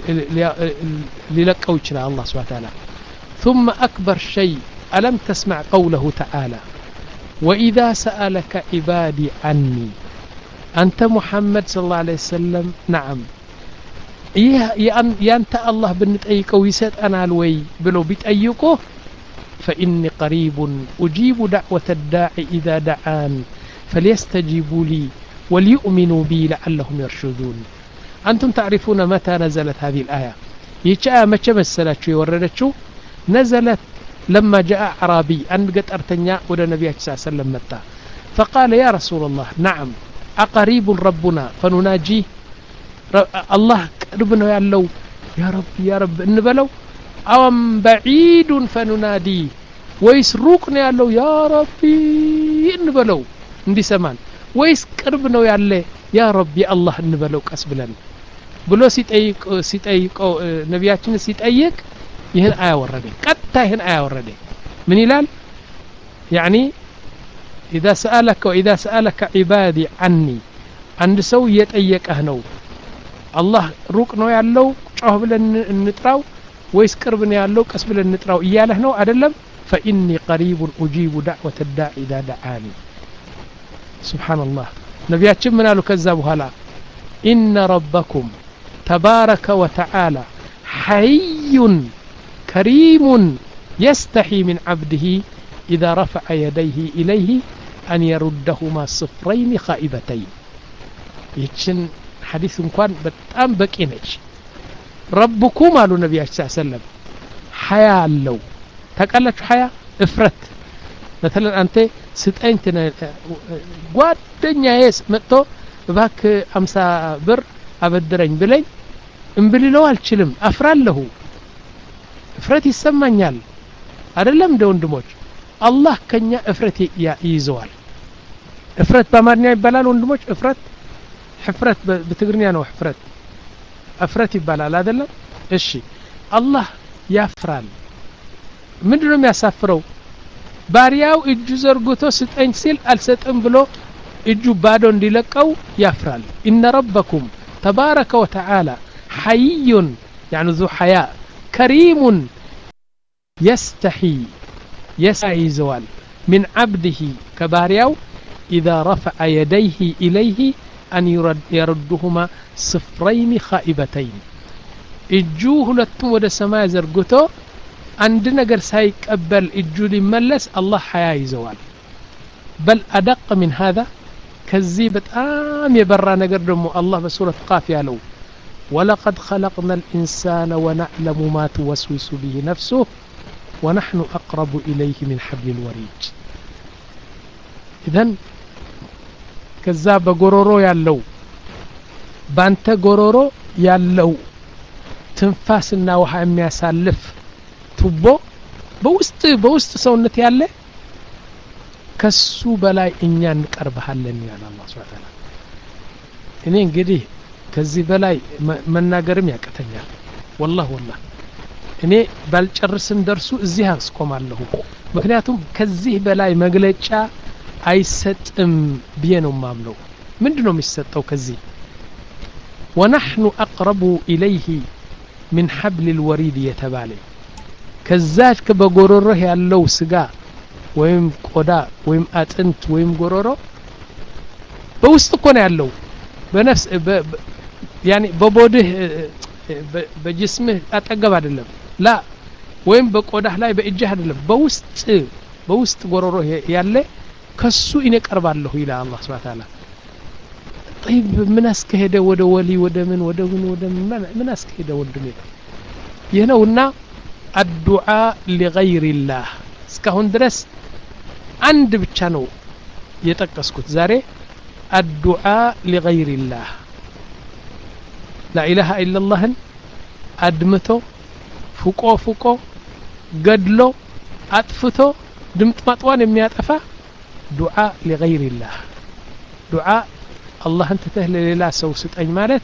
Speaker 2: ሊለቀው ይችላል الله سبحانه وتعالى ثم أكبر شيء ألم تسمع قوله تعالى وإذا سألك عبادي عني أنت محمد صلى الله عليه وسلم نعم يانت الله بنتأيكو يسات أنا الوي بلو بتأيكو فإني قريب أجيب دعوة الداعي إذا دعان فليستجيبوا لي وليؤمنوا بي لعلهم يرشدون أنتم تعرفون متى نزلت هذه الآية يجاء ما تمثلت وردتشو نزلت لما جاء أعرابي أن قد أرتنيا ولا نبي صلى الله عليه وسلم متى فقال يا رسول الله نعم أقريب ربنا فنناجيه الله قربنا يالله يا رب يا رب انبلو أم بعيد فننادي ويسروقنا يالله يا ربي انبلو اندي سمان ويس قربنا يالله يا رب يا الله انبلو قسبلن بلو سيطيق سيطيق نبياتنا سيطيق يهن آية ورده قطة يهن آية ورده من يلال يعني إذا سألك وإذا سألك عبادي عني عند سو يتأيك أهنو الله روقنا يالله شوه بلن نتراو ويس قربنا يالله قس بلن نتراو إياله نو أدلم فإني قريب أجيب دعوة الداعي إذا دعاني سبحان الله نبياتنا من قالوا كذبوا هلا إن ربكم تبارك وتعالى حي كريم يستحي من عبده إذا رفع يديه إليه أن يردهما صفرين خائبتين يتشن حديث كان بتام بكينج ربكم قالوا النبي صلى الله عليه وسلم حياة لو تقلت حياة افرت مثلا أنت ستين ጓደኛ يس መጥቶ ባክ አምሳ ብር አበድረኝ ብለኝ እንብልለው አልችልም አፍራለሁ እፍረት ይሰማኛል አይደለም እንደ ወንድሞች አላህ ከኛ እፍረት ይይዘዋል እፍረት በአማርኛ ይባላል ወንድሞች እፍረት ሕፍረት በትግርኛ ነው ሕፍረት እፍረት ይባላል አይደለም እሺ አላህ ያፍራል ምንድነው የሚያሳፍረው ባሪያው እጁ ዘርግቶ ስጠኝ ሲል አልሰጥም ብሎ እጁ ባዶ እንዲለቀው ያፍራል ኢነ ረበኩም ተባረከ ወተዓላ ሐይዩን يعني ذو حياء كريم يستحي يسعي زوال من عبده كباريو إذا رفع يديه إليه أن يرد يردهما صفرين خائبتين እጁ ሁለቱም ወደ ሰማይ ዘርግቶ አንድ ነገር ሳይቀበል እጁ ሊመለስ አላህ ሐያ ይዘዋል بل أدق من هذا كذي بتام يبرى نجر دمو الله بسورة قاف يالو ولقد خلقنا الإنسان ونعلم ما توسوس به نفسه ونحن أقرب إليه من حبل الوريد إذن كذاب غورورو يالو بانت غورورو يالو تنفاسنا وحا يمياسالف تبو بوسط بوسط سونت ياله ከሱ በላይ እኛ እንቀርባለን ያለ አላህ Subhanahu Ta'ala እኔ እንግዲህ ከዚህ በላይ መናገርም ያቀተኛል والله والله እኔ ባልጨርስም ደርሱ እዚህ አስቆማለሁ ምክንያቱም ከዚህ በላይ መግለጫ አይሰጥም ብዬ ነው ማምነው ምንድነው የሚሰጠው ከዚህ ونحن أقرب إليه من حبل الوريد يتبالي ከዛች ከበጎሮሮህ ያለው ስጋ ወይም ቆዳ ወይም አጥንት ወይም ጎሮሮ በውስጥ እኮ ነው ያለው በነፍስ ያኒ በቦድህ በጅስምህ አጠገብ አይደለም ላ ወይም በቆዳህ ላይ በእጅህ አይደለም በውስጥ በውስጥ ጎሮሮ ያለ ከሱ እኔ ቀርባለሁ ይላል አላህ Subhanahu Ta'ala طيب ምን አስከሄደ ወደ ወሊ ወደ ምን ወደ ምን ወደ ምን አስከሄደ ወንድሜ ይሄነውና الدعاء لغير الله እስካሁን ድረስ አንድ ብቻ ነው የጠቀስኩት ዛሬ الدعاء لغير الله لا اله الا الله አድምቶ ፍቆ ፍቆ ገድሎ አጥፍቶ ድምጥ ማጥዋን የሚያጠፋ دعاء لغير الله دعاء الله انت تهل ሌላ ሰው ስጠኝ ማለት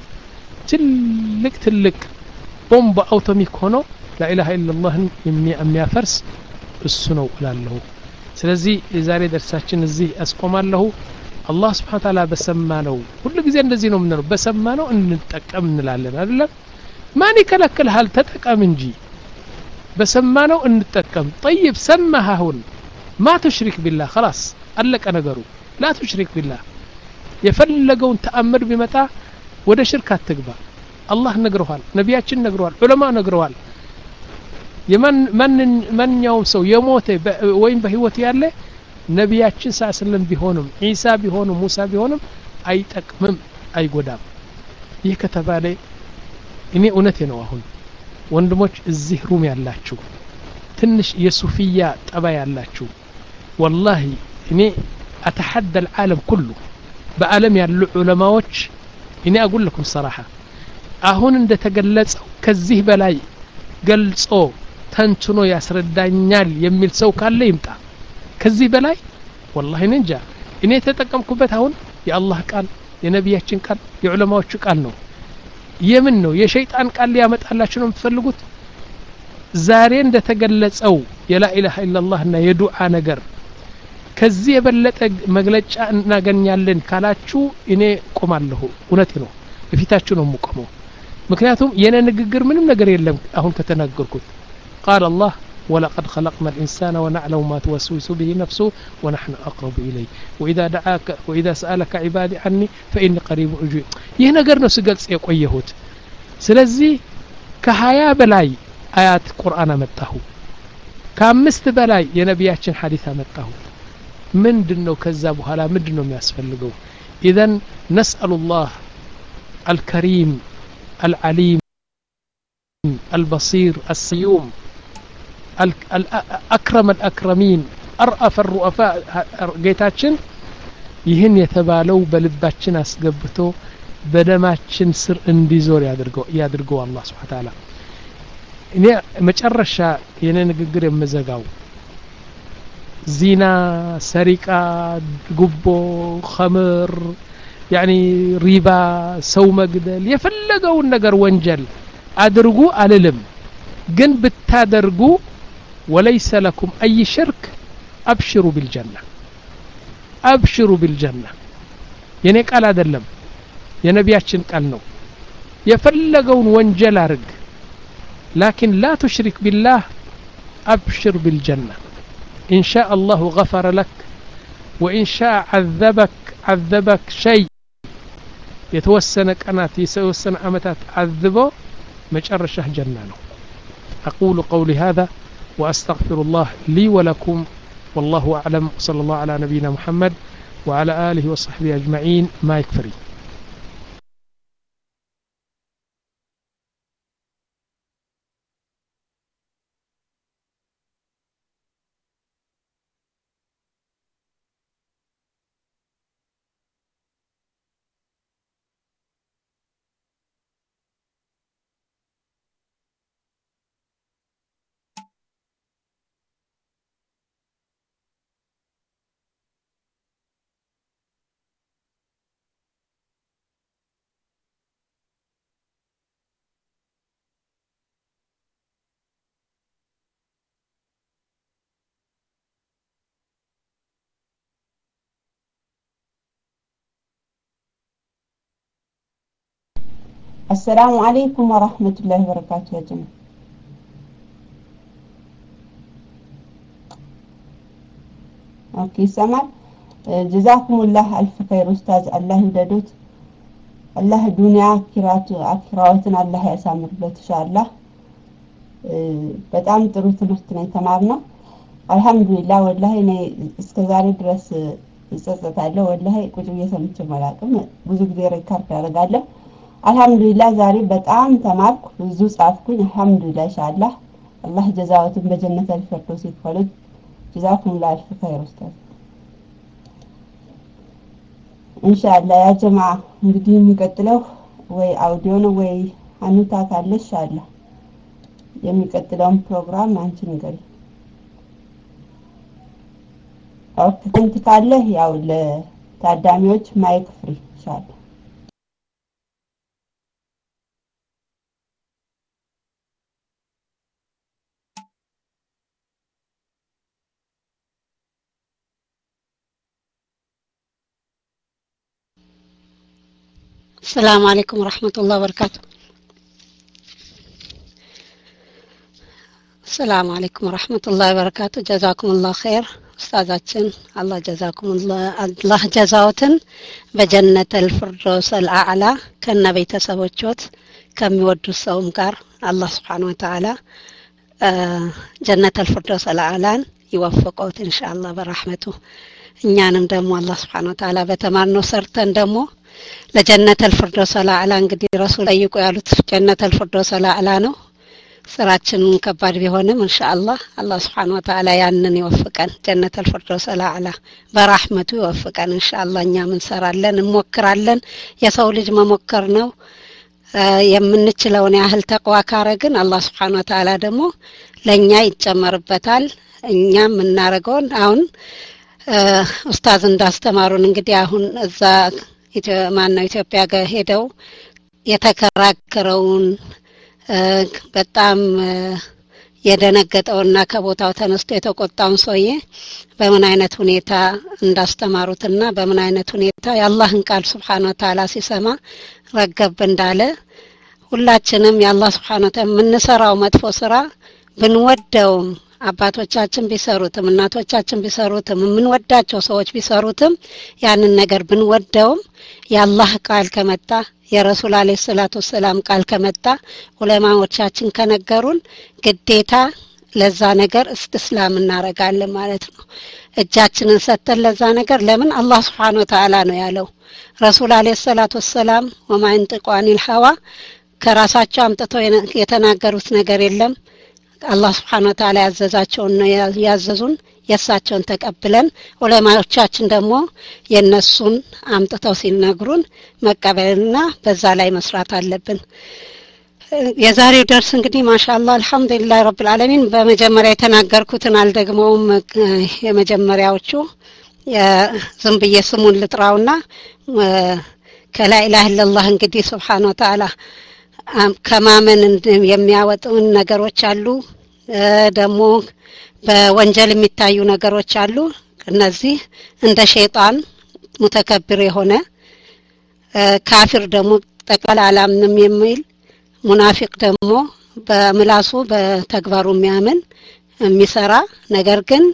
Speaker 2: ትልቅ ትልቅ ቦምብ አውቶሚክ ሆኖ لا اله الا الله የሚያፈርስ እሱ ነው እላለሁ ስለዚህ የዛሬ ደርሳችን እዚህ አስቆማለሁ አላህ Subhanahu Wa Ta'ala በሰማነው ሁሉ ጊዜ እንደዚህ ነው የምንለው በሰማነው እንጠቀም እንላለን አይደለም ማን ይከለክልሃል ተጠቀም እንጂ በሰማነው እንጠቀም طيب ሰማሃውን ما تشرك بالله خلاص አለቀ ነገሩ لا تشرك بالله የፈለገውን ተአምር ቢመጣ ወደ ሽርክ አትግባ አላህ ነግሯል ነቢያችን ነግሯል ዑለማ ነግሯል የማን ማን ማንኛውም ሰው የሞተ ወይም በህይወት ያለ ነቢያችን ሰለላሁ ቢሆንም ኢሳ ቢሆንም ሙሳ ቢሆንም አይጠቅምም አይጎዳም ይህ ከተባለ እኔ እውነቴ ነው አሁን ወንድሞች እዚህ ሩም ያላችሁ ትንሽ የሱፊያ ጠባይ ያላችሁ والله እኔ اتحدى العالم كله በአለም ያሉ ዑለማዎች እኔ اقول لكم صراحه አሁን እንደተገለጸው ከዚህ በላይ ገልጾ ተንትኖ ያስረዳኛል የሚል ሰው ካለ ይምጣ ከዚህ በላይ والله እንጃ እኔ ተጠቀምኩበት አሁን የአላህ ቃል የነቢያችን ቃል የዑለማዎቹ ቃል ነው የምን ነው የሸይጣን ቃል ያመጣላችሁ ነው የምትፈልጉት ዛሬ እንደተገለጸው የላ ኢላሃ ኢላላህ እና የዱዓ ነገር ከዚህ የበለጠ መግለጫ እናገኛለን ካላችሁ እኔ ቆማለሁ እውነቴ ነው በፊታችሁ ነው የምቆመው ምክንያቱም የኔ ንግግር ምንም ነገር የለም አሁን ከተናገርኩት قال الله ولقد خلقنا الإنسان ونعلم ما توسوس به نفسه ونحن أقرب إليه وإذا دعاك وإذا سألك عبادي عني فإني قريب أجيب ይህ ነገር ነው ስገልጽ የቆየሁት ስለዚህ ከሀያ በላይ አያት ቁርአን አመጣሁ ከአምስት በላይ የነቢያችን ሐዲስ አመጣሁ ምንድነው ከዛ በኋላ ምንድነው የሚያስፈልገው إذن نسأل الله الكريم العليم البصير السيوم الأكرم الأكرمين أرأف الرؤفاء جيتاتشن ይህን የተባለው በልባችን አስገብቶ በደማችን ስር እንዲዞር ያድርገው ያድርገው አላህ Subhanahu Wa Ta'ala እኔ መጨረሻ የኔ ንግግር የምዘጋው ዚና ሰሪቃ ጉቦ ኸምር يعني ربا ሰው መግደል የፈለገውን ነገር ወንጀል አድርጉ አልልም ግን ብታደርጉ وليس لكم أي شرك أبشروا بالجنة أبشروا بالجنة የኔ ቃል አይደለም የነቢያችን ቃል ነው የፈለገውን ወንጀል አርግ لكن لا تشرك بالله أبشر بالجنة إن شاء الله غفر لك وإن شاء عذبك عذبك شيء የተወሰነ ቀናት የተወሰነ አመታት አዝቦ መጨረሻህ ጀና ነው أقول قولي هذا وأستغفر الله لي ولكم والله أعلم صلى الله على نبينا محمد وعلى آله وصحبه أجمعين ما يكفري
Speaker 8: السلام عليكم ورحمة الله وبركاته يا جماعة. اوكي سمع. جزاكم الله ألف خير أستاذ. الله يددوت الله الدنيا كرات أكراوتنا الله يسامر بيت إن شاء الله. በጣም ጥሩ ትምህርት ነው የተማርነው አልহামዱሊላህ ወላሂ እኔ እስከዛሬ ድረስ እጸጸታለሁ ወላሂ ቁጭ ብዬ ሰምቼ ማላቅም ብዙ ጊዜ ሪካርድ አደርጋለሁ አልহামዱሊላህ ዛሬ በጣም ተማርኩ ብዙ ጻፍኩኝ አልহামዱሊላህ ኢንሻአላህ አላህ ጀዛዎትን በጀነት አልፈርዶስ ይክፈሉት ጀዛኩም ላህ ኸይር ኡስታዝ ኢንሻአላህ ያ ጀማዓ እንግዲህ የሚቀጥለው ወይ አውዲዮ ነው ወይ አኑታ ካለሽ ኢንሻአላህ የሚቀጥለውን ፕሮግራም አንቺ ንገሪ ኦኬ እንት ካለ ያው ለታዳሚዎች ማይክ ፍሪ ኢንሻአላህ
Speaker 4: السلام عليكم ورحمة الله وبركاته. السلام عليكم ورحمة الله وبركاته. جزاكم الله خير أستاذاتنا الله جزاكم الله الله جزاوتن بجنة الفردوس الأعلى كنا بيت سبوتشوت كم يودوا الصوم كار الله سبحانه وتعالى آه جنة الفردوس الأعلى يوفقوت إن شاء الله برحمته እኛንም ደግሞ አላህ Subhanahu Wa Ta'ala በተማርነው ሰርተን ደግሞ ለጀነት الفردوس الأعلى እንግዲህ ረሱል ጠይቁ ያሉት ጀነት الفردوس الأعلى ነው ስራችን ከባድ ቢሆንም ኢንሻአላህ አላህ Subhanahu Wa Ta'ala ያንን ይወፍቀን ጀነት الفردوس الأعلى በረህመቱ ይወፍቀን ኢንሻአላህ እኛ ምን ሰራለን እንሞክራለን የሰው ልጅ መሞከር ነው የምንችለውን ያህል ተቅዋ ካረግን አላህ Subhanahu Wa Ta'ala ደግሞ ለኛ ይጨመርበታል እኛም እናረጋውን አሁን ኡስታዝ እንዳስተማሩን እንግዲህ አሁን እዛ ማነው ኢትዮጵያ ጋር ሄደው የተከራከረውን በጣም የደነገጠውና ከቦታው ተነስቶ የተቆጣውን ሰውዬ በምን አይነት ሁኔታ እንዳስተማሩትና በምን አይነት ሁኔታ የአላህን ቃል Subhanahu Wa Ta'ala ሲሰማ ረገብ እንዳለ ሁላችንም የአላህ Subhanahu Wa Ta'ala ምንሰራው መጥፎ ስራ ብንወደውም አባቶቻችን ቢሰሩትም እናቶቻችን ቢሰሩትም ምንወዳቸው ሰዎች ቢሰሩትም ያንን ነገር ብንወደውም የአላህ ቃል ከመጣ የረሱል አለይሂ ሰላቱ ሰላም ቃል ከመጣ ዑለማዎቻችን ከነገሩን ግዴታ ለዛ ነገር እስትስላም እናረጋለን ማለት ነው እጃችንን ሰተን ለዛ ነገር ለምን አላህ Subhanahu Wa Ta'ala ነው ያለው ረሱል አለይሂ ሰላቱ ሰላም ወማ እንጥቋኒል ሐዋ ከራሳቸው አምጥተው የተናገሩት ነገር የለም አላህ Subhanahu Wa Ta'ala ያዘዛቸውን ነው ያዘዙን የሳቸውን ተቀብለን ዑለማዎቻችን ደግሞ የነሱን አምጥተው ሲነግሩን መቀበልና በዛ ላይ መስራት አለብን የዛሬው ደርስ እንግዲህ ማሻአላህ አልহামዱሊላህ ረብል ዓለሚን በመጀመሪያ የተናገርኩትን አልደግመውም የመጀመሪያዎቹ ዝም ብዬ ስሙን ልጥራውና ከላ ኢላሃ ኢላላህ እንግዲህ Subhanahu Wa Ta'ala ከማመን የሚያወጡን ነገሮች አሉ ደግሞ በወንጀል የሚታዩ ነገሮች አሉ እነዚህ እንደ ሸይጣን ሙተከብር የሆነ ካፊር ደግሞ ጠቅላላ አላምንም የሚል ሙናፊቅ ደግሞ በምላሱ በተግባሩ የሚያምን የሚሰራ ነገር ግን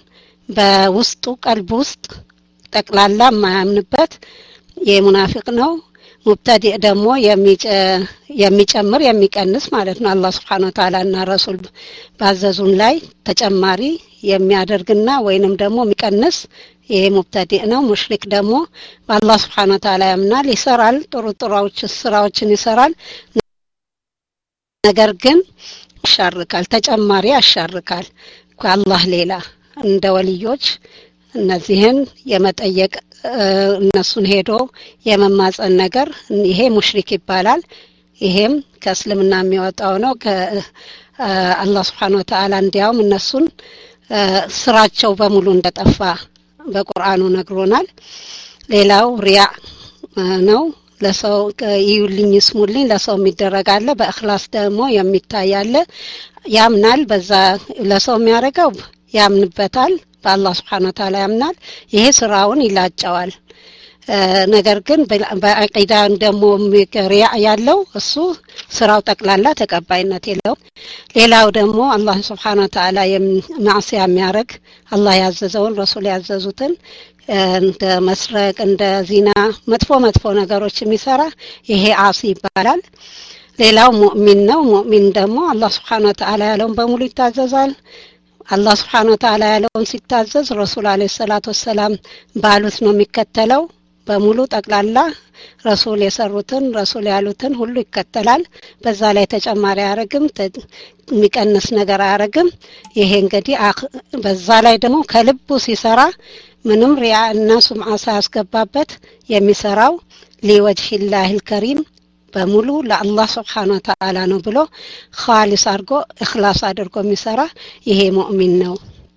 Speaker 4: በውስጡ ቀልብ ውስጥ ጠቅላላ የማያምንበት የሙናፊቅ ነው ሙብተዲዕ ደግሞ የሚጨምር የሚቀንስ ማለት ነው። አላህ Subhanahu Wa Ta'ala እና ረሱል ባዘዙን ላይ ተጨማሪ የሚያደርግና ወይንም ደግሞ የሚቀንስ ይሄ ሙብተዲዕ ነው። ሙሽሪክ ደግሞ በአላህ Subhanahu Wa Ta'ala ያምናል፣ ይሰራል፣ ጥሩ ጥሩዎች ስራዎችን ይሰራል፣ ነገር ግን ያሻርካል፣ ተጨማሪ ያሻርካል ከአላህ ሌላ እንደ ወልዮች እነዚህን የመጠየቅ እነሱን ሄዶ የመማጸን ነገር ይሄ ሙሽሪክ ይባላል። ይሄም ከእስልምና የሚወጣው ነው። ከአላህ Subhanahu Wa Ta'ala እንዲያውም እነሱን ስራቸው በሙሉ እንደጠፋ በቁርአኑ ነግሮናል። ሌላው ሪያ ነው። ለሰው ይዩልኝ ይስሙልኝ ለሰው የሚደረግ አለ። በእخلاص ደግሞ የሚታይ አለ። ያምናል፣ በዛ ለሰው የሚያደርገው ያምንበታል፣ በአላህ Subhanahu Wa Ta'ala ያምናል፣ ይሄ ስራውን ይላጨዋል። ነገር ግን በአቂዳ ደግሞ ሪያ ያለው እሱ ስራው ጠቅላላ ተቀባይነት የለውም። ሌላው ደግሞ አላህ Subhanahu Wa Ta'ala ማዕሲያ የሚያደርግ አላህ ያዘዘውን ረሱል ያዘዙትን እንደ መስረቅ እንደ ዚና መጥፎ መጥፎ ነገሮች የሚሰራ ይሄ አሲ ይባላል። ሌላው ሙእሚን ነው። ሙእሚን ደግሞ አላህ Subhanahu Wa Ta'ala ያለውን በሙሉ ይታዘዛል። አላህ Subhanahu Wa Ta'ala ያለውን ሲታዘዝ ረሱል አለይሂ ሰላቱ ወሰለም ባሉት ነው የሚከተለው በሙሉ ጠቅላላ ረሱል የሰሩትን ረሱል ያሉትን ሁሉ ይከተላል። በዛ ላይ ተጨማሪ አያረግም፣ የሚቀንስ ነገር አያረግም። ይሄ እንግዲህ በዛ ላይ ደግሞ ከልቡ ሲሰራ ምንም ሪያ እና ሱምዓ ሳያስገባበት የሚሰራው ሊወጅሂላሂል ከሪም በሙሉ ለአላህ Subhanahu Wa Ta'ala ነው ብሎ ኻሊስ አድርጎ እخلاص አድርጎ የሚሰራ ይሄ ሙእሚን ነው።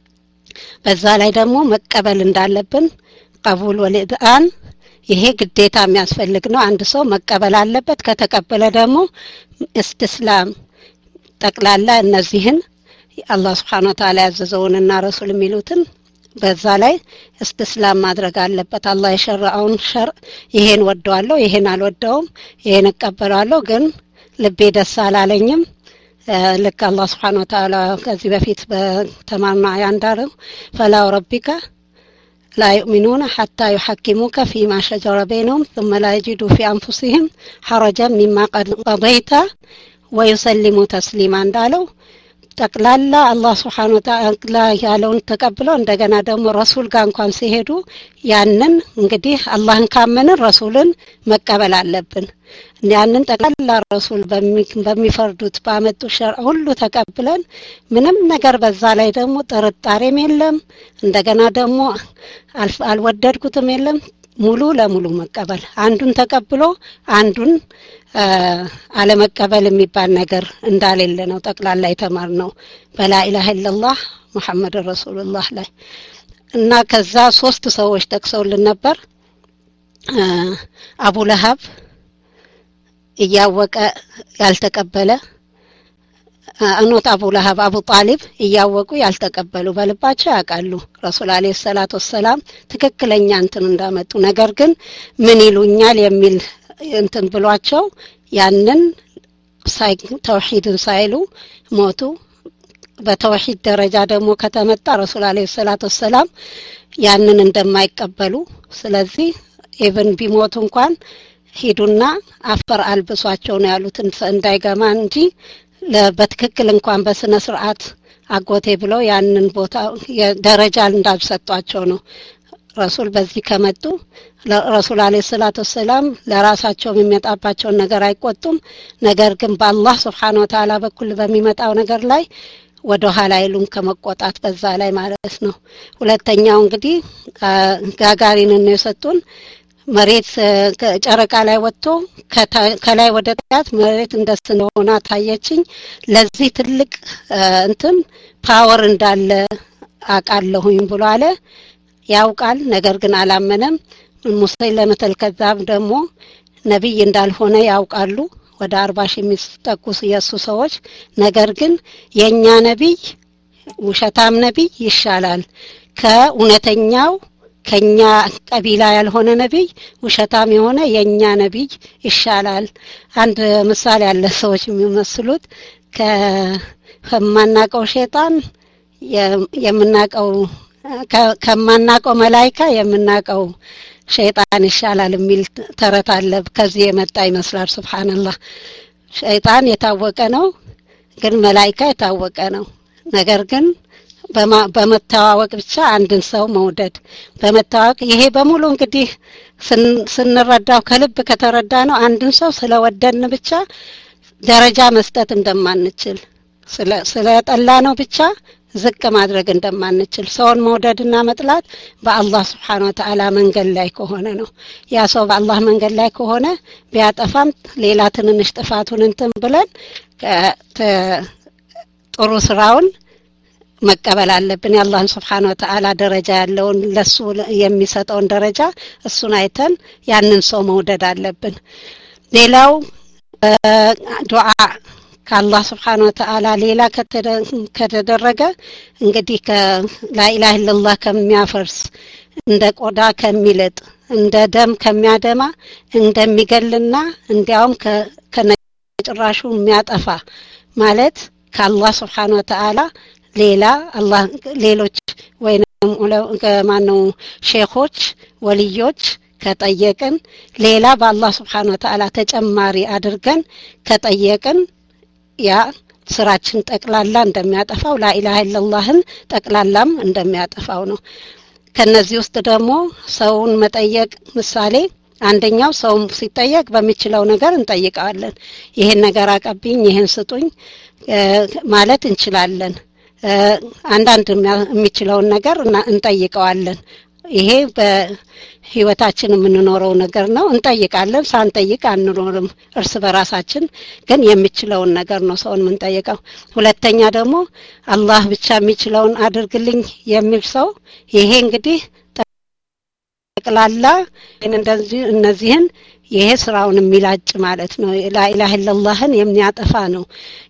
Speaker 4: በዛ ላይ ደግሞ መቀበል እንዳለብን ቀቡል ወልኢድአን ይሄ ግዴታ የሚያስፈልግ ነው። አንድ ሰው መቀበል አለበት። ከተቀበለ ደግሞ እስትስላም ጠቅላላ እነዚህን አላህ Subhanahu Wa Ta'ala ያዘዘውንና ረሱል የሚሉትን በዛ ላይ እስትስላም ማድረግ አለበት። አላህ የሸራውን ሸር ይሄን ወደዋለሁ፣ ይሄን አልወደውም፣ ይሄን እቀበላለሁ፣ ግን ልቤ ደስ አላለኝም። ልክ አላህ Subhanahu Wa Ta'ala ከዚህ በፊት በተማርና ያንዳረው ፈላው ረቢካ لا يؤمنون حتى يحكموك فيما شجر بينهم ثم لا يجدوا في أنفسهم حرجا مما قضيت ويسلموا تسليما እንዳለው ጠቅላላ አላህ Subhanahu Wa Ta'ala ያለውን ተቀብለው እንደገና ደግሞ ረሱል ጋር እንኳን ሲሄዱ ያንን እንግዲህ አላህን ካመንን ረሱልን መቀበል አለብን። ያንን ጠቅላላ ረሱል በሚፈርዱት ባመጡ ሸር ሁሉ ተቀብለን ምንም ነገር በዛ ላይ ደግሞ ጥርጣሬም የለም፣ እንደገና ደግሞ አልወደድኩትም የለም፣ ሙሉ ለሙሉ መቀበል። አንዱን ተቀብሎ አንዱን አለመቀበል የሚባል ነገር እንዳሌለ ነው ጠቅላላ የተማርነው በላ ኢላሃ ኢላላህ ሙሐመድ ረሱልላህ ላይ። እና ከዛ ሶስት ሰዎች ተክሰውልን ነበር። አቡ ለሃብ እያወቀ ያልተቀበለ፣ አኖት አቡ ለሃብ አቡ ጣሊብ እያወቁ ያልተቀበሉ በልባቸው ያውቃሉ ረሱል አለይሂ ሰላቱ ወሰለም ትክክለኛ እንትን እንዳመጡ፣ ነገር ግን ምን ይሉኛል የሚል እንትን ብሏቸው ያንን ሳይ ተውሂድን ሳይሉ ሞቱ። በተውሂድ ደረጃ ደግሞ ከተመጣ ረሱል አለይሂ ሰላቱ ወሰለም ያንን እንደማይቀበሉ፣ ስለዚህ ኢብን ቢሞቱ እንኳን ሂዱና አፈር አልብሷቸው ነው ያሉት እንዳይገማ እንጂ በትክክል እንኳን በስነ ስርዓት አጎቴ ብለው ያንን ቦታ ደረጃ እንዳልሰጧቸው ነው። ረሱል በዚህ ከመጡ ረሱል አለይሂ ሰላቱ ወሰለም ለራሳቸው የሚመጣባቸው ነገር አይቆጡም፣ ነገር ግን በአላህ Subhanahu Wa Ta'ala በኩል በሚመጣው ነገር ላይ ወደ ኋላ አይሉም ከመቆጣት በዛ ላይ ማለት ነው። ሁለተኛው እንግዲህ ጋጋሪን ነው የሰጡን። መሬት ጨረቃ ላይ ወጥቶ ከላይ ወደ ታች መሬት እንደስነሆና ታየችኝ። ለዚህ ትልቅ እንትን ፓወር እንዳለ አቃለሁኝ ብሎ አለ። ያውቃል፣ ነገር ግን አላመነም። ሙሰይለመተል ከዛብ ደግሞ ነብይ እንዳልሆነ ያውቃሉ። ወደ አርባ ሺህ የሚጠቁ የሱ ሰዎች፣ ነገር ግን የኛ ነብይ ውሸታም ነብይ ይሻላል ከኡነተኛው ከኛ ቀቢላ ያልሆነ ነብይ ውሸታም የሆነ የኛ ነብይ ይሻላል። አንድ ምሳሌ ያለ ሰዎች የሚመስሉት ከማናቀው ሸይጣን የምናቀው ከማናቀው መላእክት የምናቀው ሸይጣን ይሻላል የሚል ተረት አለ ከዚህ የመጣ ይመስላል ሱብሃንአላህ ሸይጣን የታወቀ ነው ግን መላእክት የታወቀ ነው ነገር ግን በመተዋወቅ ብቻ አንድን ሰው መውደድ በመተዋወቅ ይሄ በሙሉ እንግዲህ ስንረዳው ከልብ ከተረዳ ነው አንድን ሰው ስለወደድን ብቻ ደረጃ መስጠት እንደማንችል ስለ ስለጠላ ነው ብቻ ዝቅ ማድረግ እንደማንችል ሰውን መውደድና መጥላት በአላህ Subhanahu Wa Ta'ala መንገድ ላይ ከሆነ ነው ያ ሰው በአላህ መንገድ ላይ ከሆነ ቢያጠፋም ሌላ ትንንሽ ጥፋቱን እንትን ብለን ጥሩ ስራውን መቀበል አለብን የአላህ Subhanahu Wa Ta'ala ደረጃ ያለውን ለሱ የሚሰጠውን ደረጃ እሱን አይተን ያንን ሰው መውደድ አለብን ሌላው ዱዓ ከአላህ Subhanahu Wa Ta'ala ሌላ ከተደረገ እንግዲህ ከላ ኢላሀ ኢላላህ ከሚያፈርስ እንደ ቆዳ ከሚለጥ እንደ ደም ከሚያደማ እንደሚገልና እንዲያውም ከነጭራሹ የሚያጠፋ ማለት ከአላህ Subhanahu Wa Ta'ala ሌላ አላህ ሌሎች ወይንም ማነው ሼኾች ወልዮች ከጠየቅን ሌላ በአላህ Subhanahu Wa Ta'ala ተጨማሪ አድርገን ከጠየቅን ያ ስራችን ጠቅላላ እንደሚያጠፋው ላ ኢላሀ ኢላላህን ጠቅላላም እንደሚያጠፋው ነው ከነዚህ ውስጥ ደግሞ ሰውን መጠየቅ ምሳሌ አንደኛው ሰው ሲጠየቅ በሚችለው ነገር እንጠይቃለን ይሄን ነገር አቀብኝ ይሄን ስጡኝ ማለት እንችላለን አንዳንድ የሚችለውን ነገር እንጠይቀዋለን ይሄ በህይወታችን የምንኖረው ነገር ነው እንጠይቃለን ሳንጠይቅ አንኖርም እርስ በራሳችን ግን የሚችለውን ነገር ነው ሰውን የምንጠይቀው ሁለተኛ ደግሞ አላህ ብቻ የሚችለውን አድርግልኝ የሚል ሰው ይሄ እንግዲህ ጠቅላላ እንደዚህ እነዚህን ይሄ ስራውን የሚላጭ ማለት ነው ላ ኢላሀ ኢላላህን የሚያጠፋ ነው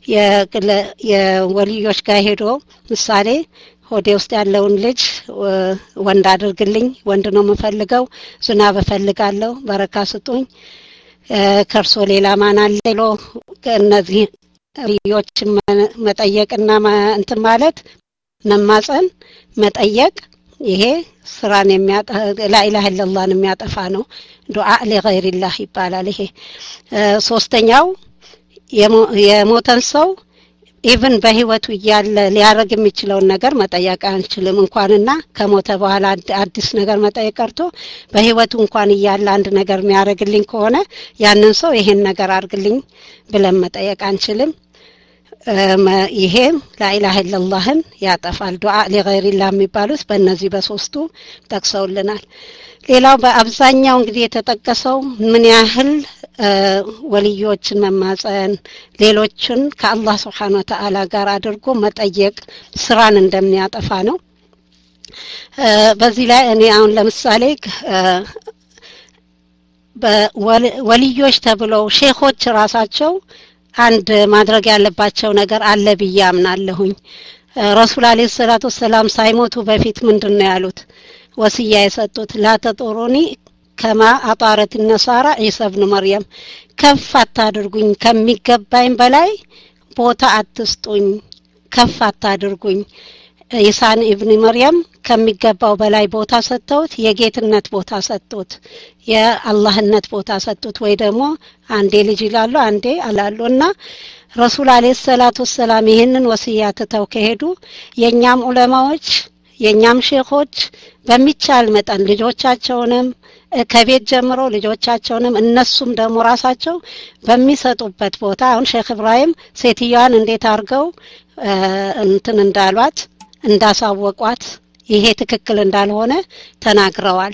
Speaker 4: የወልዮች ጋር ሄዶ ምሳሌ ሆዴ ውስጥ ያለውን ልጅ ወንድ አድርግልኝ ወንድ ነው የምፈልገው ዝናብ እፈልጋለሁ በረካ ስጡኝ ከርሶ ሌላ ማን አለሎ ከነዚህ ወልዮች መጠየቅና እንትን ማለት መማፀን መጠየቅ ይሄ ስራን የሚያጠ ላ ኢላሀ ኢላላህን የሚያጠፋ ነው ዱዓ ለገይሪላህ ይባላል ይሄ ሶስተኛው የሞተን ሰው ኢቭን በህይወቱ ያለ ሊያረግ የሚችለው ነገር መጠየቅ አንችልም እንኳንና ከሞተ በኋላ አዲስ ነገር መጠየቅ ቀርቶ በህይወቱ እንኳን ያለ አንድ ነገር የሚያረግልኝ ከሆነ ያንን ሰው ይሄን ነገር አርግልኝ ብለን መጠየቅ አንችልም ይሄ ላ ኢላሀ ኢላላህን ያጠፋል ዱዓ ለገይሪላህ የሚባሉት በእነዚህ በሶስቱ ተከሰውልናል ሌላው በአብዛኛው እንግዲህ የተጠቀሰው ምን ያህል ወልዮችን መማፀን ሌሎችን ከአላህ Subhanahu Wa Ta'ala ጋር አድርጎ መጠየቅ ስራን እንደሚያጠፋ ነው በዚህ ላይ እኔ አሁን ለምሳሌ በወልዮች ተብለው ሼኾች ራሳቸው አንድ ማድረግ ያለባቸው ነገር አለ ብዬ አምናለሁኝ ረሱል አለይሂ ሰላቱ ሰላም ሳይሞቱ በፊት ምንድነው ያሉት ወሲያ የሰጡት ላ ተጦሩኒ ከማ አጣረት النصارى عيسى ابن مريم ከፍ አታድርጉኝ ከሚገባኝ በላይ ቦታ አትስጡኝ ከፍ አታድርጉኝ ኢሳን ኢብኑ መርየም ከሚገባው በላይ ቦታ ሰጥተውት የጌትነት ቦታ ሰጥተውት የአላህነት ቦታ ሰጥተውት ወይ ደግሞ አንዴ ልጅ ይላሉ አንዴ አላሉና ረሱል አለይሂ ሰላቱ ሰላም ይሄንን ወሲያ ተተው ከሄዱ የኛም ዑለማዎች የኛም ሼኾች በሚቻል መጠን ልጆቻቸውንም ከቤት ጀምሮ ልጆቻቸውንም እነሱም ደግሞ ራሳቸው በሚሰጡበት ቦታ አሁን ሼኽ ኢብራሂም ሴትዮዋን እንዴት አርገው እንትን እንዳሏት እንዳሳወቋት ይሄ ትክክል እንዳልሆነ ተናግረዋል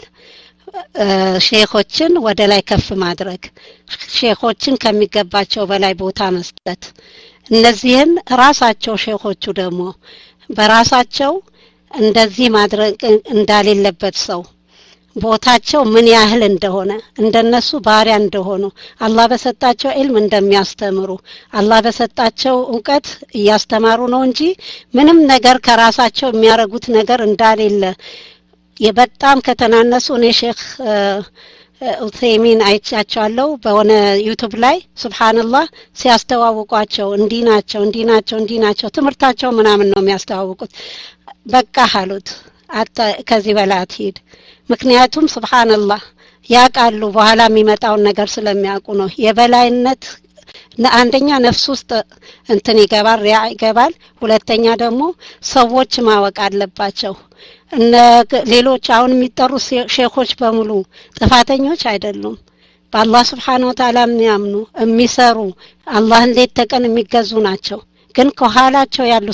Speaker 4: ሼኾችን ወደ ላይ ከፍ ማድረግ ሼኾችን ከሚገባቸው በላይ ቦታ መስጠት እነዚህን ራሳቸው ሼኾቹ ደግሞ በራሳቸው እንደዚህ ማድረግ እንዳሌለበት ሰው ቦታቸው ምን ያህል እንደሆነ እንደነሱ ባሪያ እንደሆኑ አላህ በሰጣቸው ኢልም እንደሚያስተምሩ አላህ በሰጣቸው ዕውቀት ያስተማሩ ነው እንጂ ምንም ነገር ከራሳቸው የሚያረጉት ነገር እንዳሌለ የበጣም ከተናነሱ እኔ ሼኽ ኡሰይሚን አይቻቸዋለሁ በሆነ ዩቲዩብ ላይ ሱብሃንአላህ ሲያስተዋውቋቸው እንዲናቸው እንዲናቸው እንዲናቸው ትምርታቸው ምናምን ነው የሚያስተዋውቁት በቃ ሐሉት አታ ከዚህ በላት ሄድ ምክንያቱም ሱብሃንአላህ ያቃሉ በኋላ የሚመጣውን ነገር ስለሚያውቁ ነው የበላይነት አንደኛ ነፍስ ውስጥ እንትን ይገባል ሪያ ይገባል ሁለተኛ ደግሞ ሰዎች ማወቅ አለባቸው እነ ሌሎች አሁን የሚጠሩ ሼኾች በሙሉ ጥፋተኞች አይደሉም በአላህ Subhanahu Wa Ta'ala የሚያምኑ የሚሰሩ አላህን ሌት ተቀን የሚገዙ ናቸው ግን ከኋላቸው ያሉ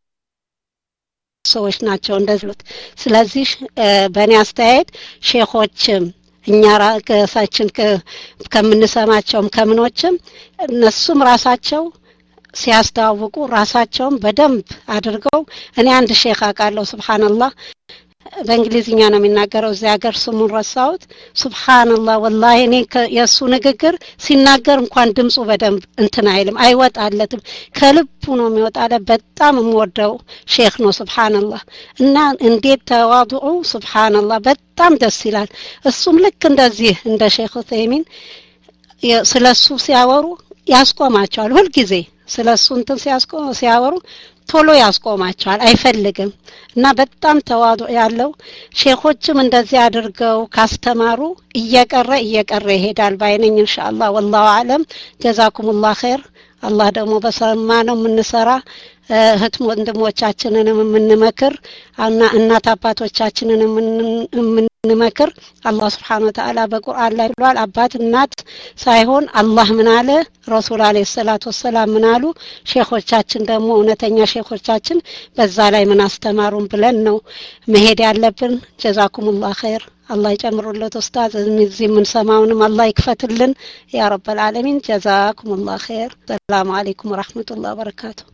Speaker 4: ሰዎች ናቸው እንደዚህ ስለዚህ በእኔ አስተያየት ሼኾችም እኛ ራሳችን ከምንሰማቸውም ከምኖችም እነሱም ራሳቸው ሲያስተዋውቁ ራሳቸውን በደንብ አድርገው እኔ አንድ ሼኽ አቃለው ሱብሃንአላህ በእንግሊዝኛ ነው የሚናገረው እዚያ ሀገር ስሙን ረሳውት ሱብሃንአላህ ወላሂ እኔ የሱ ንግግር ሲናገር እንኳን ድምጹ በደንብ እንትን አይልም አይወጣለትም ከልቡ ነው የሚወጣለ በጣም የምወደው ሼኽ ነው ሱብሃንአላህ እና እንዴት ተዋዱኡ ሱብሃንአላህ በጣም ደስ ይላል እሱም ልክ እንደዚህ እንደ ሼኽ ተይሚን ስለሱ ሲያወሩ ያስቆማቸዋል ሁሉ ጊዜ ስለሱ እንትን ሲያስቆም ሲያወሩ ቶሎ ያስቆማቸዋል አይፈልግም እና በጣም ተዋዱ ያለው ሼኾችም እንደዚህ አድርገው ካስተማሩ እየቀረ እየቀረ ይሄዳል ባይነኝ ኢንሻአላህ والله اعلم جزاكم الله خير አላህ ደግሞ በሰማነው ምንሰራ እህት ወንድሞቻችንንም ምንመክር እና እናት አባቶቻችንን ምንመክር አላህ Subhanahu Wa Ta'ala በቁርአን ላይ ብሏል አባት እናት ሳይሆን አላህ ምን አለ ረሱል አለይሂ ሰላቱ ወሰለም ምን አሉ ሼኾቻችን ደግሞ እውነተኛ ሼኾቻችን በዛ ላይ ምን አስተማሩን ብለን ነው መሄድ ያለብን ጀዛኩሙላህ ኸይር الله يجمرለት ኡስታዝ እዚህ ምን ሰማውንም አላህ ይክፈትልን ያ ረብ العالمين جزاكم الله خير السلام عليكم ورحمه الله وبركاته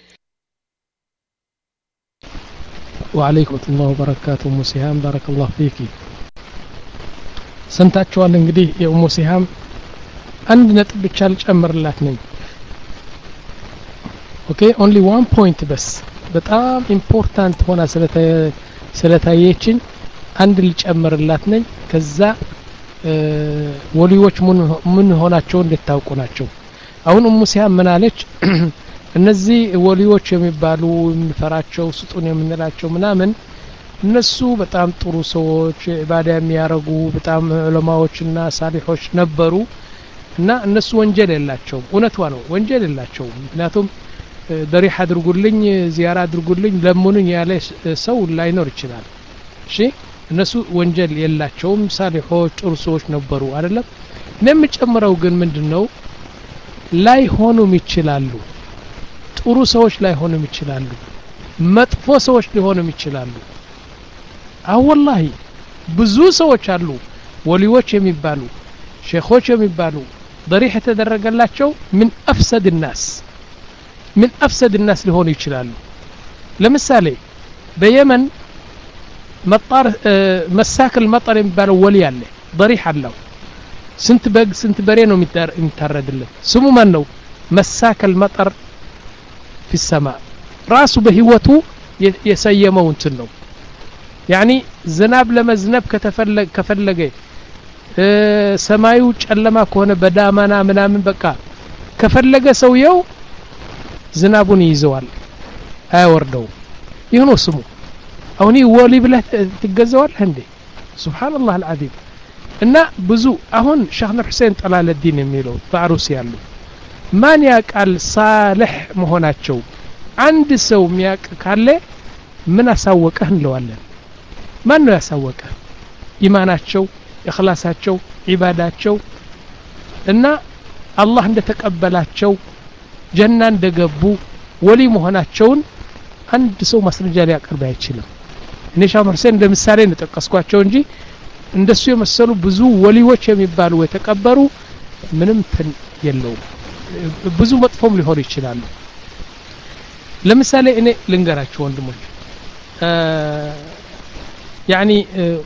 Speaker 2: وعليكم السلام وبركاته ام سهام بارك الله فيك ሰምታችኋል እንግዲህ የኡሙ ሲሃም አንድ ነጥብ ብቻ ልጨምርላት ነኝ ኦኬ only one point በስ በጣም ኢምፖርታንት ሆና ስለታየችን አንድ ልጨምርላት ነኝ ከዛ ወሊዎች ምን ምን ሆናቸው እንድታውቁ ናቸው አሁን ኡሙ ሲሃም ምን አለች እነዚህ ወሊዎች የሚባሉ የምንፈራቸው ስጡን የምንላቸው ምናምን እነሱ በጣም ጥሩ ሰዎች ኢባዳ የሚያረጉ በጣም ዑለማዎችና ሳሊሖች ነበሩ እና እነሱ ወንጀል የላቸው እውነቷ ነው ወንጀል የላቸው ምክንያቱም ደሪህ አድርጉልኝ ዚያራ አድርጉልኝ ለምኑኝ ያለ ሰው ላይኖር ይችላል እሺ እነሱ ወንጀል የላቸውም ሳሊሖች ጥሩ ሰዎች ነበሩ አይደለም ለምጨምረው ግን ምንድነው ላይ ሆኑም ይችላሉ ጥሩ ሰዎች ላይ ሆኑም ይችላሉ መጥፎ ሰዎች ሊሆኑም ይችላሉ አው والله ብዙ ሰዎች አሉ ወሊዎች የሚባሉ ሼኾች የሚባሉ ضريح ተደረገላቸው ምን አፍሰድ الناس ምን አፍሰድ الناس ሊሆኑ ይችላሉ ለምሳሌ በየመን مطار مساك المطر የሚባለው ወሊ አለ ضريح አለው ስንት በግ ስንት በሬ ነው የሚታረድለት ስሙ ማን ነው مساك المطر في السماء ራሱ በህይወቱ የሰየመው እንትን ነው يعني ዝናብ ለመዝነብ ከተፈለገ ከፈለገ ሰማዩ ጨለማ ከሆነ በዳማና ምናምን በቃ ከፈለገ ሰውየው ዝናቡን ይዘዋል አይወርደው ይሁን ስሙ አሁን ወሊ ብለህ ትገዛዋለህ እንዴ ሱብሃንአላህ العظيم እና ብዙ አሁን ሸህ ሁሴን ጠላለዲን የሚለው ባሩስ ያሉ ማን ያቃል ሳልህ መሆናቸው አንድ ሰው የሚያቅ ካለ ምን አሳወቀህ እንለዋለን ማን ነው ያሳወቀ ኢማናቸው ኢኽላሳቸው ኢባዳቸው እና አላህ እንደተቀበላቸው ጀና እንደገቡ ወሊ መሆናቸውን አንድ ሰው ማስረጃ ሊያቀርብ አይችልም እኔ ሻህ ሁሴን እንደምሳሌ እንጠቀስኳቸው እንጂ እንደሱ የመሰሉ ብዙ ወሊዎች የሚባሉ የተቀበሩ ምንም ትን የለው ብዙ መጥፎም ሊሆን ይችላል ለምሳሌ እኔ ልንገራችሁ ወንድሞች يعني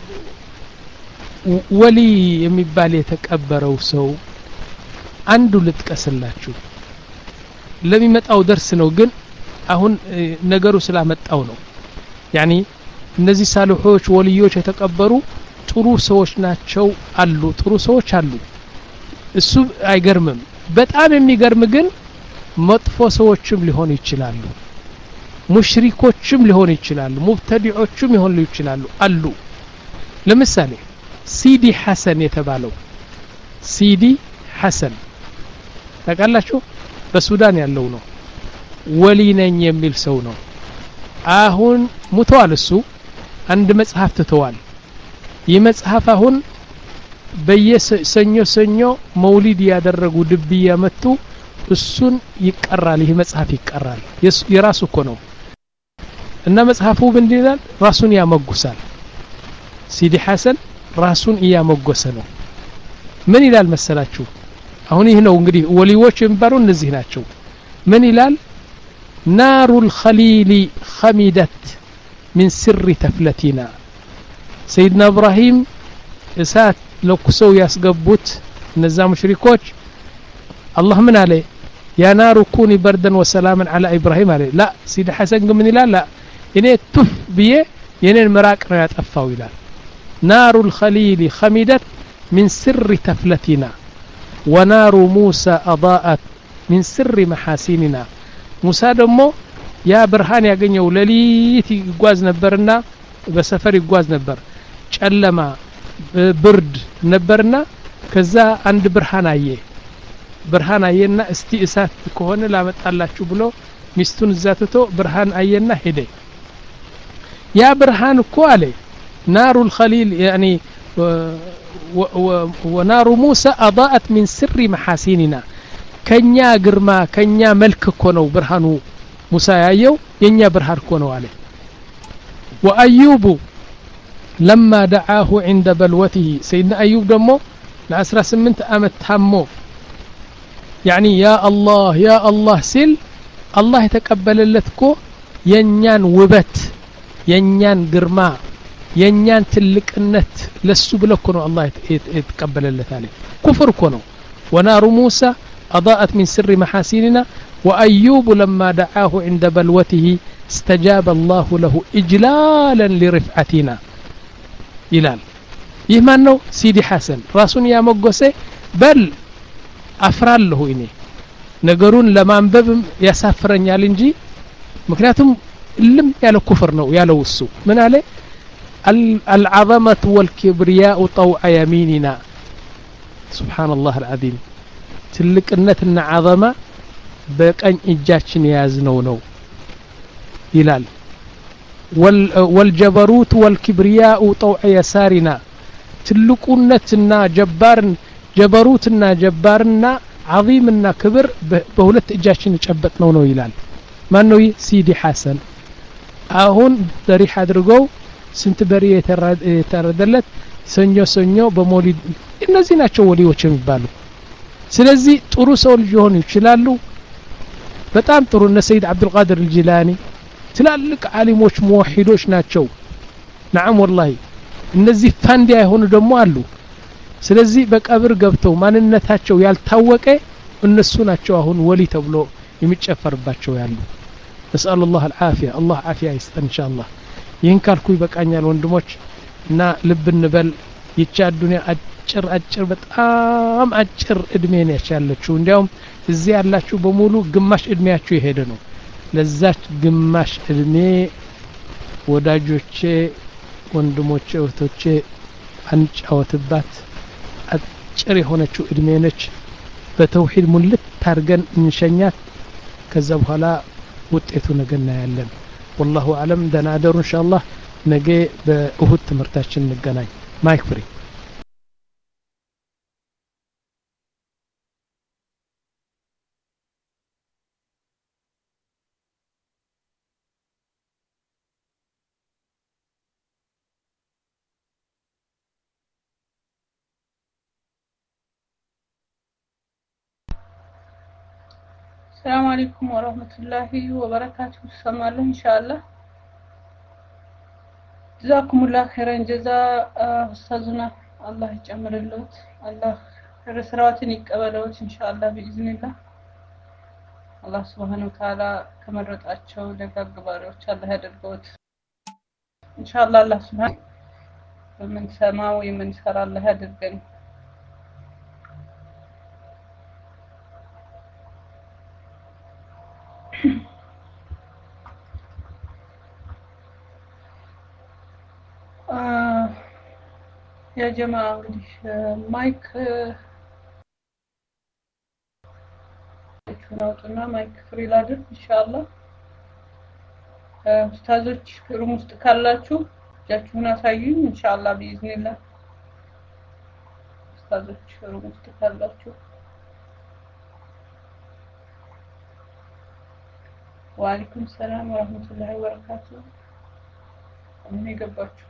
Speaker 2: ወሊ የሚባል የተቀበረው ሰው አንዱ ልጥቀስላችሁ ለሚመጣው ደርስ ነው ግን አሁን ነገሩ ስላመጣው ነው يعني እነዚህ ሳልሖች ወሊዮች የተቀበሩ ጥሩ ሰዎች ናቸው አሉ ጥሩ ሰዎች አሉ እሱ አይገርምም በጣም የሚገርም ግን መጥፎ ሰዎችም ሊሆኑ ይችላሉ ሙሽሪኮችም ሊሆኑ ይችላሉ ሙብተዲዖችም ሊሆኑ ይችላሉ አሉ ለምሳሌ ሲዲ ሐሰን የተባለው ሲዲ ሐሰን ታውቃላችሁ በሱዳን ያለው ነው ወሊ ነኝ የሚል ሰው ነው አሁን ሙተዋል እሱ አንድ መጽሐፍ ትተዋል ይህ መጽሐፍ አሁን በየሰኞ ሰኞ መውሊድ ያደረጉ ድብያ መጡ እሱን ይቀራል ይህ መጽሐፍ ይቀራል የራሱ እኮ ነው እና መጽሐፉ ምን ይላል ራሱን ያመጉሳል ሲዲ ሐሰን ራሱን ያመጎሰ ነው ምን ይላል መሰላችሁ አሁን ይህ ነው እንግዲህ ወሊዎች የሚባሉ እነዚህ ናቸው ምን ይላል نار الخليل خمدت من سر تفلتنا سيدنا إبراهيم إسات لو كسو ياسقبوت نزا مشركوش الله من عليه يا نار كوني بردا وسلاما على إبراهيم عليه لا سيد حسن من لا لا إني تف بيه ينين مراك ريات أفاو إلال نار الخليل خمدت من سر تفلتنا ونار موسى أضاءت من سر محاسننا موسى دمو يا برهان يا غنيو لليت يغواز نبرنا بسفر يغواز نبر ጨለማ ብርድ ነበርና ከዛ አንድ ብርሃን አየ ብርሃን አየና እስቲ እሳት ከሆነ ላመጣላችሁ ብሎ ሚስቱን ዛተቶ ብርሃን አየና ሄደ ያ ብርሃን እኮ አለ نار الخليل يعني ونار موسى أضاءت من سر محاسننا كنيا ግርማ ከኛ መልክ እኮ ነው ብርሃኑ ሙሳ ያየው የኛ ብርሃን እኮ ነው አለ وأيوب لما دعاه عند بلوته سيدنا أيوب دمو لعسرة سمنت أمت همو يعني يا الله يا الله سل الله يتقبل لتكو ينيان وبت ينيان قرما ينيان تلك النت لسو بلكنو الله يتقبل لتالي كفر كنو ونار موسى أضاءت من سر محاسننا وأيوب لما دعاه عند بلوته استجاب الله له إجلالا لرفعتنا ይላል ይህ ማን ነው ሲዲ ሐሰን ራሱን ያመጎሰ በል አፍራለሁ እኔ ነገሩን ለማንበብም ያሳፍረኛል እንጂ ምክንያቱም ልም ያለ ኩፍር ነው ያለው እሱ ምን አለ العظمه والكبرياء طوع يميننا سبحان الله العظيم ትልቅነትና عظمه በቀኝ እጃችን ያዝነው ነው ይላል والجبروت والكبرياء طوع يسارنا تلقونتنا جبار جبروتنا جبارنا عظيمنا كبر بهولت اجاشن يጨበጥነው ነው ይላል ማን ነው ሲዲ ሐሰን አሁን ተሪህ አድርገው ስንት በሪ የተረደለት ሰኞ ሰኞ በሞሊድ እነዚህ ናቸው ወሊዎች የሚባሉ ስለዚህ ጥሩ ሰው ሊሆኑ ይችላሉ በጣም ጥሩ እነ ሰይድ አብዱል ቃድር الجيلاني ትላልቅ ዓሊሞች ሙወሂዶች ናቸው نعم والله እነዚህ ፋንዲያ የሆኑ ደግሞ አሉ ስለዚህ በቀብር ገብተው ማንነታቸው ያልታወቀ እነሱ ናቸው አሁን ወሊ ተብሎ የሚጨፈርባቸው ያሉ نسأل الله العافية الله عافية يسطن إن شاء الله ይህን ካልኩ ይበቃኛል ወንድሞች እና ልብ እንበል ይቻ ዱንያ አጭር አጭር በጣም አጭር እድሜ ነው ያቻለችው እንዲያውም እዚህ ያላችሁ በሙሉ ግማሽ እድሜያችሁ ይሄደ ነው ለዛች ግማሽ እድሜ ወዳጆቼ ወንድሞቼ እህቶቼ አንጫወትባት አጭር የሆነችው እድሜ ነች በተውሂድ ሙልት ታርገን እንሸኛት ከዛ በኋላ ውጤቱ ነገ እናያለን والله اعلم دنادر ان شاء الله ነገ በእሁድ ትምህርታችን እንገናኝ ማይክ ፍሪ
Speaker 3: السلام عليكم ورحمة الله وبركاته سمعنا إن شاء الله جزاكم الله خيرا جزاء أستاذنا الله يجمر اللوت الله رسراتني قبلوت إن شاء الله بإذن الله الله سبحانه وتعالى كما رد أتشو لك قباروت الله هذا القوت إن شاء الله الله سبحانه ومن سماوي من سر الله هذا القن يا جماعة እንግዲህ ማይክ እቹናውጥና ማይክ ፍሪ ላድርግ ኢንሻአላህ ኡስታዞች ሩም ውስጥ ካላችሁ እጃችሁን አሳዩኝ ኢንሻአላህ ቢኢዝኒላህ ኡስታዞች ሩም ውስጥ ካላችሁ ወአለይኩም ሰላም ወራህመቱላሂ ወበረካቱሁ እኔ ገባችሁ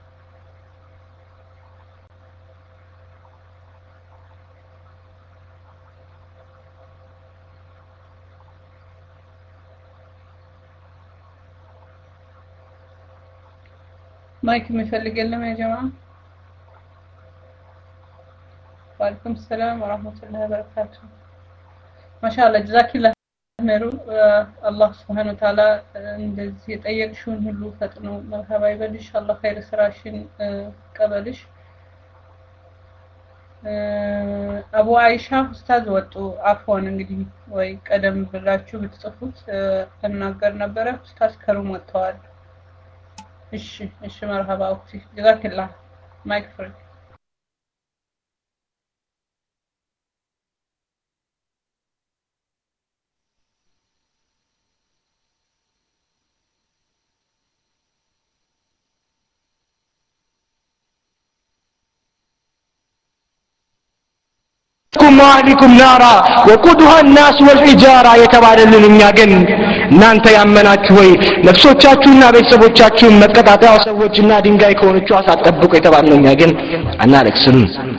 Speaker 3: ማይክ የሚፈልግ የለም يا جماعه وعليكم السلام ورحمه الله وبركاته ما شاء الله جزاك الله خير الله سبحانه وتعالى እንደዚህ የጠየቅሽውን ሁሉ ፈጥኖ መርሐባ ይበልሽ አላህ ኸይር ስራሽን ቀበልሽ አቡ አይሻ ኡስታዝ ወጡ አፎን እንግዲህ ወይ ቀደም ብላችሁ ብትጽፉት ተናገር ነበር ኡስታዝ ከሩም ወጥተዋል እሺ እሺ مرحبا اختي جزاك الله مايك فري
Speaker 9: وعليكم نارا وقودها الناس والحجارة يتبادلن እኛ ግን እናንተ ያመናችሁ ወይ ነፍሶቻችሁና ቤተሰቦቻችሁን መቀጣጣው ሰዎችና ድንጋይ ከሆነቹ አሳጠብቁ የተባለው እኛ ግን አናለቅስም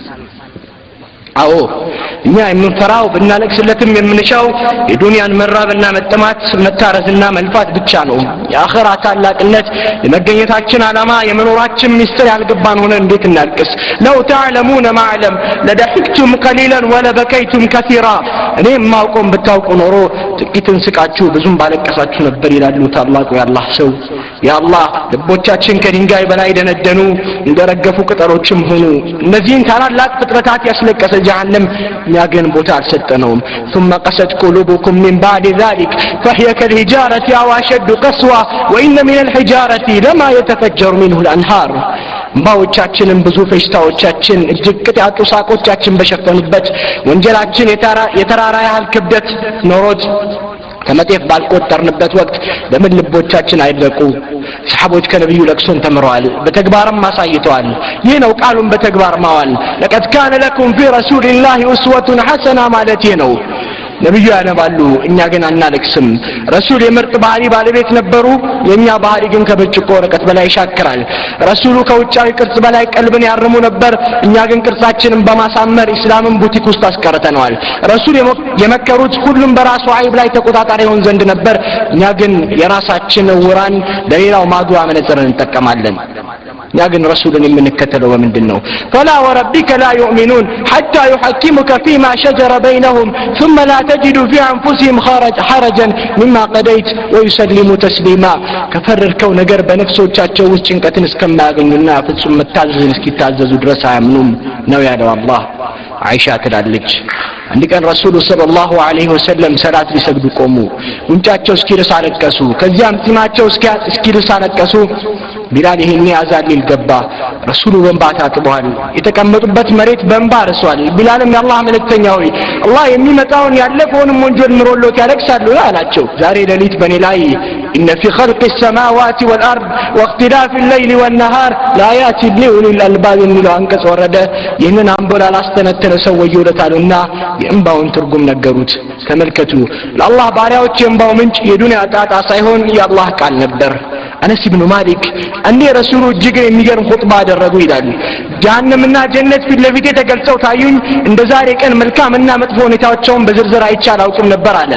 Speaker 9: አዎ እኛ የምንፈራው ብናለቅስለትም የምንሻው የዱንያን መራብና መጠማት መታረዝና መልፋት ብቻ ነው የአኺራ ታላቅነት የመገኘታችን ዓላማ የመኖራችን ሚስጥር ያልገባን ሆነ እንዴት እናልቅስ ለው ተዕለሙነ ማዕለም ለደህክቱም ቀሊላን ወለበከይቱም ከሲራ እኔ ማውቆም ብታውቁ ኖሮ ጥቂትን ስቃችሁ ብዙም ባለቀሳችሁ ነበር ይላሉ ታላቁ ያላህ ሰው ያአላህ ልቦቻችን ከድንጋይ በላይ ደነደኑ እንደረገፉ ቅጠሎችም ሆኑ እነዚህን ታላላቅ ፍጥረታት ያስለቀሰ جهنم ياغن بوتا السطنوم ثم قست قلوبكم من بعد ذلك فهي كالحجارة أو أشد قسوة وإن من الحجارة لما يتفجر منه الأنهار ባዎቻችንን ብዙ ፈሽታዎቻችን እጅግ ቅጣቱ ሳቆቻችን በሸፈኑበት ወንጀላችን የተራ የተራራ ያህል ክብደት ኖሮት ከመጤፍ ባልቆጠርንበት ወቅት ለምን ልቦቻችን አይደቁ ሰሃቦች ከነብዩ ለቅሶን ተምረዋል በተግባርም አሳይተዋል ይህ ነው ቃሉን በተግባር ማዋል لقد كان لكم في رسول الله أسوة حسنة ማለት ነው ነብዩ ያነባሉ እኛ ግን አናለቅስም ረሱል የምርጥ ባህሪ ባለቤት ነበሩ የኛ ባህሪ ግን ከበጭቆ ወረቀት በላይ ይሻክራል ረሱሉ ከውጫዊ ቅርጽ በላይ ቀልብን ያርሙ ነበር እኛ ግን ቅርጻችንን በማሳመር እስላምን ቡቲክ ውስጥ አስቀርተናል ረሱል የመከሩት ሁሉም በራሱ አይብ ላይ ተቆጣጣሪ ሆን ዘንድ ነበር እኛ ግን የራሳችን ወራን ለሌላው ማዱ አመነጽረን እንጠቀማለን እኛ ግን ረሱልን የምንከተለው በምንድነው فلا وربك لا يؤمنون حتى يحكمك فيما شجر بينهم ثم لا تجد في أنفسهم خرج حرجا مما قضيت ويسلموا تسليما كفرركو ነገር በነፍሶቻቸው ውስጥ ጭንቀትን እስከማያገኙና ፍጹም መታዘዝን እስኪታዘዙ ድረስ አያምኑም ነው ያለው አላህ አይሻ ትላለች አንድ ቀን ረሱሉ ሰለላሁ ዐለይሂ ወሰለም ሰላት ሊሰግዱ ቆሙ ጉንጫቸው እስኪርስ አለቀሱ ከዚያም ጢማቸው እስኪርስ አለቀሱ ቢላል ይሄን ያዛል ይልገባ ረሱሉ በእንባ ታጥበዋል የተቀመጡበት መሬት በእንባ ረሷል ቢላልም ያላህ መልእክተኛ ሆይ አላህ የሚመጣውን ያለፈውንም ወንጀል ምሮሎት ያለቅሳሉ አላቸው ዛሬ ሌሊት በኔ ላይ إن في خلق السماوات والأرض واختلاف الليل والنهار لآيات لأولي الألباب የሚለው አንቀጽ ወረደ ይህንን አንቦላ ላስተነተነ ሰው ወዮለታልና የእንባውን ትርጉም ነገሩት ተመልከቱ ለአላህ ባሪያዎች የእንባው ምንጭ የዱንያ ጣጣ ሳይሆን የአላህ ቃል ነበር አነስ ኢብኑ ማሊክ አንዴ ረሱሉ እጅግ የሚገርም ኹጥባ አደረጉ ይላል ጀሃነምና ጀነት ፊት ለፊት ተገልጸው ታዩኝ እንደዛሬ ቀን መልካምና መጥፎ ሁኔታዎችን በዝርዝር አይቻል አውቅም ነበር አለ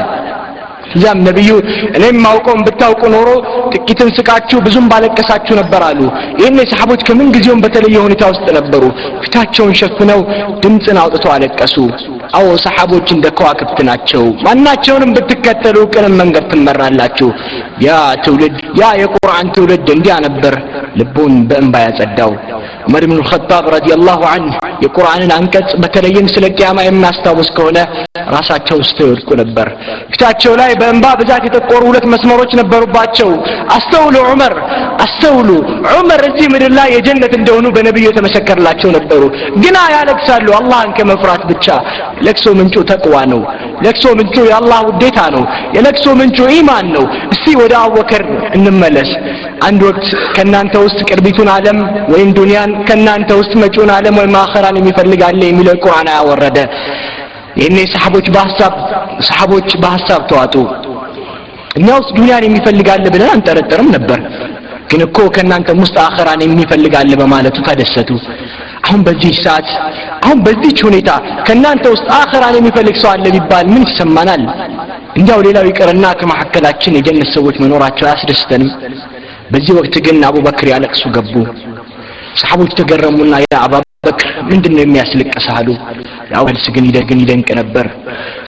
Speaker 9: ዛም ነብዩ እኔም ማውቀው ብታውቁ ኖሮ ጥቂትን ስቃችሁ ብዙም ባለቀሳችሁ ነበር አሉ ይሄን ሰሃቦች ከምን ጊዜውም በተለየ ሁኔታ ውስጥ ነበሩ ፊታቸውን ሸፍነው ድምጽን አውጥተው አለቀሱ አዎ ሰሃቦች እንደ ከዋክብት ናቸው ማናቸውንም ብትከተሉ ቅን መንገድ ትመራላችሁ ያ ትውልድ ያ የቁርአን ትውልድ እንዲያ ነበር ልቡን በእንባ ያጸዳው ዑመር ኢብኑ ኸጣብ ረዲየላሁ ዐንሁ የቁርአንን አንቀጽ በተለይም ስለ ቂያማ የሚያስታውስ ከሆነ ራሳቸው ውስጥ ይወድቁ ነበር ፊታቸው ላይ በእንባ ብዛት የተቆሩ ሁለት መስመሮች ነበሩባቸው አስተውሉ ዑመር አስተውሉ ዑመር እዚህ ምድር ላይ የጀነት እንደሆኑ በነብዩ የተመሰከረላቸው ነበሩ ግና ያለቅሳሉ አላህን ከመፍራት ብቻ ለቅሶ ምንጩ ተቅዋ ነው ለቅሶ ምንጩ የአላህ ውዴታ ነው የለቅሶ ምንጩ ኢማን ነው እስቲ ወደ አቡበክር እንመለስ አንድ ወቅት ከናንተ ውስጥ ቅርቢቱን ዓለም ወይም ዱንያን ከናንተ ውስጥ መጪውን ዓለም ወይም አኺራን የሚፈልግ አለ የሚለው ቁርአን ያወረደ የኔ ሰሃቦች በሐሳብ ሰሃቦች በሐሳብ ተዋጡ እኛ ውስጥ ዱንያን የሚፈልግ አለ ብለን አንጠረጠርም ነበር ግን እኮ ከናንተ ውስጥ አኺራን የሚፈልግ አለ በማለቱ ተደሰቱ አሁን በዚህ ሰዓት አሁን በዚህ ሁኔታ ከናንተ ውስጥ አኺራን የሚፈልግ ሰው አለ ቢባል ምን ይሰማናል እንዲያው ሌላው ይቀርና ከመሐከላችን የጀነት ሰዎች መኖራቸው ያስደስተንም በዚህ ወቅት ግን አቡበክር ያለቅሱ ገቡ ሰሃቦች ተገረሙና ያ አቡበክር ምንድነው የሚያስለቅሳሉ ያው መልስ ግን ይደግን ይደንቅ ነበር